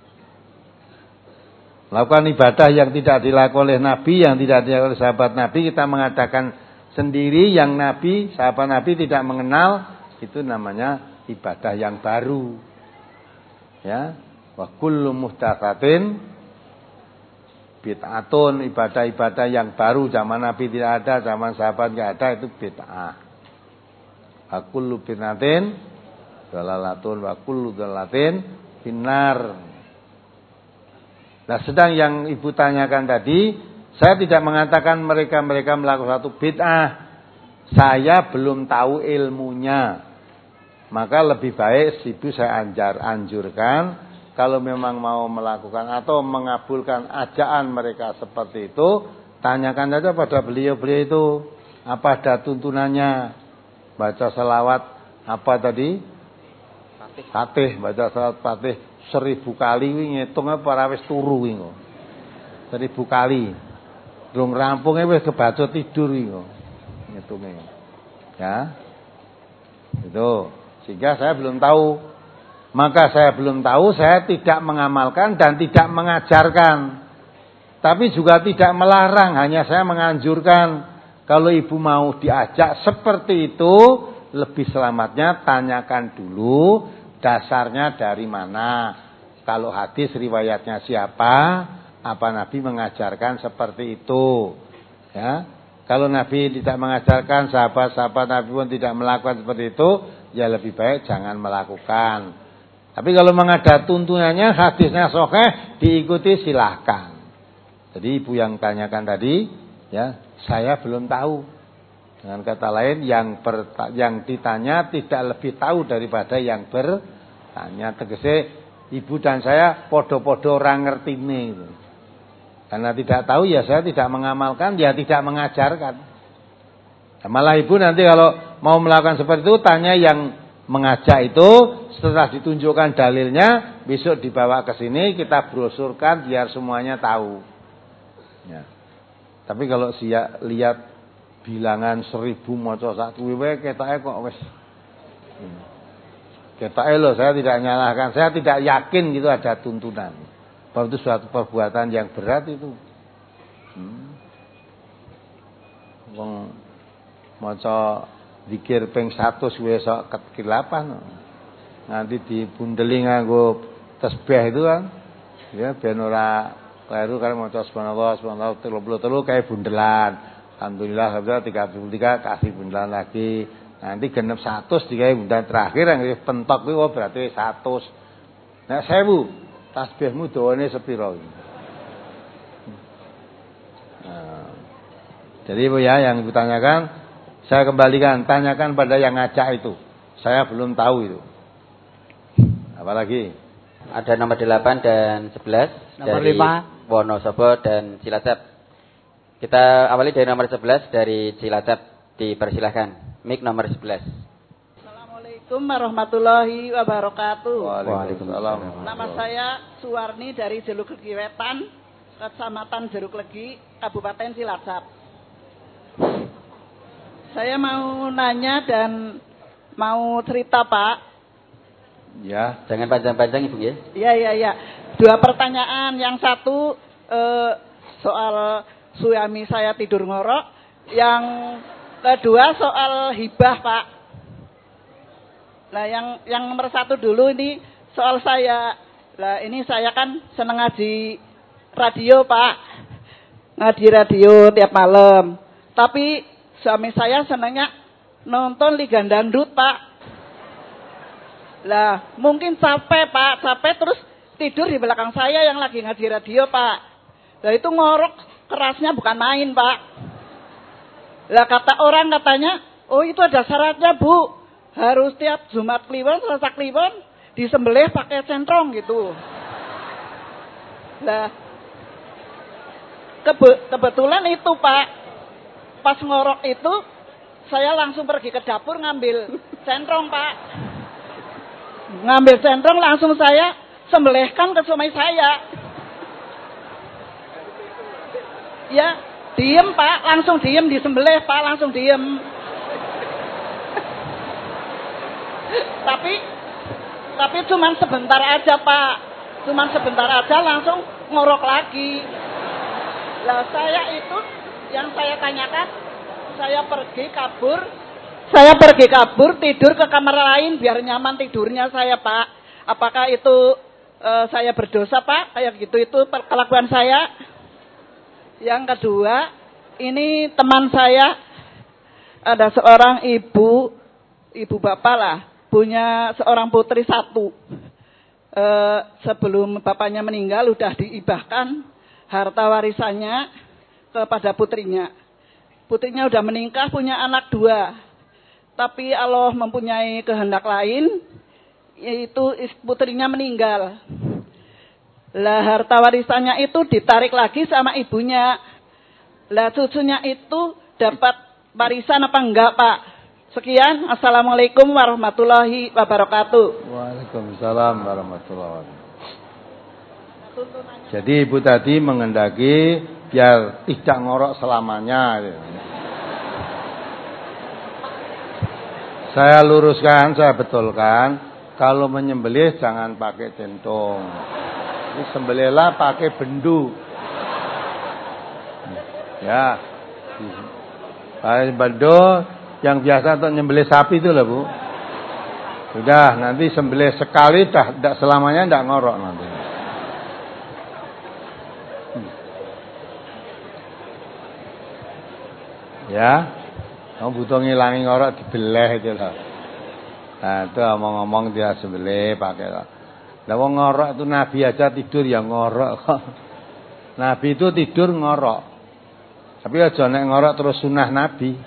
Melakukan ibadah yang tidak dilakukan oleh Nabi, yang tidak dilakukan oleh sahabat Nabi, kita mengadakan sendiri yang Nabi, sahabat Nabi tidak mengenal, itu namanya ibadah yang baru. Ya. Wa kullu muhdatsatin bid'atun, ibadah-ibadah yang baru zaman Nabi tidak ada, zaman sahabat tidak ada, itu bid'ah. Wa kullu bid'atin dalalatun wa kullu dalalatin finnar. Nah, sedang yang ibu tanyakan tadi, saya tidak mengatakan mereka-mereka melakukan satu bid'ah. Saya belum tahu ilmunya. Maka lebih baik ibu saya anjar, anjurkan kalau memang mau melakukan atau mengabulkan ajaan mereka seperti itu, tanyakan saja pada beliau-beliau itu, apa ada tuntunannya? Baca selawat apa tadi? Fatih. Fatih, baca selawat Fatih seribu kali ngitung apa ora wis turu kuwi. Seribu kali. Durung rampunge wis kebaca tidur kuwi ngitunge. Ya. Itu. Sehingga saya belum tahu. Maka saya belum tahu, saya tidak mengamalkan dan tidak mengajarkan. Tapi juga tidak melarang, hanya saya menganjurkan. Kalau ibu mau diajak seperti itu, lebih selamatnya tanyakan dulu dasarnya dari mana. Kalau hadis riwayatnya siapa, apa Nabi mengajarkan seperti itu. Ya. Kalau Nabi tidak mengajarkan, sahabat-sahabat Nabi pun tidak melakukan seperti itu, ya lebih baik jangan melakukan. Tapi kalau mengada tuntunannya, hadisnya sahih, diikuti silahkan. Jadi ibu yang tanyakan tadi, ya saya belum tahu. Dengan kata lain, yang ber, yang ditanya tidak lebih tahu daripada yang bertanya. Tegese ibu dan saya podo-podo orang ngerti ini. Karena tidak tahu, ya saya tidak mengamalkan, ya tidak mengajarkan. Nah, malah ibu nanti kalau mau melakukan seperti itu, tanya yang mengajak itu, setelah ditunjukkan dalilnya, besok dibawa ke sini, kita brosurkan biar semuanya tahu. Ya. Tapi kalau siap lihat bilangan seribu maca sak kuwi ketake kok wis. Hmm. Ketake lho, saya tidak nyalahkan, saya tidak yakin gitu ada tuntunan. Bahwa itu suatu perbuatan yang berat itu. Hmm. Wong maca zikir ping seratus wis sok kekilapan. Nanti dibundeli nganggo tasbih itu kan. Ya ben ora kleru karo maca subhanallah subhanallah tiga puluh tiga kayak bundelan. Alhamdulillah sudah tiga puluh tiga kasih bundelan lagi. Nanti genep seratus digawe bundelan terakhir yang pentok kuwi berarti seratus. Nek seribu tasbihmu dawane sepira iki? Nah, Jadi Ibu ya, yang Ibu tanyakan, saya kembalikan, tanyakan pada yang ngajak itu. Saya belum tahu itu. Apalagi? Ada nomor delapan dan sebelas Nomor dari lima. Wonosobo dan Cilacap. Kita awali dari nomor sebelas dari Cilacap, dipersilahkan. Mik nomor sebelas. Assalamualaikum warahmatullahi wabarakatuh. Waalaikumsalam. Nama saya Suwarni dari Jeruk Legi Wetan, Kecamatan Jeruk Legi, Kabupaten Cilacap. Saya mau nanya dan mau cerita, Pak. Ya, Jangan panjang-panjang Ibu ya. Iya, iya, iya. Dua pertanyaan. Yang satu eh, soal suami saya tidur ngorok. Yang kedua soal hibah, Pak. Nah, yang yang nomor satu dulu ini soal saya. Lah, ini saya kan seneng ngaji radio, Pak. Ngaji radio tiap malam. Tapi suami saya senengnya nonton Liga Dangdut, Pak. Lah, mungkin capek, Pak. Capek terus tidur di belakang saya yang lagi ngaji radio, Pak. Lah, itu ngorok kerasnya bukan main, Pak. Lah, kata orang katanya, oh itu ada syaratnya, Bu. Harus tiap Jumat Kliwon, Selasa Kliwon disembelih pakai centrong gitu. Lah, kebe kebetulan itu, Pak. Pas ngorok itu, saya langsung pergi ke dapur ngambil centrong, Pak. Ngambil centrong langsung saya sembelihkan ke suami saya. Ya, diem, Pak, langsung diem disembelih, Pak, langsung diem. tapi tapi cuman sebentar aja, Pak. Cuman sebentar aja langsung ngorok lagi. Lah, saya itu yang saya tanyakan, saya pergi kabur Saya pergi kabur, tidur ke kamar lain biar nyaman tidurnya saya, Pak. Apakah itu e, saya berdosa, Pak? Kayak gitu itu kelakuan saya. Yang kedua, ini teman saya ada seorang ibu, ibu bapak lah, punya seorang putri satu. E, sebelum bapaknya meninggal udah diibahkan harta warisannya kepada putrinya. Putrinya udah menikah, punya anak dua. Tapi Allah mempunyai kehendak lain, yaitu putrinya meninggal. Lah, harta warisannya itu ditarik lagi sama ibunya. Lah, cucunya itu dapat warisan apa enggak, Pak? Sekian, Assalamualaikum warahmatullahi wabarakatuh. Waalaikumsalam warahmatullahi wabarakatuh. Jadi Ibu tadi mengendaki biar tidak ngorok selamanya. Saya luruskan, saya betulkan, kalau menyembelih jangan pakai centong. Ini sembelihlah pakai bendu. Ya. Pakai bendu yang biasa untuk nyembelih sapi itu lah, Bu. Sudah, nanti sembelih sekali dah, dah selamanya enggak ngorok nanti. Ya. Kamu butuh ngilangi ngorok dibeleh itu loh. Nah, itu ngomong-ngomong dia sembelih pakai. Lah wong ngorok itu Nabi aja tidur ya ngorok kok. Nabi itu tidur ngorok. Tapi aja nek ngorok terus sunah Nabi.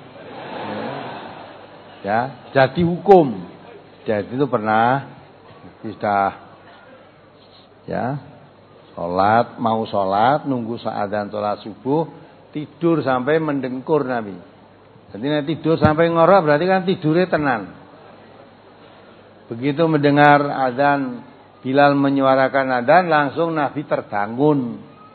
Ya, jadi hukum. Jadi itu pernah sudah ya, sholat, mau sholat, nunggu adzan sholat subuh, tidur sampai mendengkur Nabi. Jadi nanti tidur sampai ngorok berarti kan tidurnya tenang. Begitu mendengar adzan, Bilal menyuarakan adzan, langsung Nabi terbangun.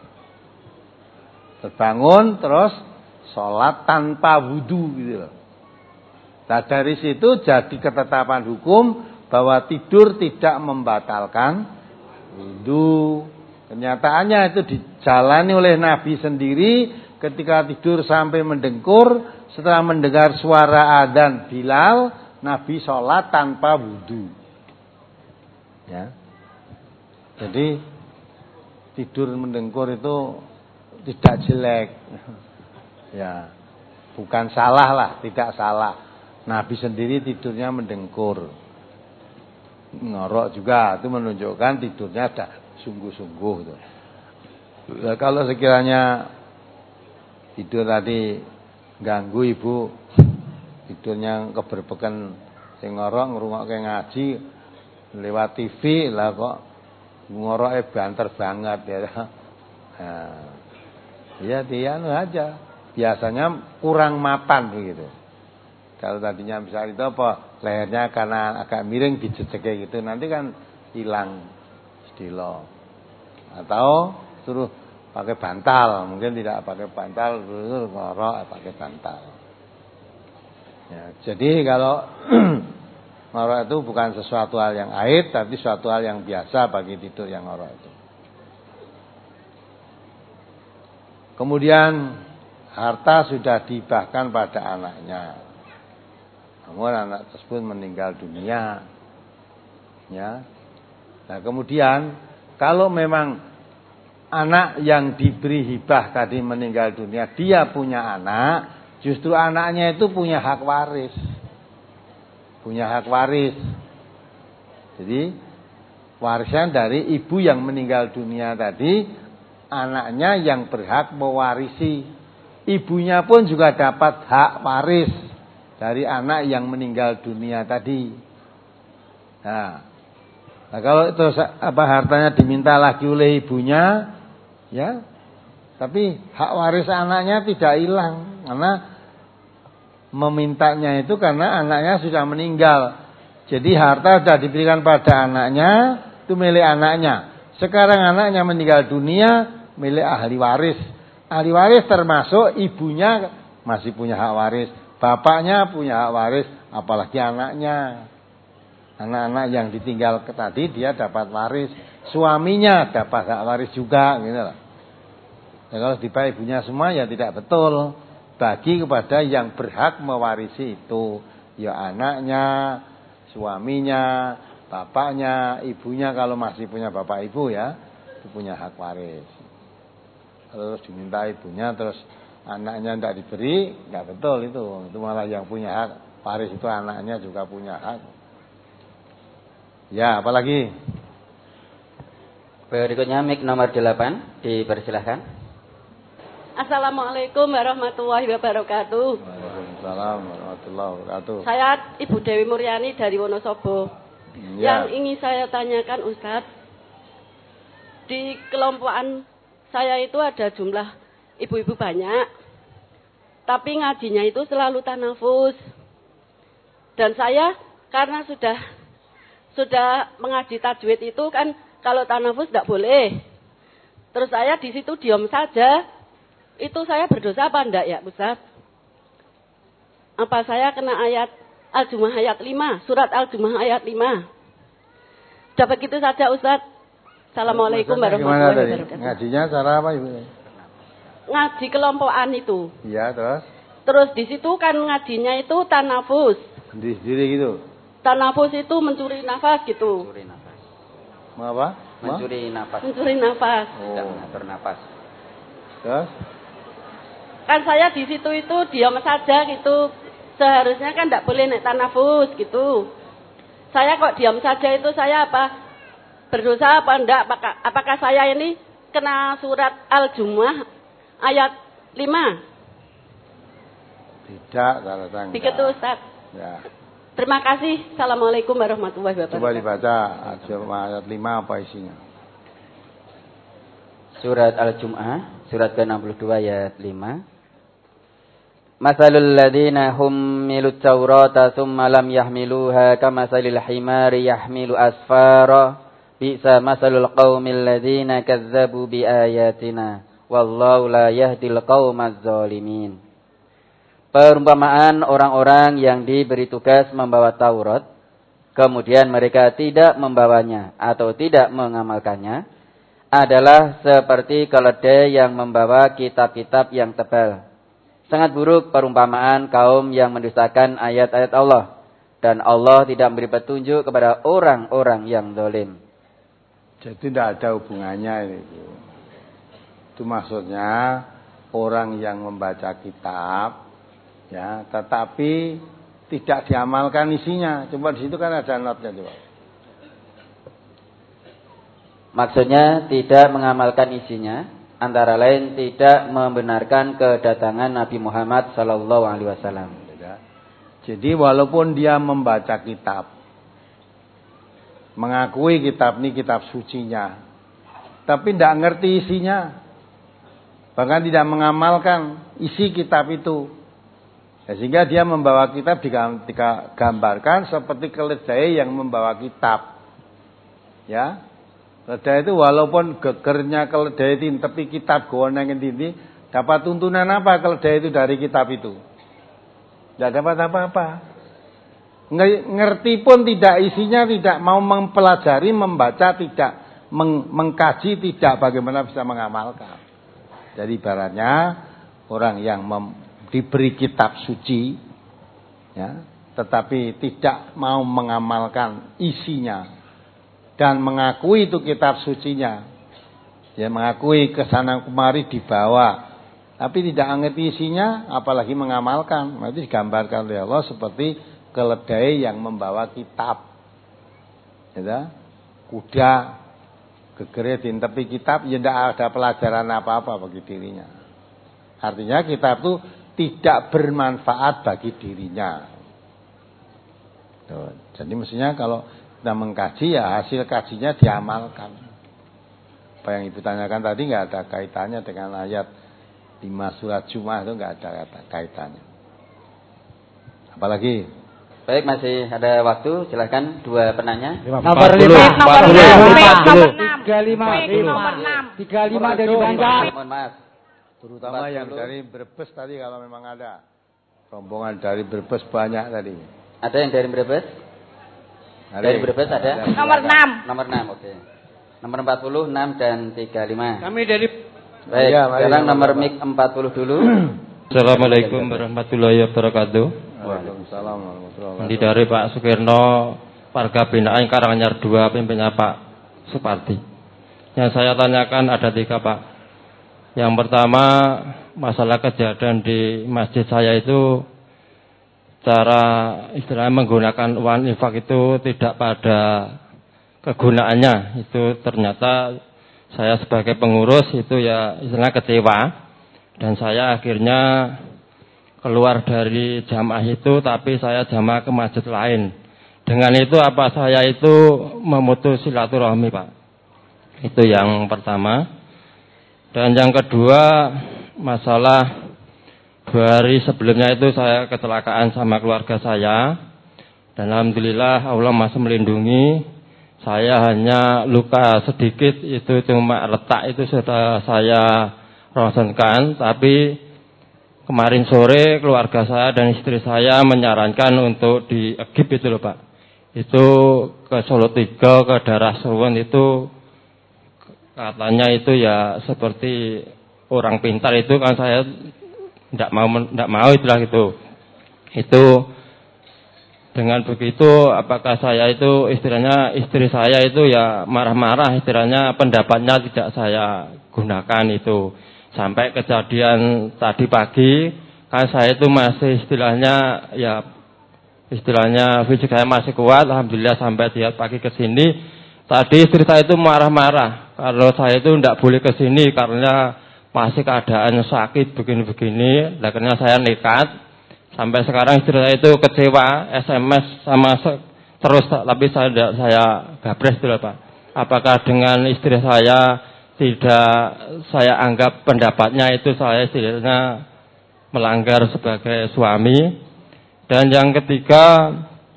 Terbangun terus sholat tanpa wudu gitu loh. Nah, dari situ jadi ketetapan hukum bahwa tidur tidak membatalkan wudu. Kenyataannya itu dijalani oleh Nabi sendiri ketika tidur sampai mendengkur. Setelah mendengar suara adzan Bilal, Nabi sholat tanpa wudu. Ya. Jadi tidur mendengkur itu tidak jelek. Ya. Bukan salah lah, tidak salah. Nabi sendiri tidurnya mendengkur. Ngorok juga, itu menunjukkan tidurnya ada sungguh-sungguh itu. Nah, kalau sekiranya tidur tadi ganggu ibu tidurnya keberbekan sing ngorok ngrungokke ngaji lewat T V lah kok ngoroke banter banget ya. Nah, ya dia anu aja. Biasanya kurang mapan begitu. Kalau tadinya misalnya itu apa lehernya karena agak miring dijejeke gitu nanti kan hilang sedilo. Atau suruh pakai bantal, mungkin tidak pakai bantal, dulu ngorok pakai bantal. Ya, jadi kalau ngorok itu bukan sesuatu hal yang aib, tapi suatu hal yang biasa bagi tidur yang ngorok itu. Kemudian harta sudah dihibahkan pada anaknya, namun anak tersebut meninggal dunia. Ya, nah kemudian kalau memang anak yang diberi hibah tadi meninggal dunia, dia punya anak, justru anaknya itu punya hak waris. Punya hak waris. Jadi warisan dari ibu yang meninggal dunia tadi, anaknya yang berhak mewarisi. Ibunya pun juga dapat hak waris dari anak yang meninggal dunia tadi. Nah, nah kalau itu apa hartanya diminta lagi oleh ibunya, ya, tapi hak waris anaknya tidak hilang karena memintanya itu karena anaknya sudah meninggal. Jadi harta sudah diberikan pada anaknya, itu milik anaknya. Sekarang anaknya meninggal dunia, milik ahli waris. Ahli waris termasuk ibunya masih punya hak waris, bapaknya punya hak waris, apalagi anaknya. Anak-anak yang ditinggal tadi dia dapat waris, suaminya dapat hak waris juga gitu loh. Ya, kalau dibagi ibunya semua ya tidak betul. Bagi kepada yang berhak mewarisi itu, ya anaknya, suaminya, bapaknya, ibunya kalau masih punya bapak ibu ya, itu punya hak waris. Terus diminta ibunya terus anaknya tidak diberi, nggak betul itu. Itu malah yang punya hak waris itu anaknya juga punya hak. Ya, apalagi? Berikutnya mic nomor delapan, dipersilahkan. Assalamualaikum warahmatullahi wabarakatuh. Waalaikumsalam warahmatullahi wabarakatuh. Saya Ibu Dewi Muryani dari Wonosobo. Ya. Yang ingin saya tanyakan Ustadz, di kelompokan saya itu ada jumlah ibu-ibu banyak, tapi ngajinya itu selalu tanafus. Dan saya karena sudah sudah mengaji tajwid itu kan kalau tanafus tidak boleh. Terus saya di situ diam saja. Itu saya berdosa apa enggak ya Ustaz? Apa saya kena ayat Al-Jumu'ah ayat lima, surat Al-Jumu'ah ayat lima? Dapat gitu saja Ustaz. Assalamualaikum warahmatullahi wabarakatuh. Ngajinya cara apa Ibu? Ngaji kelompokan itu. Iya, terus? Terus di situ kan ngajinya itu tanafus. Sendiri-sendiri gitu. Tanafus itu mencuri nafas gitu. Mencuri nafas. Mau apa? Mencuri nafas. Mencuri nafas. Oh. Tidak mengatur nafas. Terus? Kan saya di situ itu diam saja gitu. Seharusnya kan tidak boleh naik tanafus gitu. Saya kok diam saja itu saya apa? Berdosa apa enggak? Apakah, apakah saya ini kena surat Al-Jumu'ah ayat lima? Tidak, kalau enggak. Begitu Ustaz. Ya. Terima kasih. Assalamualaikum warahmatullahi wabarakatuh. Coba dibaca ayat lima apa isinya? Surat Al-Jumu'ah, surat ke enam puluh dua ayat lima. Masalul ladzina hummilut Taurata tsumma lam yahmiluha kamasalil himari yahmilu asfara bi'sa masalul qaumil ladzina kazzabu biayatina wallahu la yahdil qaumaz zalimin. Perumpamaan orang-orang yang diberi tugas membawa Taurat kemudian mereka tidak membawanya atau tidak mengamalkannya adalah seperti keledai yang membawa kitab-kitab yang tebal. Sangat buruk perumpamaan kaum yang mendustakan ayat-ayat Allah. Dan Allah tidak memberi petunjuk kepada orang-orang yang zalim. Jadi tidak ada hubungannya itu. Itu maksudnya orang yang membaca kitab, ya, tetapi tidak diamalkan isinya. Coba di situ kan ada notnya coba. Maksudnya tidak mengamalkan isinya antara lain tidak membenarkan kedatangan Nabi Muhammad sallallahu alaihi wasallam. Jadi walaupun dia membaca kitab, mengakui kitab ini kitab sucinya, tapi tidak ngerti isinya, bahkan tidak mengamalkan isi kitab itu, ya, sehingga dia membawa kitab digambarkan seperti keledai yang membawa kitab. Ya, keledai itu walaupun gegernya keledai itu tapi kitab goneng ini dapat tuntunan apa keledai itu dari kitab itu? Tidak dapat apa-apa. Ngerti pun tidak isinya, tidak mau mempelajari, membaca, tidak meng mengkaji, tidak bagaimana bisa mengamalkan. Jadi ibaratnya orang yang mem diberi kitab suci, ya, tetapi tidak mau mengamalkan isinya dan mengakui itu kitab sucinya, dia mengakui kesana kemari dibawa, tapi tidak mengerti isinya, apalagi mengamalkan. Itu digambarkan oleh Allah seperti keledai yang membawa kitab, ya, kuda gegere di tepi kitab, ya tidak ada pelajaran apa-apa bagi dirinya. Artinya kitab itu tidak bermanfaat bagi dirinya. Tuh. Jadi mestinya kalau kita mengkaji, ya hasil kajinya diamalkan. Apa yang Ibu tanyakan tadi nggak ada kaitannya dengan ayat lima surat Jum'ah, itu nggak ada kaitannya. Apalagi? Baik, masih ada waktu, silahkan dua penanya. Nomor lima, nomor enam, tiga lima, tiga lima dari Bangka. Mohon maaf. Terutama yang dari Brebes tadi kalau memang ada. Rombongan dari Brebes banyak tadi. Ada yang dari Brebes? Ada. Dari Brebes ada? Nomor enam. Nomor enam, oke. Nomor empat puluh, enam dan tiga puluh lima. Kami dari Baik, ya, sekarang nomor mic empat puluh dulu. Assalamualaikum warahmatullahi wabarakatuh. Waalaikumsalam warahmatullahi wabarakatuh. Ini dari Pak Sukirno, warga binaan Karanganyar dua, pimpinnya Pak Supardi. Yang saya tanyakan ada tiga, Pak. Yang pertama, masalah kejadian di masjid saya itu, cara istilahnya menggunakan uang infak itu tidak pada kegunaannya. Itu ternyata saya sebagai pengurus itu ya istilahnya kecewa, dan saya akhirnya keluar dari jamaah itu, tapi saya jamaah ke masjid lain. Dengan itu apa saya itu memutus silaturahmi, Pak? Itu yang pertama. Dan yang kedua, masalah dua hari sebelumnya itu saya kecelakaan sama keluarga saya, dan alhamdulillah Allah masih melindungi. Saya hanya luka sedikit, itu cuma retak, itu sudah saya ronsenkan. Tapi kemarin sore keluarga saya dan istri saya menyarankan untuk di E G I P itu loh, Pak. Itu ke Solo tiga, ke daerah Suwon itu katanya itu ya seperti orang pintar itu kan, saya tidak mau tidak mau itulah gitu. Itu dengan begitu apakah saya itu istilahnya istri saya itu ya marah-marah, istilahnya pendapatnya tidak saya gunakan itu. Sampai kejadian tadi pagi kan saya itu masih istilahnya ya istilahnya fisik saya masih kuat, alhamdulillah. Sampai dia pagi ke sini tadi istri saya itu marah-marah kalau saya itu tidak boleh ke sini karena masih keadaan sakit begini-begini. Akhirnya saya nekat. Sampai sekarang istri saya itu kecewa, S M S sama terus, tapi saya tidak saya gabres dulu, Pak. Apakah dengan istri saya tidak saya anggap pendapatnya itu saya istilahnya melanggar sebagai suami? Dan yang ketiga,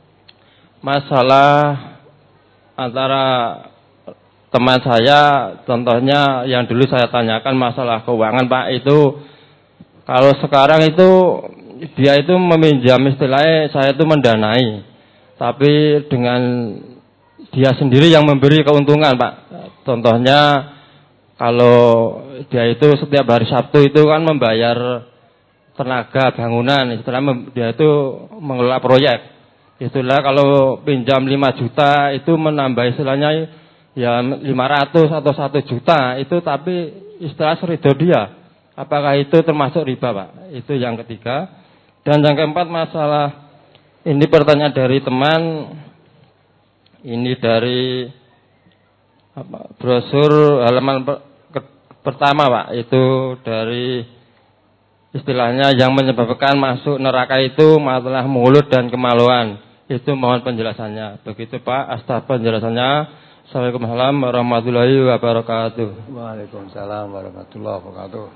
masalah antara teman saya, contohnya yang dulu saya tanyakan masalah keuangan, Pak, itu kalau sekarang itu dia itu meminjam, istilahnya saya itu mendanai, tapi dengan dia sendiri yang memberi keuntungan, Pak. Contohnya kalau dia itu setiap hari Sabtu itu kan membayar tenaga bangunan, istilahnya dia itu mengelola proyek. Itulah kalau pinjam lima juta itu menambah istilahnya ya lima ratus atau satu juta itu, tapi istilah serido dia. Apakah itu termasuk riba, Pak? Itu yang ketiga. Dan yang keempat, masalah ini pertanyaan dari teman, ini dari apa, brosur halaman pertama Pak, itu dari istilahnya yang menyebabkan masuk neraka itu masalah mulut dan kemaluan. Itu mohon penjelasannya. Begitu Pak, atas penjelasannya. Assalamualaikum warahmatullahi wabarakatuh. Waalaikumsalam warahmatullahi wabarakatuh.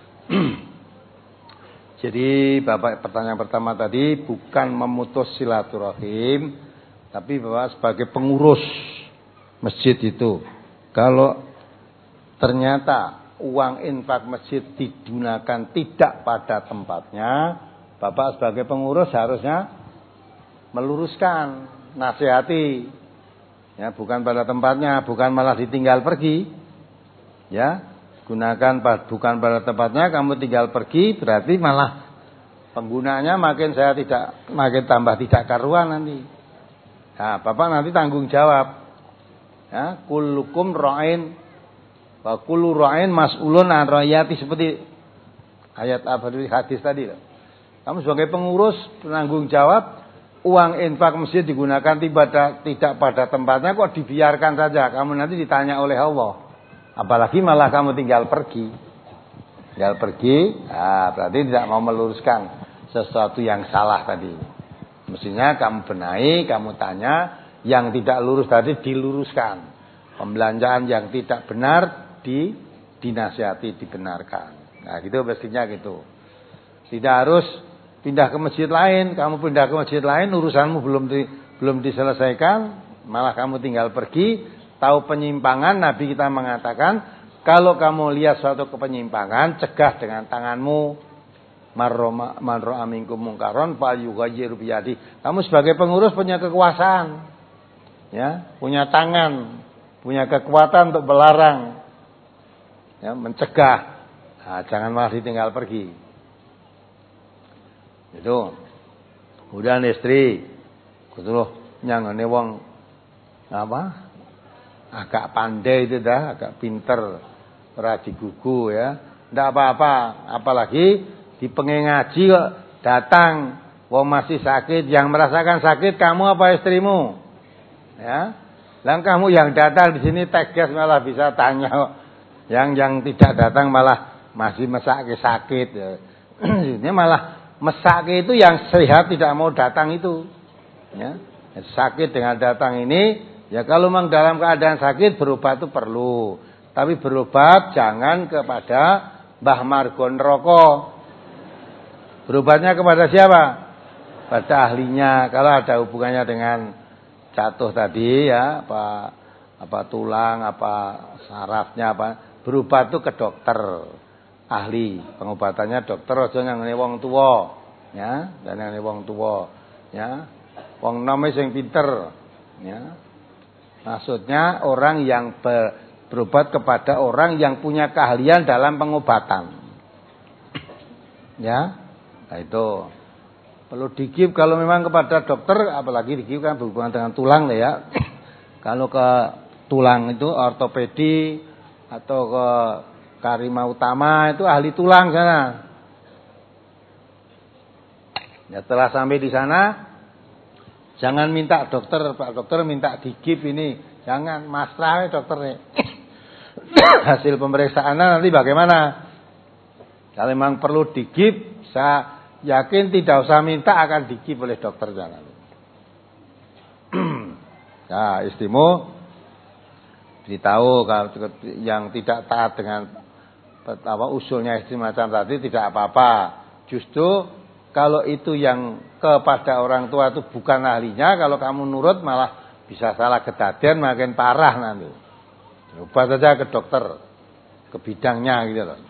Jadi Bapak pertanyaan pertama tadi bukan memutus silaturahim, tapi Bapak sebagai pengurus masjid itu, kalau ternyata uang infak masjid digunakan tidak pada tempatnya, Bapak sebagai pengurus harusnya meluruskan, nasihati, ya, bukan pada tempatnya, bukan malah ditinggal pergi, ya. Gunakan bukan pada tempatnya, kamu tinggal pergi, berarti malah penggunanya makin saya tidak makin tambah tidak karuan nanti. Nah, Bapak nanti tanggung jawab. Ya, kullukum ra'in wa kullu ra'in mas'ulun an ra'iyati, seperti ayat apa di hadis tadi. Kamu sebagai pengurus penanggung jawab, uang infak masjid digunakan tidak tidak pada tempatnya kok dibiarkan saja, kamu nanti ditanya oleh Allah. Apalagi malah kamu tinggal pergi. Tinggal pergi, nah, berarti tidak mau meluruskan sesuatu yang salah tadi. Mestinya kamu benahi, kamu tanya, yang tidak lurus tadi diluruskan. Pembelanjaan yang tidak benar di dinasihati, dibenarkan. Nah, gitu mestinya gitu. Tidak harus pindah ke masjid lain, kamu pindah ke masjid lain urusanmu belum di, belum diselesaikan, malah kamu tinggal pergi. Tahu penyimpangan, Nabi kita mengatakan, kalau kamu lihat suatu kepenyimpangan, cegah dengan tanganmu. Man ra'a minkum munkaron falyughayyir biyadi. Kamu sebagai pengurus punya kekuasaan, ya, punya tangan, punya kekuatan untuk melarang, ya, mencegah. Nah, jangan malah ditinggal pergi. Itu. Kemudian istri, kudu nyangane wong apa? Agak pandai itu dah, agak pinter, ora digugu ya. Ndak apa-apa, apalagi di pengaji kok datang wong masih sakit, yang merasakan sakit kamu apa istrimu? Ya. Lah kamu yang datang di sini tegas malah bisa tanya, yang yang tidak datang malah masih mesake sakit ya. Ini malah mesake itu yang sehat tidak mau datang itu. Ya. Sakit dengan datang ini, ya kalau memang dalam keadaan sakit berobat itu perlu. Tapi berobat jangan kepada Mbah Margon rokok. Berobatnya kepada siapa? Pada ahlinya. Kalau ada hubungannya dengan jatuh tadi ya, apa apa tulang, apa sarafnya apa, berobat itu ke dokter ahli. Pengobatannya dokter aja ngene wong tuwa, ya, dan ngene wong tuwa, ya. Wong nom sing pinter, ya. Maksudnya orang yang ber, berobat kepada orang yang punya keahlian dalam pengobatan. Ya. Nah itu perlu digib kalau memang kepada dokter, apalagi digib kan berhubungan dengan tulang ya. Kalau ke tulang itu ortopedi atau ke Karima Utama itu ahli tulang sana. Ya, setelah sampai di sana jangan minta dokter, Pak dokter minta digib ini, jangan, masalah dokter nih. Hasil pemeriksaannya nanti bagaimana? Kalau memang perlu digib, saya yakin tidak usah minta, akan digib oleh dokter jangan. Nah, istrimu beritahu kalau yang tidak taat dengan apa usulnya istri macam tadi tidak apa-apa. Justru kalau itu yang kepada orang tua itu bukan ahlinya, kalau kamu nurut malah bisa salah kejadian makin parah nanti. Coba saja ke dokter, ke bidangnya gitu loh.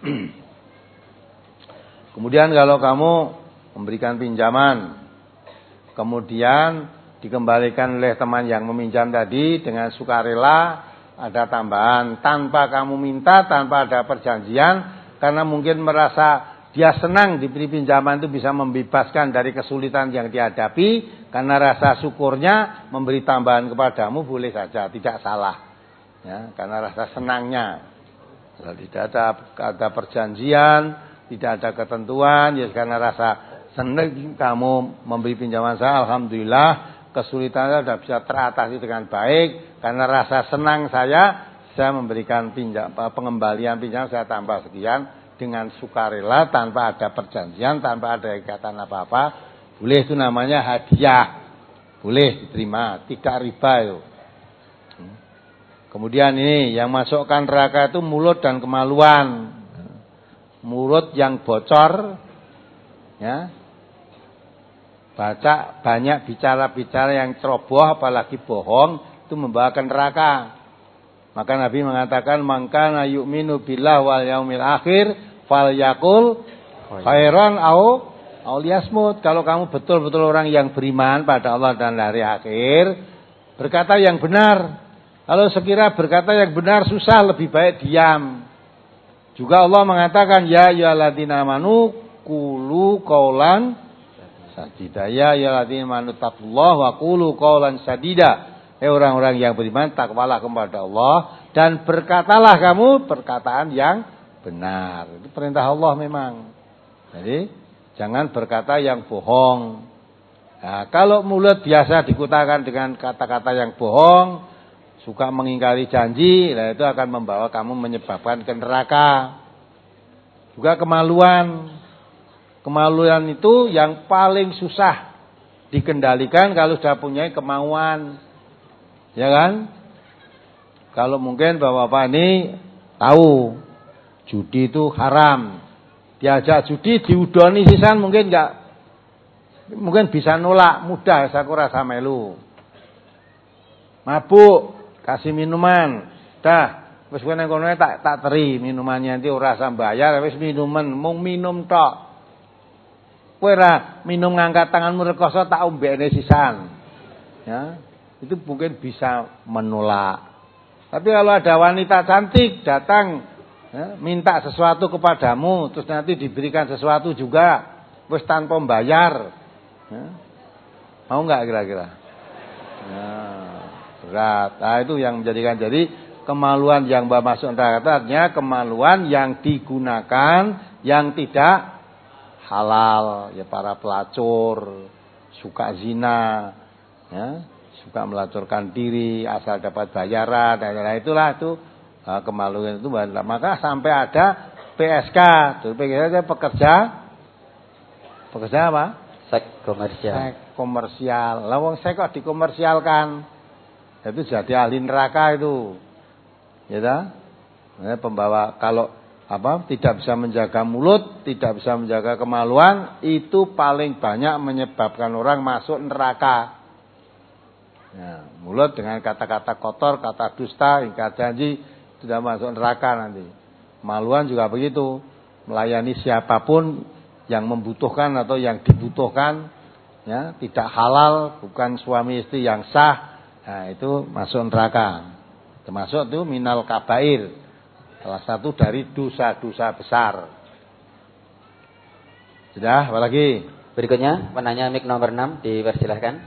Kemudian kalau kamu memberikan pinjaman, kemudian dikembalikan oleh teman yang meminjam tadi dengan sukarela, ada tambahan tanpa kamu minta, tanpa ada perjanjian, karena mungkin merasa dia senang diberi pinjaman itu bisa membebaskan dari kesulitan yang dihadapi, karena rasa syukurnya memberi tambahan kepadamu boleh saja, tidak salah. Ya, karena rasa senangnya. Kalau tidak ada, ada perjanjian, tidak ada ketentuan, ya karena rasa senang kamu memberi pinjaman saya, alhamdulillah kesulitannya sudah bisa teratasi dengan baik, karena rasa senang saya sengaja memberikan pinjam, pengembalian pinjam saya tambah sekian dengan sukarela tanpa ada perjanjian, tanpa ada ikatan apa-apa, boleh, itu namanya hadiah. Boleh diterima, tidak riba itu. Kemudian ini yang masukkan neraka itu mulut dan kemaluan. Mulut yang bocor, ya, baca banyak bicara-bicara yang ceroboh, apalagi bohong, itu membawa ke neraka. Maka Nabi mengatakan, "Man kana yu'minu billah wal yaumil akhir falyaqul khairan au au liyasmut." Kalau kamu betul-betul orang yang beriman pada Allah dan hari akhir, berkata yang benar. Kalau sekira berkata yang benar susah, lebih baik diam. Juga Allah mengatakan, ya ayyuhalladzina amanu qulu qaulan sadida. Ya ayyuhalladzina amanu taqullaha wa qulu qaulan sadida. Eh orang-orang yang beriman, takwalah kepada Allah dan berkatalah kamu perkataan yang benar. Itu perintah Allah memang. Jadi jangan berkata yang bohong. Nah, kalau mulut biasa dikutakan dengan kata-kata yang bohong, suka mengingkari janji, nah itu akan membawa kamu menyebabkan ke neraka. Juga kemaluan. Kemaluan itu yang paling susah dikendalikan kalau sudah punya kemauan. Ya kan? Kalau mungkin Bapak-bapak ini tahu judi itu haram. Diajak judi diudoni sisan mungkin enggak, mungkin bisa nolak, mudah saya kurasa melu. Mabuk, kasih minuman, dah, wis kowe nang kono tak tak teri minumannya nanti ora usah bayar, wis minuman, mung minum tok. Kowe ora minum ngangkat tanganmu rekoso tak ombekne sisan. Ya, itu mungkin bisa menolak. Tapi kalau ada wanita cantik datang, ya, minta sesuatu kepadamu, terus nanti diberikan sesuatu juga, wis tanpa bayar, ya, mau nggak kira-kira? Ya. Berat. Nah, itu yang menjadikan jadi kemaluan yang masuk neraka, artinya kemaluan yang digunakan yang tidak halal, ya, para pelacur, suka zina, ya, suka melacurkan diri asal dapat bayaran, dan lain-lain, itulah itu nah, kemaluan itu. Maka sampai ada P S K, itu pekerja pekerja apa? Seks komersial. Seks komersial. Lah wong seks kok dikomersialkan? Itu jadi ahli neraka itu. Ya dah? Nah, pembawa kalau apa tidak bisa menjaga mulut, tidak bisa menjaga kemaluan, itu paling banyak menyebabkan orang masuk neraka. Ya, mulut dengan kata-kata kotor, kata dusta, ingkar janji, sudah masuk neraka nanti. Kemaluan juga begitu. Melayani siapapun yang membutuhkan atau yang dibutuhkan, ya, tidak halal, bukan suami istri yang sah. Nah, itu masuk neraka. Termasuk itu minal kabair. Salah satu dari dosa-dosa besar. Sudah, apa lagi? Berikutnya, penanya mic nomor enam, dipersilahkan.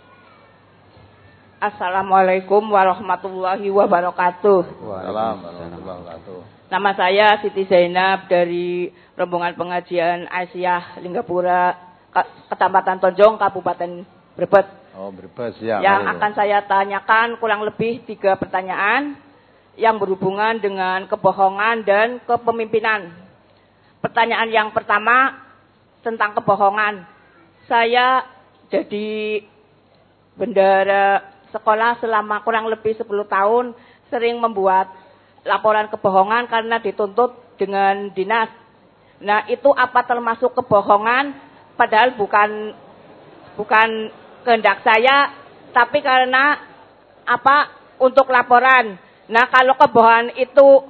Assalamualaikum warahmatullahi wabarakatuh. Waalaikumsalam warahmatullahi wabarakatuh. Nama saya Siti Zainab dari rombongan pengajian Aisyah Linggapura, Kecamatan Tonjong, Kabupaten Brebes. Oh, Brebes ya. Yang akan saya tanyakan kurang lebih tiga pertanyaan yang berhubungan dengan kebohongan dan kepemimpinan. Pertanyaan yang pertama tentang kebohongan. Saya jadi bendahara sekolah selama kurang lebih sepuluh tahun, sering membuat laporan kebohongan karena dituntut dengan dinas. Nah, itu apa termasuk kebohongan? Padahal bukan bukan kehendak saya, tapi karena apa, untuk laporan. Nah, kalau kebohongan itu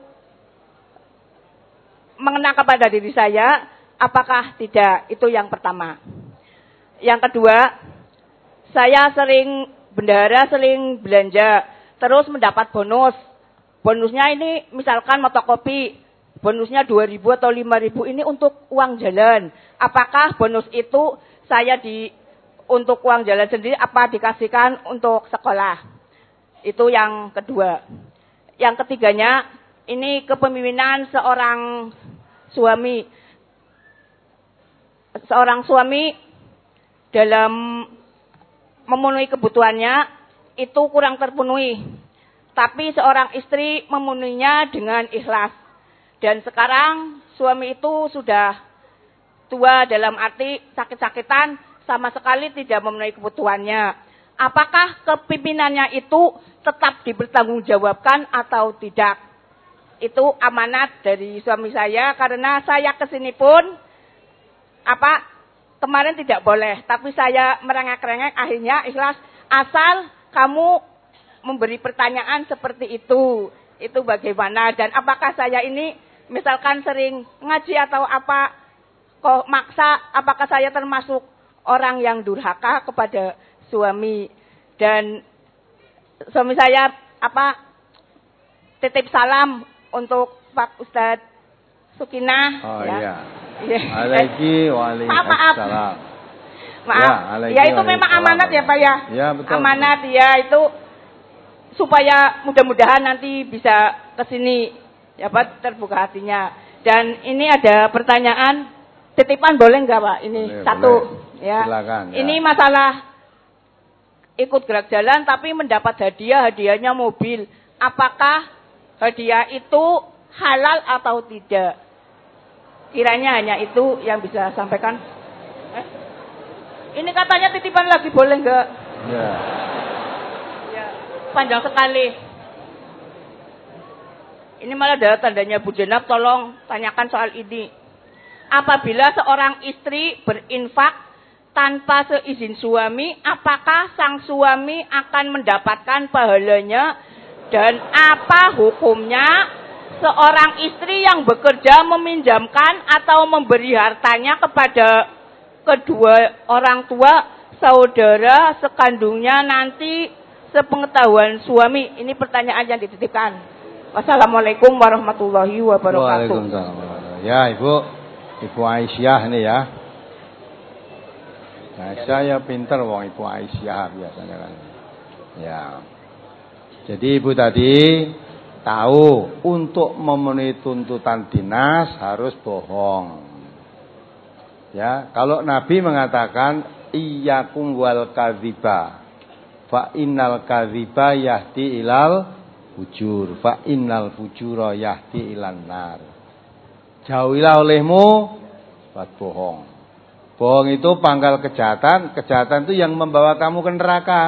mengena kepada diri saya, apakah tidak? Itu yang pertama. Yang kedua, saya sering bendahara, sering belanja, terus mendapat bonus. Bonusnya ini misalkan motokopi, bonusnya dua ribu atau lima ribu, ini untuk uang jalan. Apakah bonus itu saya di untuk uang jalan sendiri, apa dikasihkan untuk sekolah? Itu yang kedua. Yang ketiganya, ini kepemimpinan seorang suami. Seorang suami dalam memenuhi kebutuhannya itu kurang terpenuhi. tapi seorang istri memenuhinya dengan ikhlas. Dan sekarang suami itu sudah tua dalam arti sakit-sakitan, sama sekali tidak memenuhi kebutuhannya. Apakah kepimpinannya itu tetap dipertanggungjawabkan atau tidak? Itu amanat dari suami saya, karena saya kesini pun apa kemarin tidak boleh, tapi saya merengek-rengek, akhirnya ikhlas. Asal kamu memberi pertanyaan seperti itu, itu bagaimana, dan apakah saya ini misalkan sering ngaji atau apa kok maksa, apakah saya termasuk orang yang durhaka kepada suami. Dan suami saya apa titip salam untuk Pak Ustadz Sukinah. Oh ya. iya. Ya. Alaiki waalaikumsalam. Maaf. Ya, ya itu memang amanat ya Pak ya. Ya betul. Amanat ya itu supaya mudah-mudahan nanti bisa ke sini ya Pak, terbuka hatinya. Dan ini ada pertanyaan titipan boleh enggak Pak? Ini boleh, satu boleh. Ya. Silakan, ya. Ini masalah ikut gerak jalan tapi mendapat hadiah, hadiahnya mobil. Apakah hadiah itu halal atau tidak? Kiranya hanya itu yang bisa sampaikan. Eh? Ini katanya titipan lagi boleh enggak? Ya. Ya. Panjang sekali. Ini malah ada tandanya Bu Jenab, tolong tanyakan soal ini. Apabila seorang istri berinfak tanpa seizin suami, apakah sang suami akan mendapatkan pahalanya? Dan apa hukumnya seorang istri yang bekerja meminjamkan atau memberi hartanya kepada kedua orang tua, saudara sekandungnya nanti sepengetahuan suami? Ini pertanyaan yang dititipkan. Wassalamualaikum warahmatullahi wabarakatuh. Waalaikumsalam. Ya Ibu, Ibu Aisyah nih ya. Nah, saya pinter wong Ibu Aisyah biasanya kan. Ya. Jadi Ibu tadi tahu untuk memenuhi tuntutan dinas harus bohong. Ya, kalau Nabi mengatakan iyyakum wal kadziba fa innal kadziba yahdi ilal fujur fa innal fujura yahdi ilan nar. Jauhilah olehmu buat bohong. Bohong itu pangkal kejahatan, kejahatan itu yang membawa kamu ke neraka.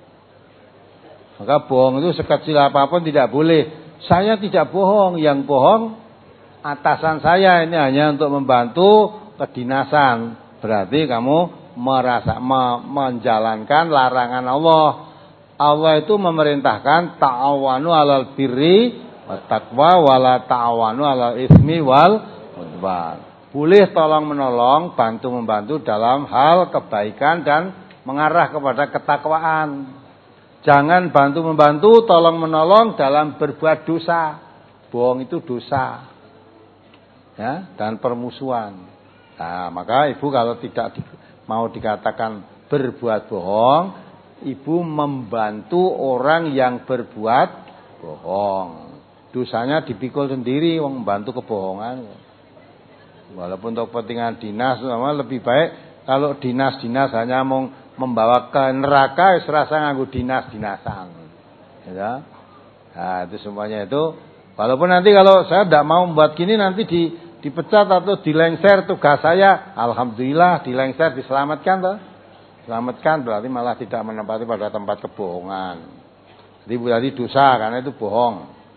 Maka bohong itu sekecil apapun tidak boleh. Saya tidak bohong, yang bohong atasan saya, ini hanya untuk membantu kedinasan. Berarti kamu merasa me, menjalankan larangan Allah. Allah itu memerintahkan ta'awanu alal birri wat taqwa wala ta'awanu alal ismi wal udwan. Boleh tolong menolong, bantu membantu dalam hal kebaikan dan mengarah kepada ketakwaan. Jangan bantu membantu, tolong menolong dalam berbuat dosa. Bohong itu dosa. Ya, dan permusuhan. Nah, maka ibu kalau tidak di, mau dikatakan berbuat bohong, ibu membantu orang yang berbuat bohong. Dosanya dipikul sendiri, wong membantu kebohongan. Walaupun untuk kepentingan dinas, lebih baik kalau dinas-dinas hanya mau membawa ke neraka, serasa nganggu dinas-dinasan. Ya. Nah, itu semuanya itu. Walaupun nanti kalau saya tidak mau membuat gini, nanti di, dipecat atau dilengser tugas saya. Alhamdulillah dilengser, diselamatkan toh. Selamatkan berarti malah tidak menempati pada tempat kebohongan. Jadi berarti dosa karena itu bohong.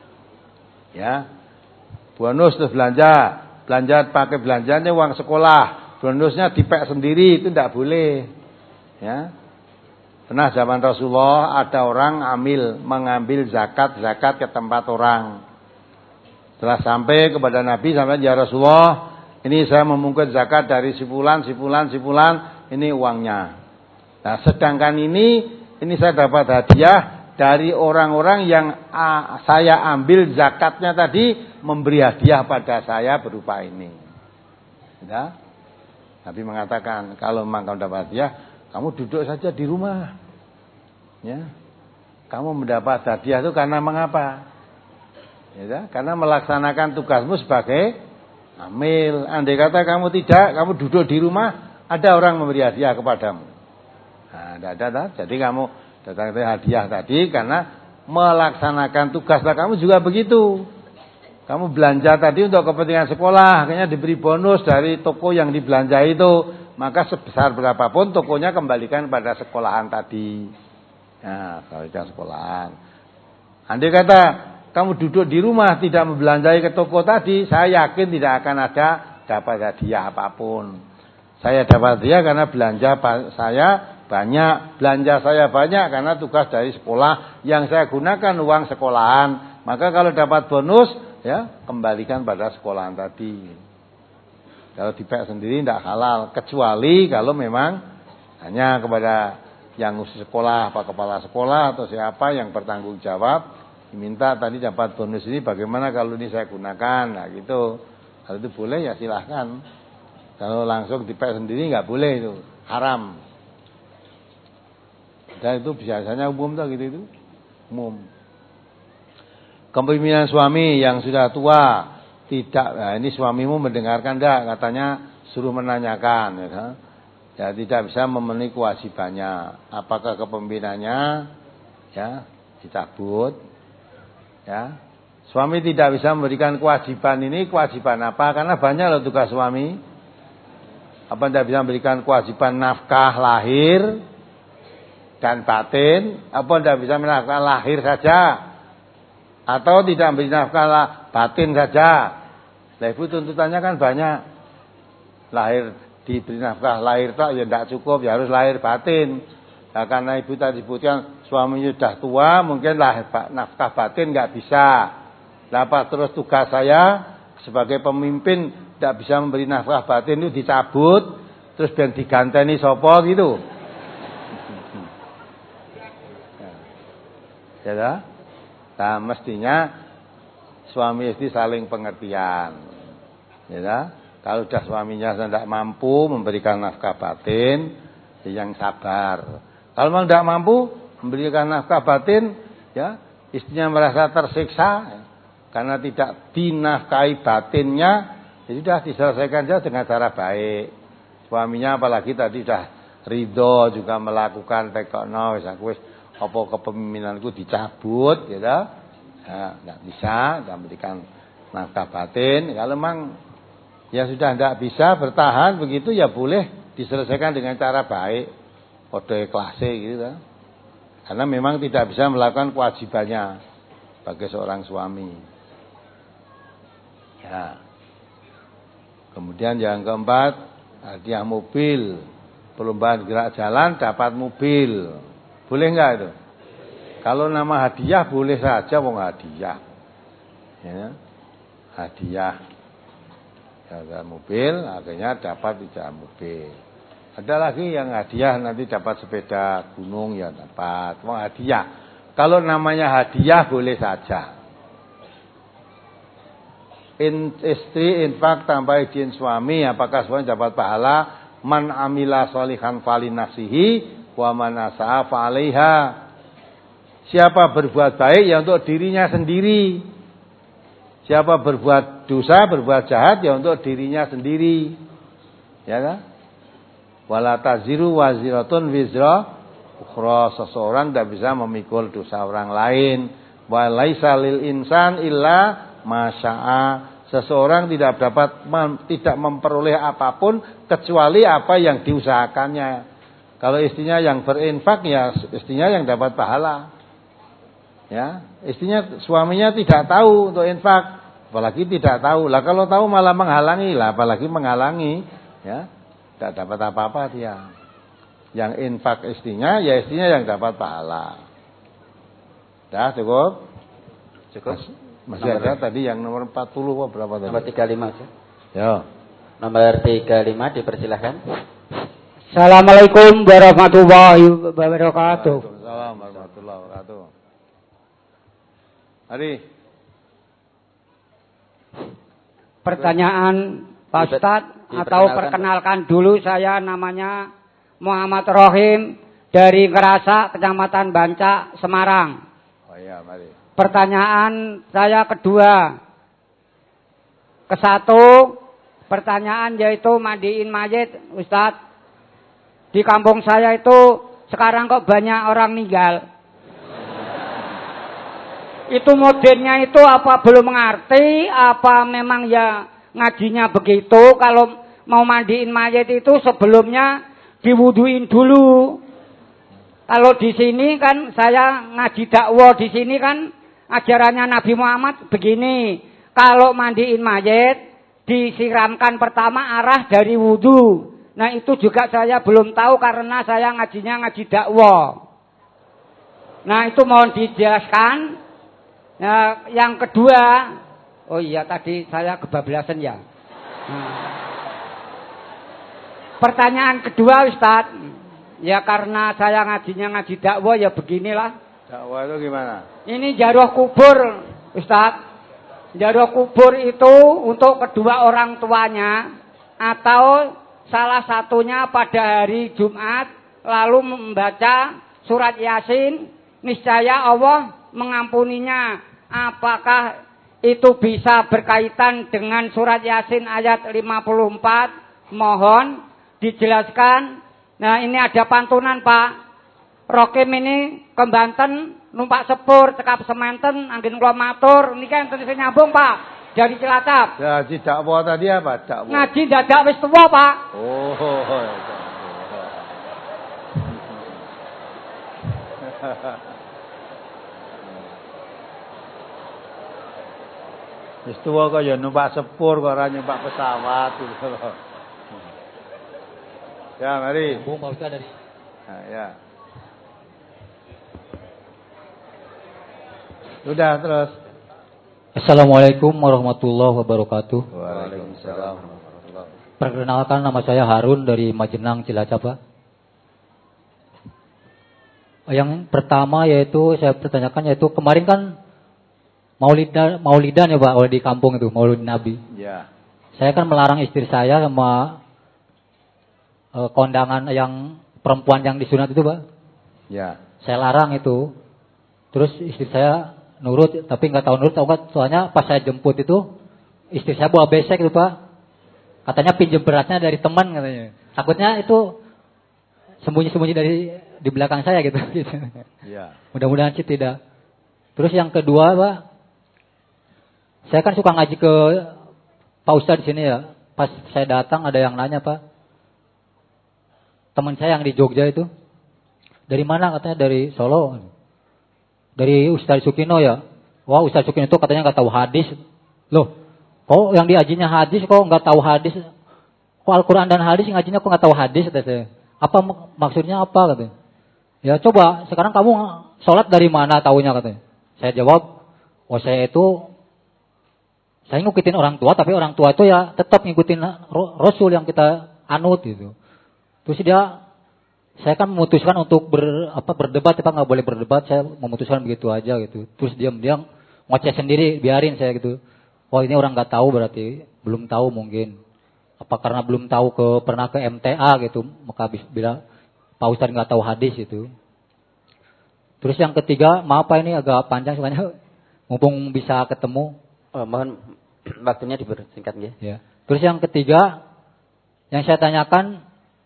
Ya. Bonus terus belanja. Belanja pakai belanjanya uang sekolah. Bonusnya dipek sendiri, itu tidak boleh. Ya. Pernah zaman Rasulullah ada orang ambil mengambil zakat-zakat ke tempat orang. Setelah sampai kepada Nabi, sampai ya Rasulullah, ini saya memungut zakat dari si fulan, si fulan, si fulan, ini uangnya. Nah, sedangkan ini ini saya dapat hadiah dari orang-orang yang uh, saya ambil zakatnya tadi memberi hadiah pada saya berupa ini. Ya. Nabi mengatakan, kalau memang kamu dapat hadiah, kamu duduk saja di rumah. Ya. Kamu mendapat hadiah itu karena mengapa? Ya, karena melaksanakan tugasmu sebagai amil. Andai kata kamu tidak, kamu duduk di rumah, ada orang memberi hadiah kepadamu. Nah, tidak ada, jadi kamu datang ke hadiah tadi karena melaksanakan tugas. Lah kamu juga begitu. Kamu belanja tadi untuk kepentingan sekolah, akhirnya diberi bonus dari toko yang dibelanja itu, maka sebesar berapapun tokonya kembalikan pada sekolahan tadi. Nah, kembalikan sekolahan. Andai kata kamu duduk di rumah tidak membelanjai ke toko tadi, saya yakin tidak akan ada dapat hadiah apapun. Saya dapat hadiah karena belanja saya banyak, belanja saya banyak karena tugas dari sekolah yang saya gunakan uang sekolahan. Maka kalau dapat bonus, ya kembalikan pada sekolahan tadi. Kalau dipek sendiri tidak halal, kecuali kalau memang hanya kepada yang usia sekolah, apa kepala sekolah atau siapa yang bertanggung jawab, diminta tadi dapat bonus ini bagaimana kalau ini saya gunakan, nah gitu. Kalau itu boleh ya silahkan. Kalau langsung dipek sendiri nggak boleh, itu haram. Dan itu biasanya umum tuh gitu itu, umum. Kepemimpinan suami yang sudah tua tidak, nah ini suamimu mendengarkan enggak? Katanya suruh menanyakan, ya, ya tidak bisa memenuhi kewajibannya. Apakah kepemimpinannya ya dicabut? Ya, suami tidak bisa memberikan kewajiban ini, kewajiban apa? Karena banyak loh tugas suami. Apa tidak bisa memberikan kewajiban nafkah lahir dan batin? Apa tidak bisa menafkah lahir saja? Atau tidak memberi nafkah batin saja? Nah, ibu tuntutannya kan banyak. Lahir diberi nafkah lahir tak ya tidak cukup, ya harus lahir batin. Nah, karena ibu tadi sebutkan suaminya sudah tua, mungkin lahir nafkah batin nggak bisa. Lapas terus tugas saya sebagai pemimpin tidak bisa memberi nafkah batin itu dicabut, terus biar diganteni sopo gitu. Ya dah? Nah, mestinya suami istri saling pengertian. Ya, kalau sudah suaminya tidak mampu memberikan nafkah batin, ya yang sabar. Kalau memang tidak mampu memberikan nafkah batin, ya istrinya merasa tersiksa ya, karena tidak dinafkahi batinnya, ya sudah diselesaikan saja dengan cara baik. Suaminya apalagi tadi sudah ridho juga melakukan tekono, wis aku wis apa kepemimpinanku dicabut gitu. Ya, tidak bisa tidak memberikan nafkah batin. Kalau memang ya sudah tidak bisa bertahan begitu, ya boleh diselesaikan dengan cara baik, kode ikhlas gitu. Karena memang tidak bisa melakukan kewajibannya sebagai seorang suami. Ya. Kemudian yang keempat, hadiah mobil, perlombaan gerak jalan dapat mobil. Boleh enggak itu? Kalau nama hadiah boleh saja, wong hadiah. Ya. Hadiah. Ada mobil, akhirnya dapat hadiah mobil. Ada lagi yang hadiah nanti dapat sepeda gunung ya dapat. Wong hadiah. Kalau namanya hadiah boleh saja. In, istri infak tanpa izin suami, apakah suami dapat pahala? Man amila sholihan falinafsihi wa man asaa fa'alaiha. Siapa berbuat baik ya untuk dirinya sendiri. Siapa berbuat dosa, berbuat jahat ya untuk dirinya sendiri. Ya kan? Wala taziru waziratun wizra ukhra. Seseorang tidak bisa memikul dosa orang lain. Wa laisa lil insan illa ma syaa. Seseorang tidak dapat mem, tidak memperoleh apapun kecuali apa yang diusahakannya. Kalau istrinya yang berinfak ya istrinya yang dapat pahala. Ya, istrinya suaminya tidak tahu untuk infak, apalagi tidak tahu. Lah kalau tahu malah menghalangi, lah apalagi menghalangi, ya. Tidak dapat apa-apa dia. Yang infak istrinya ya istrinya yang dapat pahala. Dah cukup? Cukup. Masih nomor ada tadi yang nomor empat puluh apa berapa tadi? Nomor tiga puluh lima sih. Ya. Nomor tiga puluh lima dipersilahkan. Assalamualaikum warahmatullahi wabarakatuh. Waalaikumsalam warahmatullahi wabarakatuh. Hari. Pertanyaan Pak Ustadz atau perkenalkan dulu, saya namanya Muhammad Rohim dari Ngerasa, Kecamatan Banca, Semarang. Oh iya, mari. Pertanyaan saya kedua. Kesatu, pertanyaan yaitu mandiin mayit, Ustadz. Di kampung saya itu sekarang kok banyak orang meninggal. Itu modelnya itu apa belum mengerti, apa memang ya ngajinya begitu. Kalau mau mandiin mayat itu sebelumnya diwuduin dulu. Kalau di sini kan saya ngaji dakwah di sini kan ajarannya Nabi Muhammad begini. Kalau mandiin mayat disiramkan pertama arah dari wudu. Nah itu juga saya belum tahu karena saya ngajinya ngaji dakwah. Nah itu mohon dijelaskan. Nah, yang kedua, oh iya tadi saya kebablasan ya. Nah, pertanyaan kedua Ustadz, ya karena saya ngajinya ngaji dakwah ya beginilah. Dakwah itu gimana? Ini jaruh kubur Ustadz. Jaruh kubur itu untuk kedua orang tuanya atau salah satunya pada hari Jumat lalu membaca surat Yasin, niscaya Allah mengampuninya. Apakah itu bisa berkaitan dengan surat Yasin ayat lima puluh empat? Mohon dijelaskan. Nah, ini ada pantunan, Pak. Rokim ini ke Banten numpak sepur cekap sementen angin kula matur niki enten sing nyambung Pak dari Cilacap. Ngaji dakwah tadi apa? Dakwah. Ngaji dadak wis tuwa Pak. Oh. Wis tuwa kok ya numpak sepur kok ora numpak pesawat gitu loh. Ya, mari. Bung Pak Ustaz dari. Nah, ya. Sudah terus. Assalamualaikum warahmatullahi wabarakatuh. Waalaikumsalam. Perkenalkan nama saya Harun dari Majenang Cilacap, Pak. Yang pertama yaitu saya pertanyakan yaitu kemarin kan Maulidan, Maulidan ya Pak, oleh di kampung itu Maulid Nabi. Ya. Saya kan melarang istri saya sama uh, kondangan yang perempuan yang disunat itu Pak. Ya. Saya larang itu. Terus istri saya nurut, tapi nggak tahu nurut, tahu nggak? Soalnya pas saya jemput itu, istri saya bawa besek itu Pak. Katanya pinjam berasnya dari teman katanya. Takutnya itu sembunyi-sembunyi dari di belakang saya gitu. gitu. Ya. Mudah-mudahan sih tidak. Terus yang kedua Pak, saya kan suka ngaji ke Pak Ustadz di sini ya. Pas saya datang ada yang nanya Pak, teman saya yang di Jogja itu, dari mana? Katanya dari Solo. Dari Ustadz Sukino ya. Wah Ustadz Sukino itu katanya nggak tahu hadis. Loh, kok yang diajinya hadis kok nggak tahu hadis? Kok Al-Quran dan hadis ngajinya kok nggak tahu hadis? Kata saya. Apa maksudnya apa katanya? Ya coba sekarang kamu sholat dari mana tahunya katanya. Saya jawab, oh saya itu saya ngikutin orang tua, tapi orang tua itu ya tetap ngikutin Rasul yang kita anut gitu. Terus dia, saya kan memutuskan untuk ber, apa, berdebat, Pak nggak boleh berdebat, saya memutuskan begitu aja gitu. Terus diam-diam ngoceh sendiri, biarin saya gitu. Wah ini orang nggak tahu berarti, belum tahu mungkin. Apa karena belum tahu ke pernah ke M T A gitu, maka bilang Pak Ustadz nggak tahu hadis itu. Terus yang ketiga, maaf Pak ini agak panjang soalnya, mumpung bisa ketemu. Oh, mohon waktunya dipersingkat ya. Ya. Terus yang ketiga, yang saya tanyakan,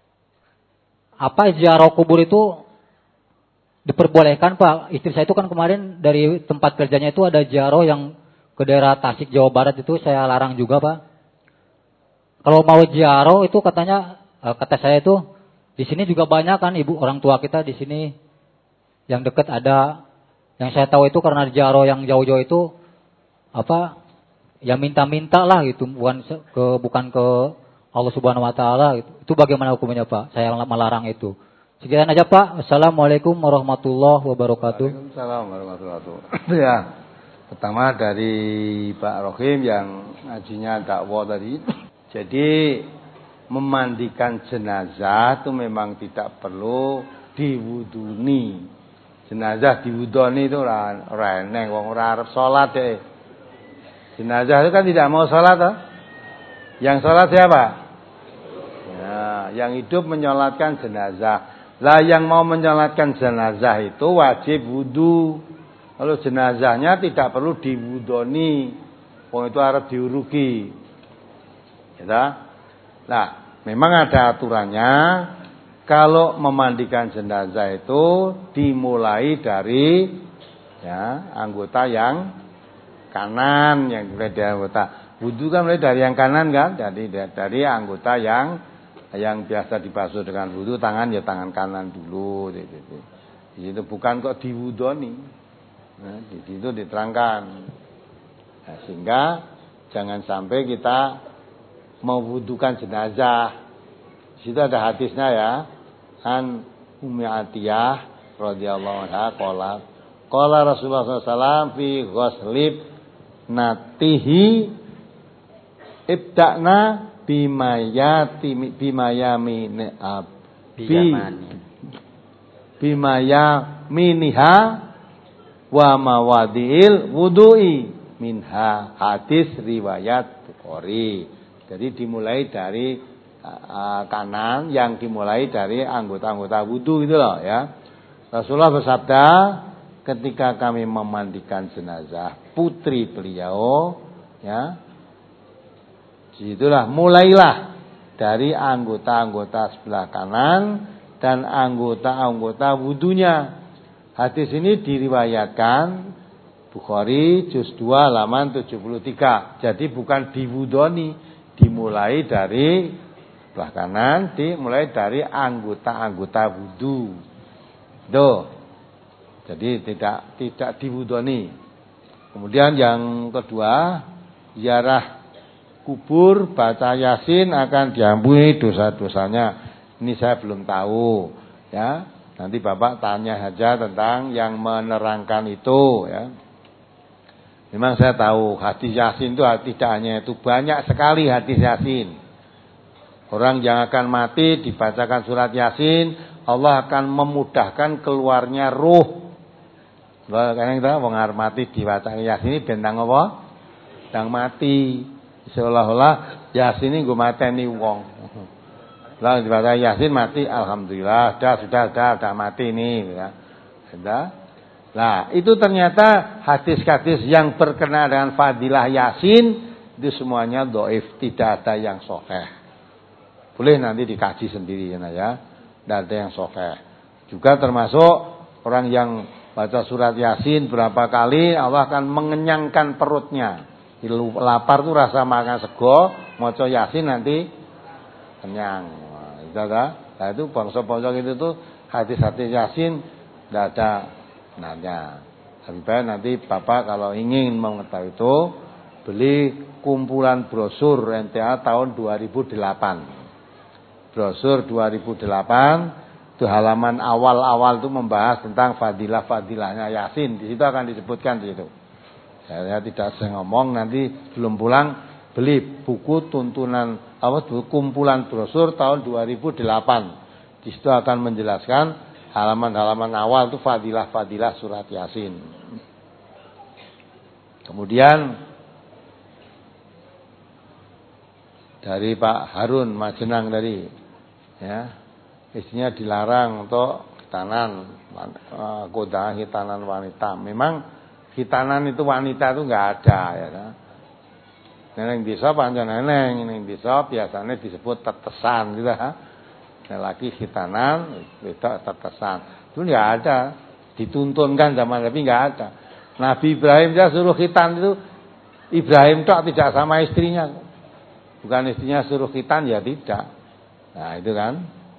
apa ziarah kubur itu diperbolehkan Pak? Istri saya itu kan kemarin dari tempat kerjanya itu ada ziarah yang ke daerah Tasik Jawa Barat itu saya larang juga Pak. Kalau mau ziarah itu katanya, kata saya itu di sini juga banyak kan ibu orang tua kita di sini yang dekat ada. Yang saya tahu itu karena ziarah yang jauh-jauh itu apa? Ya minta-minta lah gitu, bukan ke bukan ke Allah Subhanahu wa taala gitu. Itu bagaimana hukumnya Pak? Saya melarang itu. Sekian aja Pak. Assalamualaikum warahmatullahi wabarakatuh. Waalaikumsalam warahmatullahi wabarakatuh. Ya. Pertama dari Pak Rohim yang ngajinya dakwah tadi. Jadi memandikan jenazah itu memang tidak perlu diwuduni. Jenazah diwudoni itu ora ora eneng wong ora arep salat deh. Jenazah itu kan tidak mau salat toh? Yang salat siapa? Ya, yang hidup menyolatkan jenazah. Lah yang mau menyolatkan jenazah itu wajib wudu. Kalau jenazahnya tidak perlu diwudoni. Wong itu harus diurugi. Ya. Nah, memang ada aturannya. Kalau memandikan jenazah itu dimulai dari Ya, anggota yang kanan yang mulai dari anggota wudu kan mulai dari yang kanan kan, jadi dari anggota yang yang biasa dibasuh dengan wudu, tangan ya tangan kanan dulu gitu. Di situ bukan kok diwudoni. Nah, di situ diterangkan. Nah, sehingga jangan sampai kita mewudukan jenazah. Di situ ada hadisnya ya. An Ummi Atiyah radhiyallahu anha qalat qala Rasulullah sallallahu alaihi wasallam fi ghuslib natihi ibda'na bimayati bimayami bi bimayaminiha wa mawadil wudu'i minha, hadis riwayat Bukhari. Jadi dimulai dari uh, kanan, yang dimulai dari anggota-anggota wudu gitu loh ya. Rasulullah bersabda ketika kami memandikan jenazah putri beliau ya, disitulah mulailah dari anggota-anggota sebelah kanan dan anggota-anggota wudunya. Hadis ini diriwayatkan Bukhari juz dua halaman tujuh puluh tiga. Jadi bukan diwudoni, dimulai dari sebelah kanan, dimulai dari anggota-anggota wudu. Tuh. Jadi tidak tidak diwudoni. Kemudian yang kedua, ziarah kubur, baca Yasin akan diampuni dosa-dosanya. Ini saya belum tahu, ya. Nanti Bapak tanya saja tentang yang menerangkan itu, ya. Memang saya tahu hadis Yasin itu tidak hanya itu, banyak sekali hadis Yasin. Orang yang akan mati dibacakan surat Yasin, Allah akan memudahkan keluarnya ruh. Karena kita wong arep mati dibacakan Yasin ini bentang apa? Bentang mati. Seolah-olah Yasin ini nggo mateni wong. Lah dibaca Yasin mati, alhamdulillah, dah sudah dah dah mati ini ya. Sudah. Nah, itu ternyata hadis-hadis yang berkenaan dengan fadilah Yasin itu semuanya dhaif, tidak ada yang sahih. Boleh nanti dikaji sendiri ya, tidak ada yang sahih. Juga termasuk orang yang baca surat Yasin berapa kali Allah akan mengenyangkan perutnya. Lapar tuh rasa makan sego, maca Yasin nanti kenyang. Nah, itu bangsa-bangsa itu tuh hadis-hadis Yasin tidak ada nanya. Lebih baik nanti Bapak kalau ingin mengetahui itu beli kumpulan brosur N T A tahun dua ribu delapan. Brosur dua ribu delapan itu halaman awal-awal itu membahas tentang fadilah-fadilahnya Yasin. Di situ akan disebutkan di situ. Saya tidak saya ngomong, nanti belum pulang beli buku tuntunan apa kumpulan brosur tahun dua ribu delapan. Di situ akan menjelaskan halaman-halaman awal itu fadilah-fadilah surat Yasin. Kemudian dari Pak Harun Majenang tadi, ya, istrinya dilarang untuk khitanan, kodah khitanan wanita. Memang khitanan itu wanita itu enggak ada, ya kan? Neneng bisa pancen neneng, neneng bisa biasanya disebut tetesan gitu ha. Laki khitanan, beda tetesan. Itu enggak ada, dituntunkan zaman Nabi enggak ada. Nabi Ibrahim dia suruh khitan itu Ibrahim tok, tidak sama istrinya. Bukan istrinya suruh khitan ya tidak. Nah, itu kan.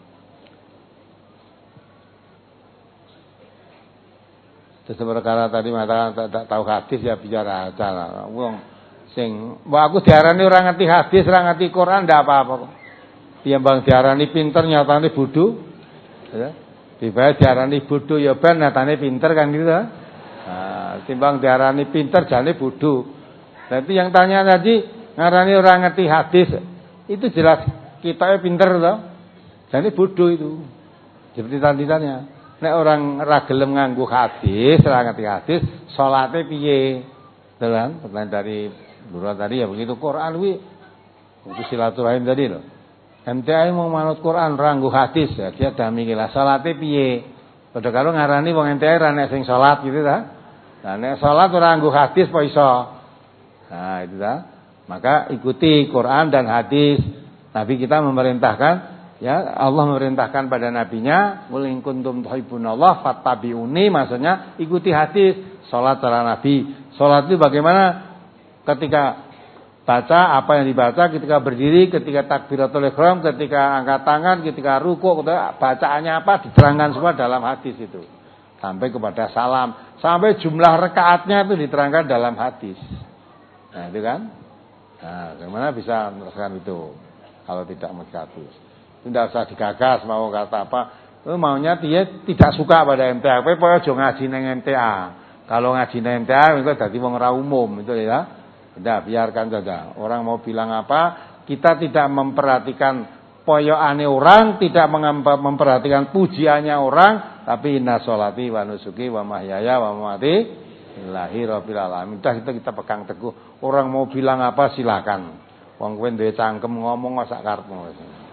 Terus perkara tadi mata tak tahu hadis ya bicara aja. Wong sing, wah aku diarani orang ngerti hadis, orang ngerti Quran ndak apa-apa kok. Timbang diarani pinter nyatane bodho. Ya. Dibae diarani bodho ya ben nyatane pinter kan gitu. Nah, timbang diarani pinter jane bodho. Berarti yang tanya tadi ngarani orang ngerti hadis, itu jelas kita pinter toh. Jane bodho itu. Seperti tadi-tanya. Nek orang ra gelem nganggo hadis, ra ngerti hadis, salate piye? Dalam pertanyaan dari Lurah tadi ya begitu. Quran kuwi itu silaturahim tadi loh. M T A mau manut Quran ranggo hadis ya dia dah mikirlah salate piye. Padha karo ngarani wong M T A ra nek sing salat gitu ta. Nah nek salat ora nganggo hadis apa iso. Nah itu ta. Maka ikuti Quran dan hadis. Nabi kita memerintahkan ya, Allah memerintahkan pada nabinya, "Qul in kuntum tuhibbunallah fattabi'uni," maksudnya ikuti hadis. sholat cara Nabi. Sholat itu bagaimana? Ketika baca apa yang dibaca, ketika berdiri, ketika takbiratul ihram, ketika angkat tangan, ketika rukuk, ketika bacaannya apa diterangkan semua dalam hadis itu. Sampai kepada salam, sampai jumlah rakaatnya itu diterangkan dalam hadis. Nah, itu kan? Nah, bagaimana bisa merasakan itu kalau tidak hadis? Tidak usah digagas mau kata apa. Itu maunya dia tidak suka pada M T A. Pokoknya jangan ngaji neng M T A. Kalau ngaji neng M T A itu jadi wong ora umum itu ya. Tidak, biarkan saja. Orang mau bilang apa, kita tidak memperhatikan poyokane orang, tidak memperhatikan pujiannya orang, tapi inna sholati wa nusuki wa mahyaya wa mamati lillahi rabbil alamin. Dah itu kita pegang teguh. Orang mau bilang apa silakan. Wong kowe duwe cangkem ngomong sak karepmu.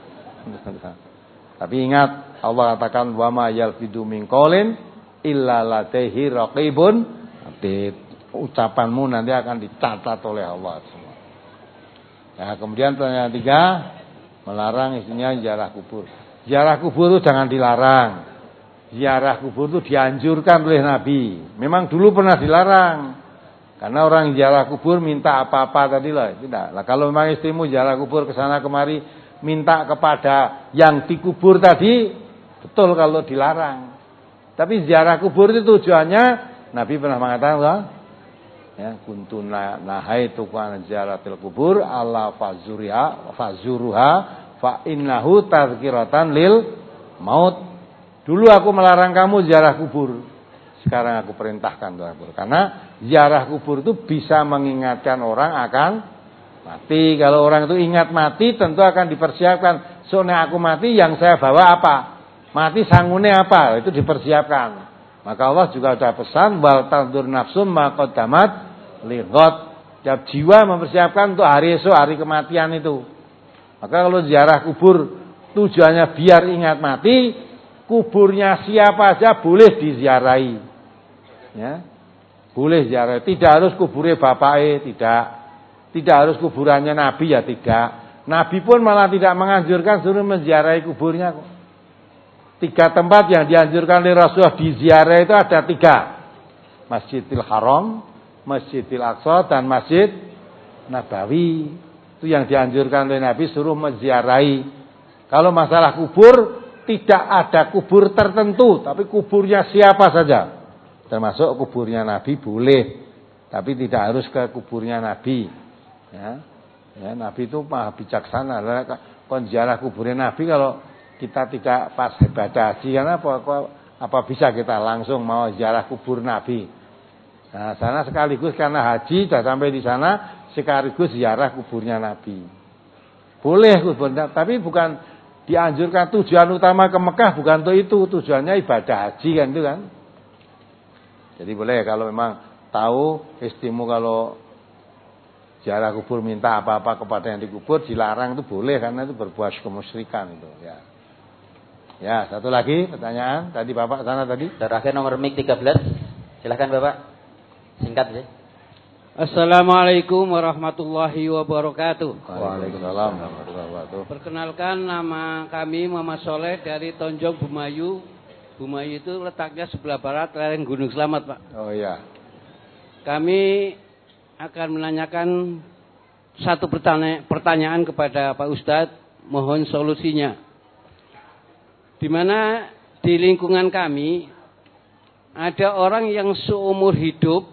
Tapi ingat Allah katakan wa ma yalfidu min qaulin illa ladaihi raqibun atid. Ucapanmu nanti akan dicatat oleh Allah semua. Nah, kemudian pertanyaan tiga, melarang istrinya ziarah kubur. Ziarah kubur itu jangan dilarang. Ziarah kubur itu dianjurkan oleh Nabi. Memang dulu pernah dilarang. Karena orang ziarah kubur minta apa-apa tadi lah, tidak. Lah kalau memang istrimu ziarah kubur ke sana kemari minta kepada yang dikubur tadi, betul kalau dilarang. Tapi ziarah kubur itu tujuannya Nabi pernah mengatakan, ya, kuntuna nahaitu an ziaratil kubur alla fazuriha fazuruha fa innahu tazkiratan lil maut. Dulu aku melarang kamu ziarah kubur. Sekarang aku perintahkan ziarah kubur. Karena ziarah kubur itu bisa mengingatkan orang akan mati. Kalau orang itu ingat mati, tentu akan dipersiapkan. Soalnya aku mati, yang saya bawa apa? Mati sangune apa? Itu dipersiapkan. Maka Allah juga sudah pesan, wal tandur nafsum ma qaddamat lighad. Tiap jiwa mempersiapkan untuk hari esok, hari kematian itu. Maka kalau ziarah kubur tujuannya biar ingat mati, kuburnya siapa saja boleh diziarahi. Ya. Boleh ziarah. Tidak harus kuburnya bapaknya, tidak. Tidak harus kuburannya Nabi, ya tidak. Nabi pun malah tidak menganjurkan suruh menziarahi kuburnya. Tiga tempat yang dianjurkan oleh Rasulullah diziarahi itu ada tiga. Masjidil Haram, Masjidil Aqsa, dan Masjid Nabawi. Itu yang dianjurkan oleh Nabi suruh menziarahi. Kalau masalah kubur, tidak ada kubur tertentu, tapi kuburnya siapa saja. Termasuk kuburnya Nabi boleh, tapi tidak harus ke kuburnya Nabi. Ya, ya, Nabi itu maha bijaksana. Kon ziarah kuburnya Nabi kalau kita tidak pas ibadah haji, karena apa, apa bisa kita langsung mau ziarah kubur Nabi? Nah, sana sekaligus karena haji sudah sampai di sana, sekaligus ziarah kuburnya Nabi. Boleh kuburnya, tapi bukan dianjurkan. Tujuan utama ke Mekah bukan untuk itu, tujuannya ibadah haji kan itu kan. Jadi boleh kalau memang tahu istrimu kalau ziarah kubur minta apa-apa kepada yang dikubur dilarang itu boleh karena itu berbuat kemusyrikan itu ya. Ya, satu lagi pertanyaan tadi Bapak sana tadi. Terakhir nomor mic tiga belas. Silakan Bapak. Singkat ya. Assalamualaikum warahmatullahi wabarakatuh. Waalaikumsalam warahmatullahi wabarakatuh. Perkenalkan nama kami Muhammad Soleh dari Tonjong Bumayu. Bumayu itu letaknya sebelah barat lereng Gunung Slamet, Pak. Oh iya. Kami akan menanyakan satu pertanya- pertanyaan kepada Pak Ustadz, mohon solusinya. Di mana di lingkungan kami ada orang yang seumur hidup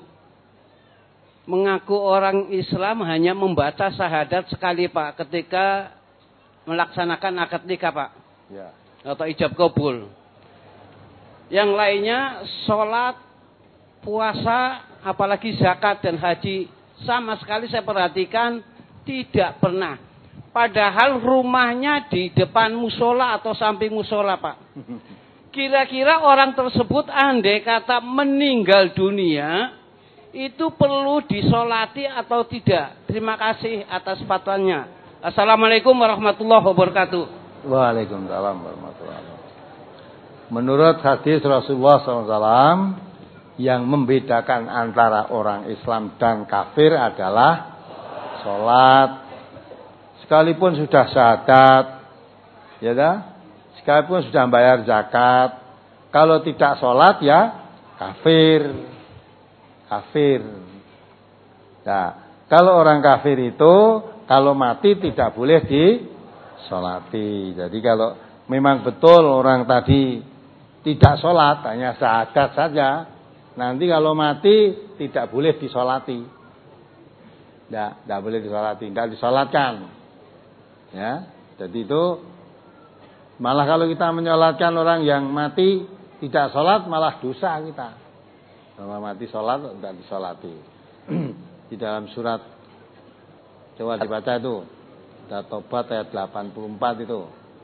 mengaku orang Islam hanya membaca syahadat sekali, Pak, ketika melaksanakan akad nikah, Pak. Ya. Atau ijab kabul. Yang lainnya sholat, puasa, apalagi zakat dan haji sama sekali saya perhatikan tidak pernah. Padahal rumahnya di depan musola atau samping musola, Pak. Kira-kira orang tersebut andai kata meninggal dunia itu perlu disolati atau tidak? Terima kasih atas fatwanya. Assalamualaikum warahmatullahi wabarakatuh. Waalaikumsalam warahmatullahi wabarakatuh. Menurut hadis Rasulullah shallallahu alaihi wasallam, yang membedakan antara orang Islam dan kafir adalah sholat. Sekalipun sudah syahadat, ya dah, sekalipun sudah bayar zakat, kalau tidak sholat ya kafir. kafir. Nah, kalau orang kafir itu kalau mati tidak boleh disolati. Jadi kalau memang betul orang tadi tidak sholat, hanya syahadat saja, nanti kalau mati tidak boleh disolati. Tidak, tidak boleh disolati, tidak disolatkan. Ya, jadi itu malah kalau kita menyolatkan orang yang mati tidak sholat malah dosa kita. Kalau mati sholat tidak disolati. Di dalam surat, coba dibaca itu, surat Tobat ayat delapan puluh empat itu.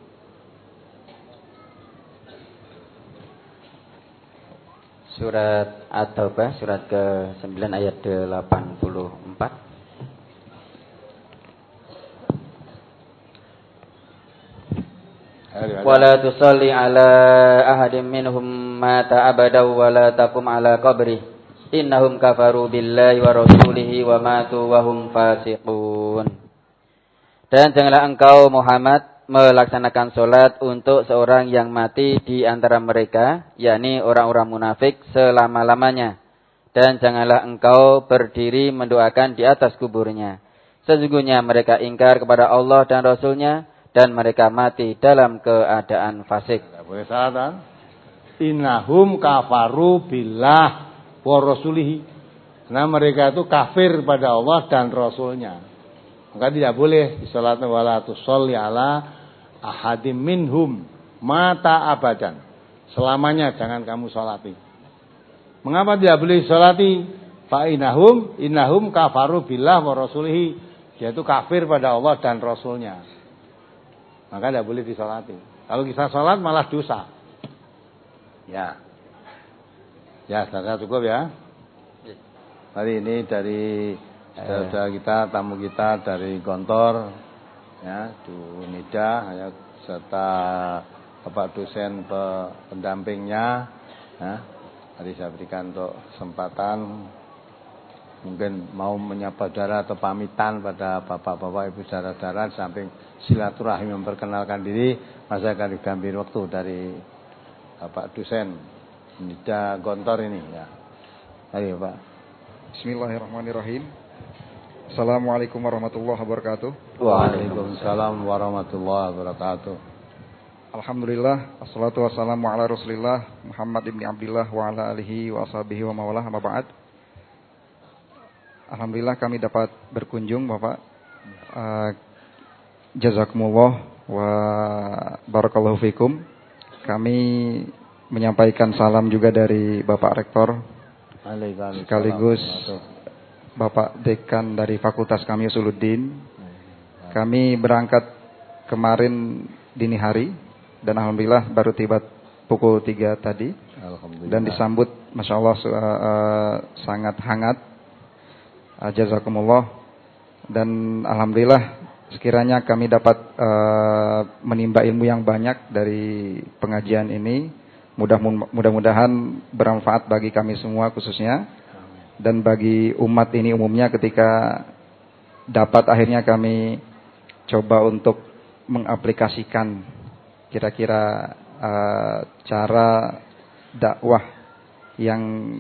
Surat At-Taubah surat ke sembilan ayat delapan puluh empat. Wala tusalli ala ahadin minhum mata abadan wala taqum ala qabri innahum kafaru billahi wa rasulihi wa matu wa hum fasiqun. Dan janganlah engkau Muhammad melaksanakan solat untuk seorang yang mati di antara mereka, yakni orang-orang munafik selama-lamanya. Dan janganlah engkau berdiri mendoakan di atas kuburnya. Sesungguhnya mereka ingkar kepada Allah dan Rasulnya, dan mereka mati dalam keadaan fasik. Tidak boleh salah kan? Innahum kafaru billah wa rasulihi. Karena mereka itu kafir pada Allah dan Rasulnya. Maka tidak boleh disolatkan wala tusolli ala ahadim minhum mata abadan. Selamanya jangan kamu solati. Mengapa tidak boleh disolati? Fa innahum innahum kafaru billah wa rasulihi. Yaitu kafir pada Allah dan Rasulnya. Maka tidak boleh disolati. Kalau kita sholat malah dosa. Ya. Ya, sudah cukup ya. Hari ini dari saudara kita, tamu kita dari Gontor, ya, Bu Nida, ya, serta Bapak dosen pendampingnya. Ya. Tadi saya berikan untuk kesempatan. Mungkin mau menyapa saudara atau pamitan pada bapak-bapak, ibu, saudara-saudara, samping silaturahim memperkenalkan diri, masa akan diambil waktu dari Bapak dosen Nida Gontor ini. Ya. Ayo Pak. Bismillahirrahmanirrahim. Assalamualaikum warahmatullahi wabarakatuh. Waalaikumsalam warahmatullahi wabarakatuh. Alhamdulillah, assalatu wassalamu ala Rasulillah Muhammad ibn Abdillah wa ala alihi wa ashabihi wa mawalah, amma ba'd. Alhamdulillah kami dapat berkunjung Bapak. uh, Jazakumullah wa barakallahu fikum. Kami menyampaikan salam juga dari Bapak Rektor sekaligus Bapak Dekan dari Fakultas kami Usuluddin. Kami berangkat kemarin dini hari dan alhamdulillah baru tiba pukul tiga tadi. Dan disambut Masya Allah uh, uh, sangat hangat. Jazakumullah. Dan alhamdulillah sekiranya kami dapat uh, menimba ilmu yang banyak dari pengajian ini. Mudah mudah-mudahan bermanfaat bagi kami semua khususnya dan bagi umat ini umumnya ketika dapat akhirnya kami coba untuk mengaplikasikan kira-kira uh, cara dakwah yang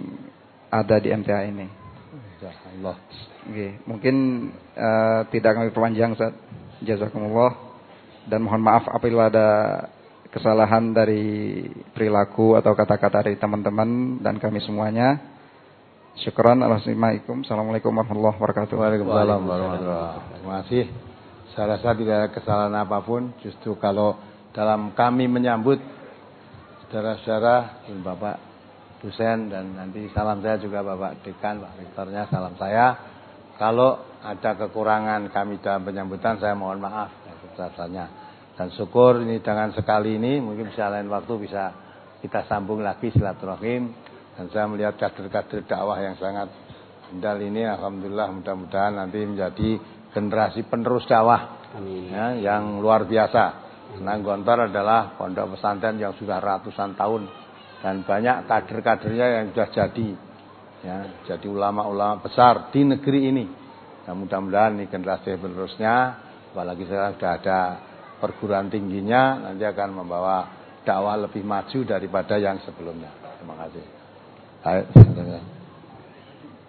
ada di M T A ini. Allah. Oke, mungkin uh, tidak kami perpanjang, Ustaz. Jazakumullah. Dan mohon maaf apabila ada kesalahan dari perilaku atau kata-kata dari teman-teman dan kami semuanya. Syukran. Assalamualaikum warahmatullahi wabarakatuh. Waalaikumsalam warahmatullahi wabarakatuh. Terima kasih. Saya rasa tidak ada kesalahan apapun. Justru kalau dalam kami menyambut saudara-saudara dan Bapak dosen dan nanti salam saya juga Bapak Dekan, Pak Rektornya, salam saya. Kalau ada kekurangan kami dalam penyambutan saya mohon maaf sebesar-besarnya. Dan syukur ini dengan sekali ini mungkin bisa lain waktu bisa kita sambung lagi silaturahim. Dan saya melihat kader-kader dakwah yang sangat handal ini, alhamdulillah mudah-mudahan nanti menjadi generasi penerus dakwah. Amin. Ya, yang luar biasa. Karena Gontor adalah pondok pesantren yang sudah ratusan tahun. Dan banyak kader-kadernya yang sudah jadi, ya, jadi ulama-ulama besar di negeri ini. Nah, mudah-mudahan ini generasi penerusnya, apalagi sekarang sudah ada perguruan tingginya, nanti akan membawa dakwah lebih maju daripada yang sebelumnya. Terima kasih. Baik.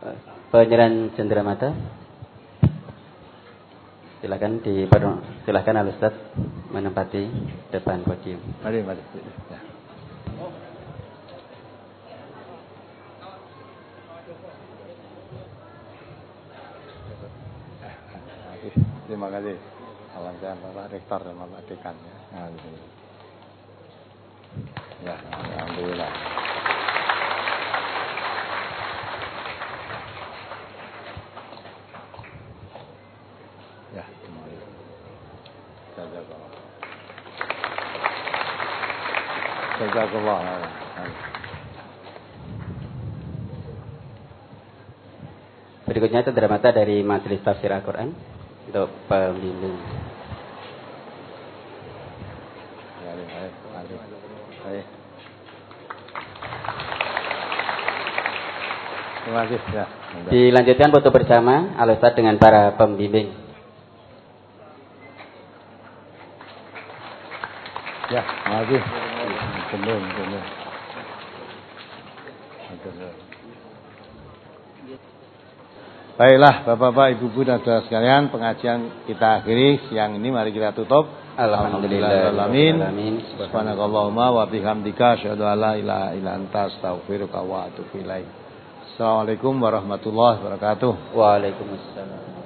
penyerahan cenderamata. Silakan di silakan Al Ustaz menempati depan podium. Mari, mari. Ya. Terima kasih. Salam sehat Bapak Rektor dan Bapak Dekan ya. Ya, alhamdulillah. Ya, kembali. Jazakallah. Jazakallah. Berikutnya cenderamata dari Majelis Tafsir Al-Quran untuk pembimbing. Terima kasih. Ya. Dilanjutkan foto bersama Al Ustaz dengan para pembimbing. Ya, terima kasih. Belum, belum. Baiklah, Bapak-bapak, Ibu-ibu dan saudara sekalian, pengajian kita akhiri siang ini. Mari kita tutup. Alhamdulillahirrahmanirrahim. Subhanakallahumma wa bihamdika asyhadu an la ilaha illa anta astaghfiruka wa atubu ilaik. Assalamualaikum warahmatullahi wabarakatuh. Waalaikumsalam.